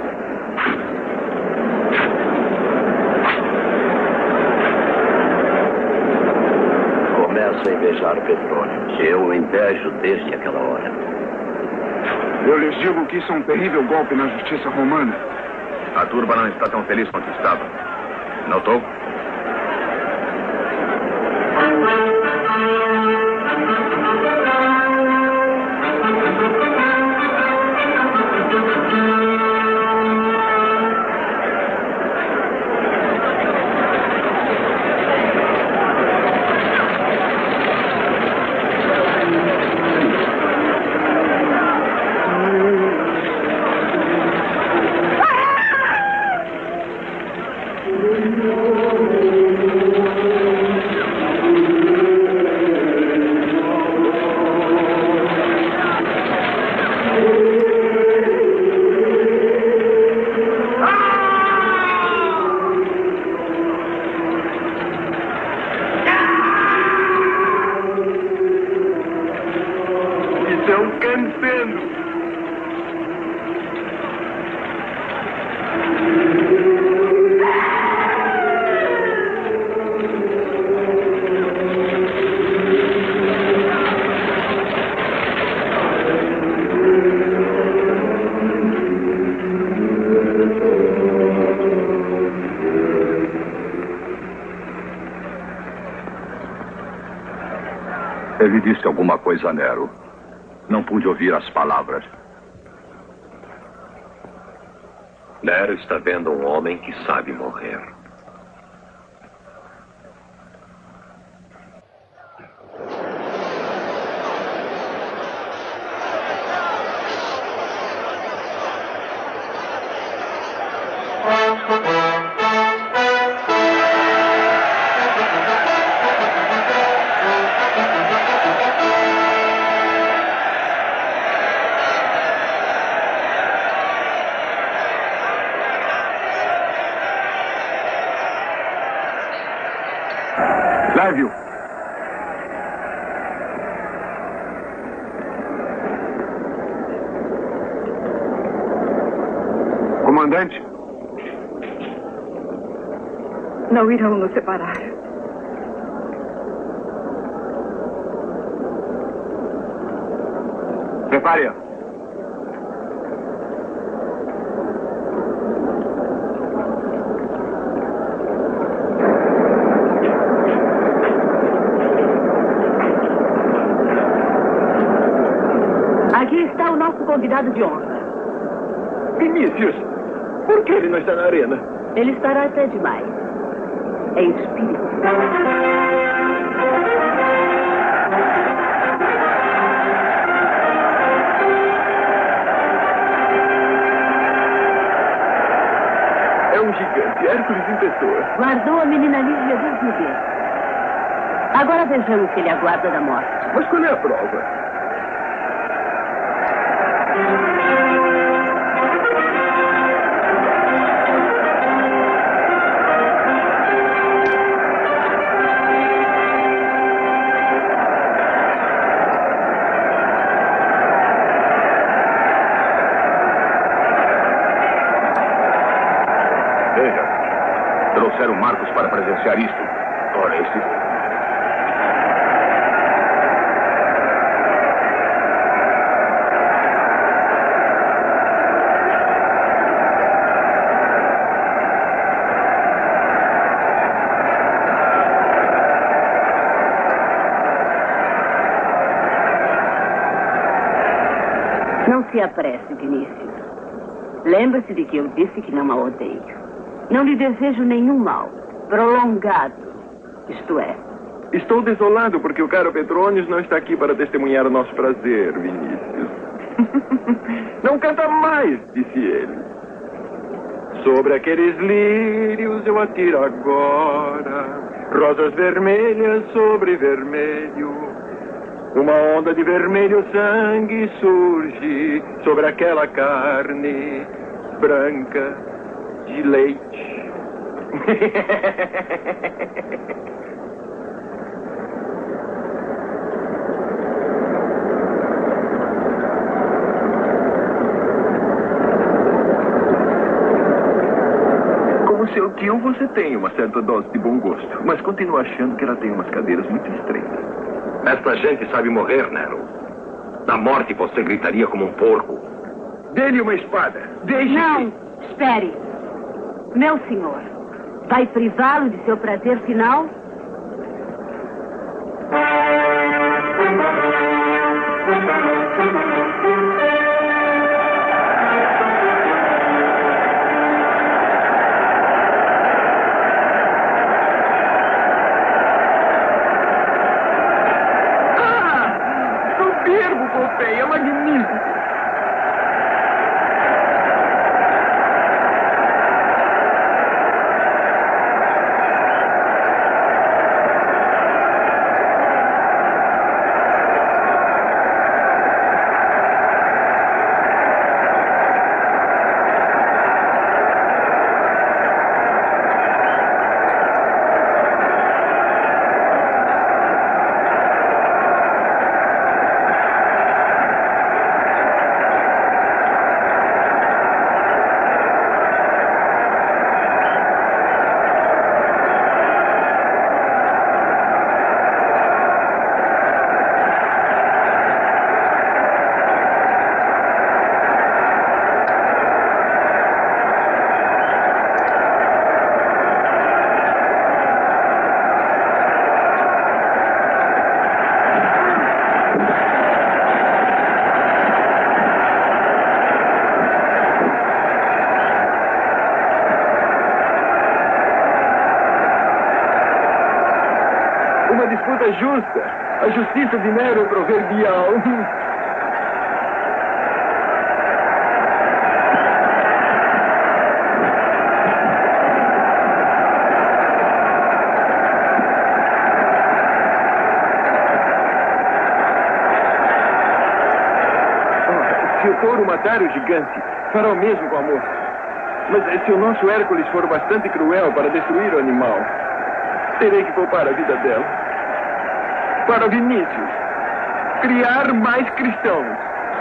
Começo a invejar Petrônio. Eu o invejo desde aquela hora. Eu lhes digo que isso é um terrível golpe na justiça romana. A turba não está tão feliz quanto estava. Notou? Ele disse alguma coisa a Nero. Não pude ouvir as palavras. Nero está vendo um homem que sabe morrer. Leve-o. Comandante. Não irão nos separar. Prepare-a. Aqui está o nosso convidado de honra. Vinícius, por que ele não está na arena? Ele estará até demais. Em espírito. É um gigante, Hércules em pessoa. Guardou a menina Lígia desde o berço. Agora vejamos se ele aguarda da morte. Mas qual é a prova? Trouxeram Marcos para presenciar isto. Ora, este... Não se apresse, Vinícius. Lembre-se de que eu disse que não a odeio. Não lhe desejo nenhum mal. Prolongado. Isto é. Estou desolado porque o caro Petrônios não está aqui para testemunhar o nosso prazer, Vinícius. Não canta mais, disse ele. Sobre aqueles lírios eu atiro agora, rosas vermelhas sobre vermelho. Uma onda de vermelho sangue surge sobre aquela carne branca de leite. Como seu tio, você tem uma certa dose de bom gosto, mas continua achando que ela tem umas cadeiras muito estreitas. Esta gente sabe morrer, Nero. Na morte você gritaria como um porco. Dê-lhe uma espada. Deixe-se. Não, espere. Meu senhor, vai privá-lo de seu prazer final? Soberbo, Pompeia, magnífico. Uma disputa justa. A justiça de Nero é proverbial. Se o touro matar o gigante, fará o mesmo com a moça. Mas se o nosso Hércules for bastante cruel para destruir o animal, Terei que poupar a vida dela. Para Vinícius. Criar mais cristãos.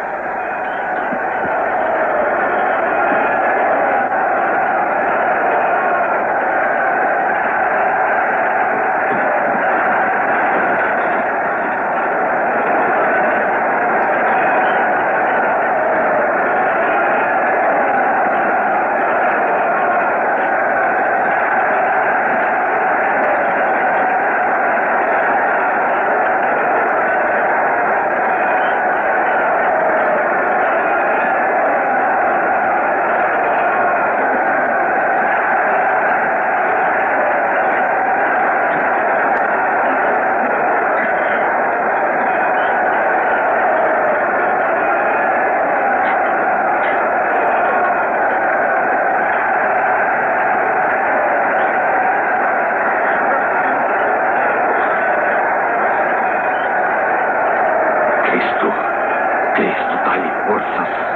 Cristo, dá-lhe forças.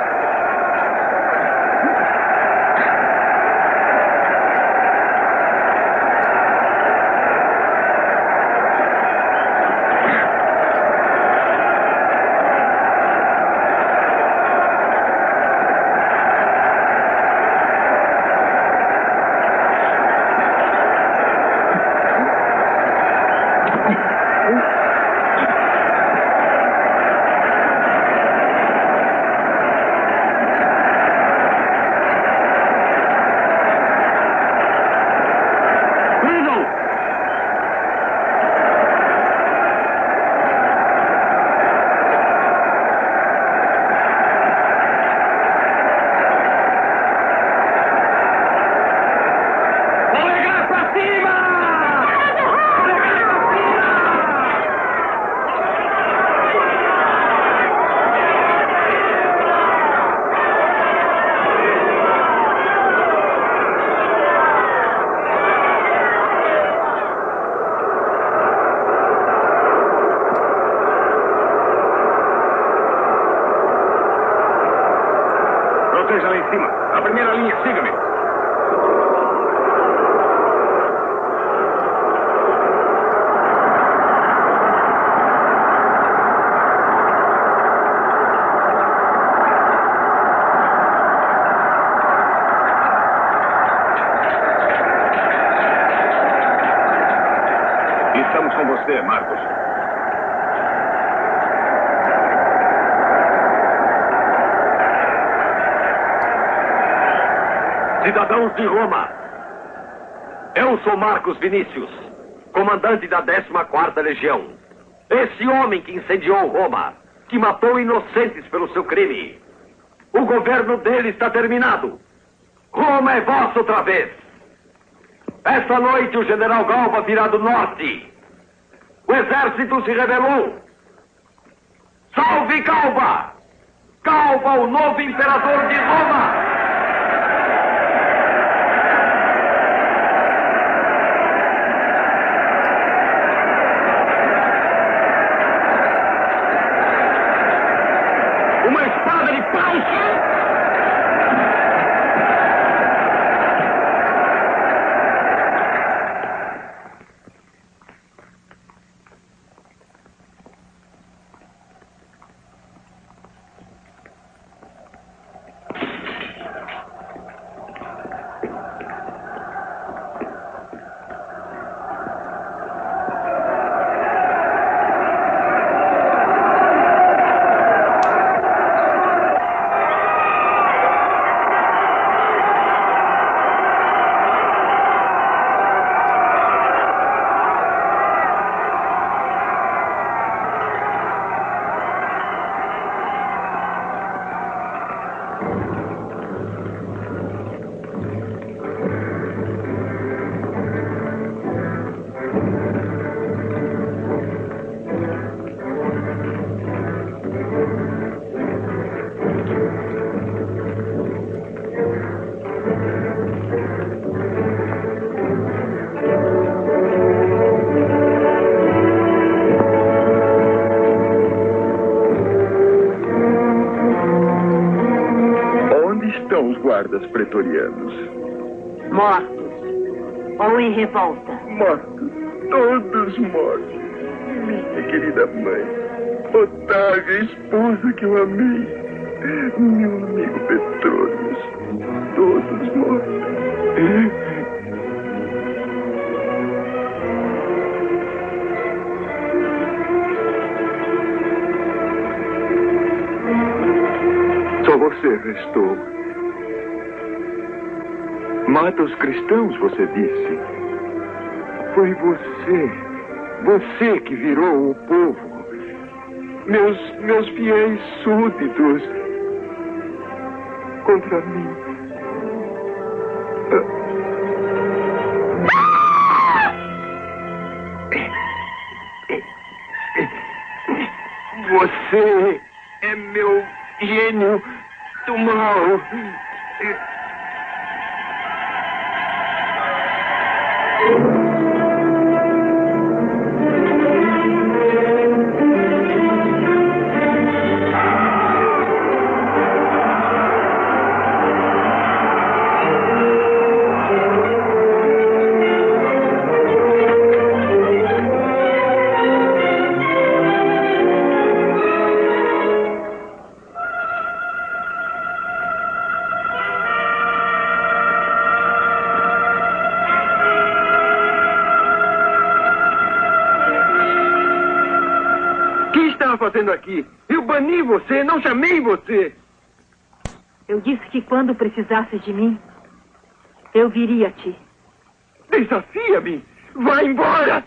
Proteja lá em cima. A primeira linha, siga-me. Estamos com você, Marcos. Cidadãos de Roma, eu sou Marcos Vinícius, comandante da 14ª Legião. Esse homem que incendiou Roma, que matou inocentes pelo seu crime. O governo dele está terminado. Roma é vossa outra vez. Esta noite o general Galba virá do norte. O exército se rebelou. Salve Galba! Galba, o novo imperador de Roma! Uma espada de paz! Os guardas pretorianos. Mortos. Ou em revolta. Mortos. todos mortos. Minha querida mãe, Otávia, a esposa que eu amei, meu amigo Petrônios, todos mortos. Só você restou. Mata os cristãos, você disse. Foi você que virou o povo. Meus fiéis súditos contra mim. Você é meu gênio do mal. Fazendo aqui? Eu bani você, não chamei você. Eu disse que quando precisasses de mim, eu viria a ti. Desafia-me! Vá embora!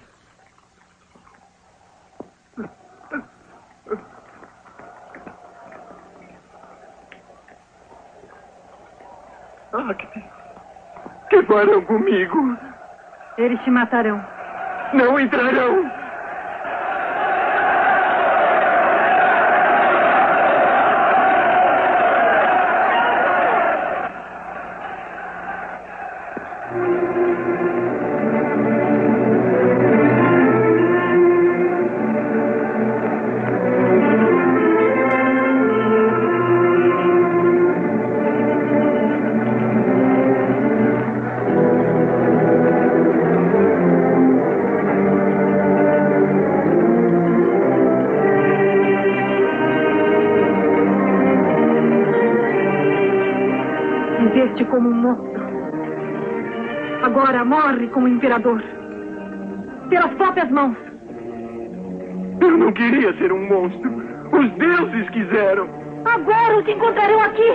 Que farão comigo? Eles te matarão. Não entrarão! Como um monstro. Agora morre como imperador. Pelas próprias mãos. Eu não queria ser um monstro. Os deuses quiseram. Agora os encontrarão aqui.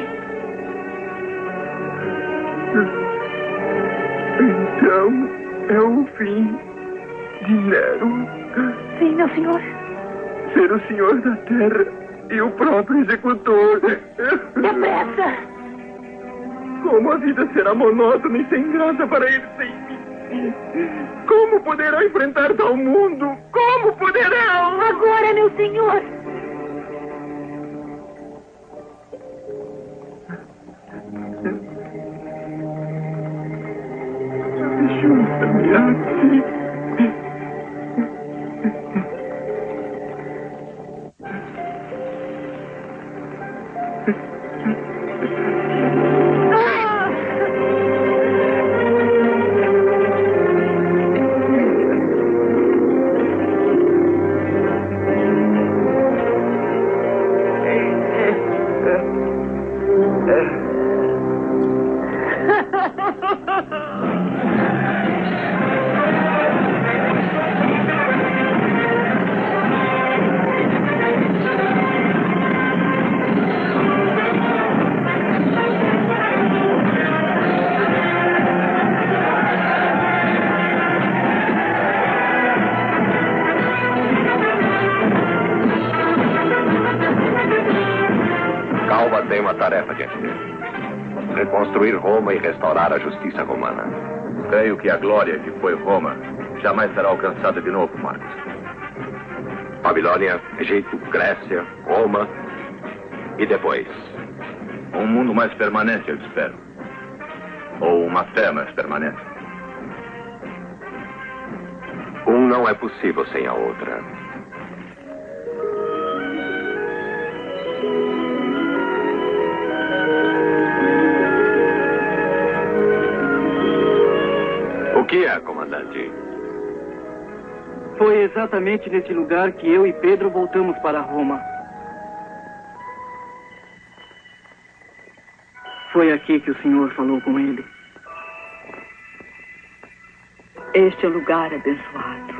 Então é o fim de Nero. Sim, meu senhor. Ser o senhor da terra e o próprio executor. Depressa! Como a vida será monótona e sem graça para ele sem mim? Como poderão enfrentar tal mundo? Como poderão? Agora, meu senhor! Ajuda-me aqui. Tem uma tarefa diante dele. Reconstruir Roma e restaurar a justiça romana. Creio que a glória que foi Roma jamais será alcançada de novo, Marcos. Babilônia, Egito, Grécia, Roma e depois? Um mundo mais permanente, eu espero. Ou uma fé mais permanente. Um não é possível sem a outra. O que é, comandante? Foi exatamente nesse lugar que eu e Pedro voltamos para Roma. Foi aqui que o Senhor falou com ele. Este é o lugar abençoado.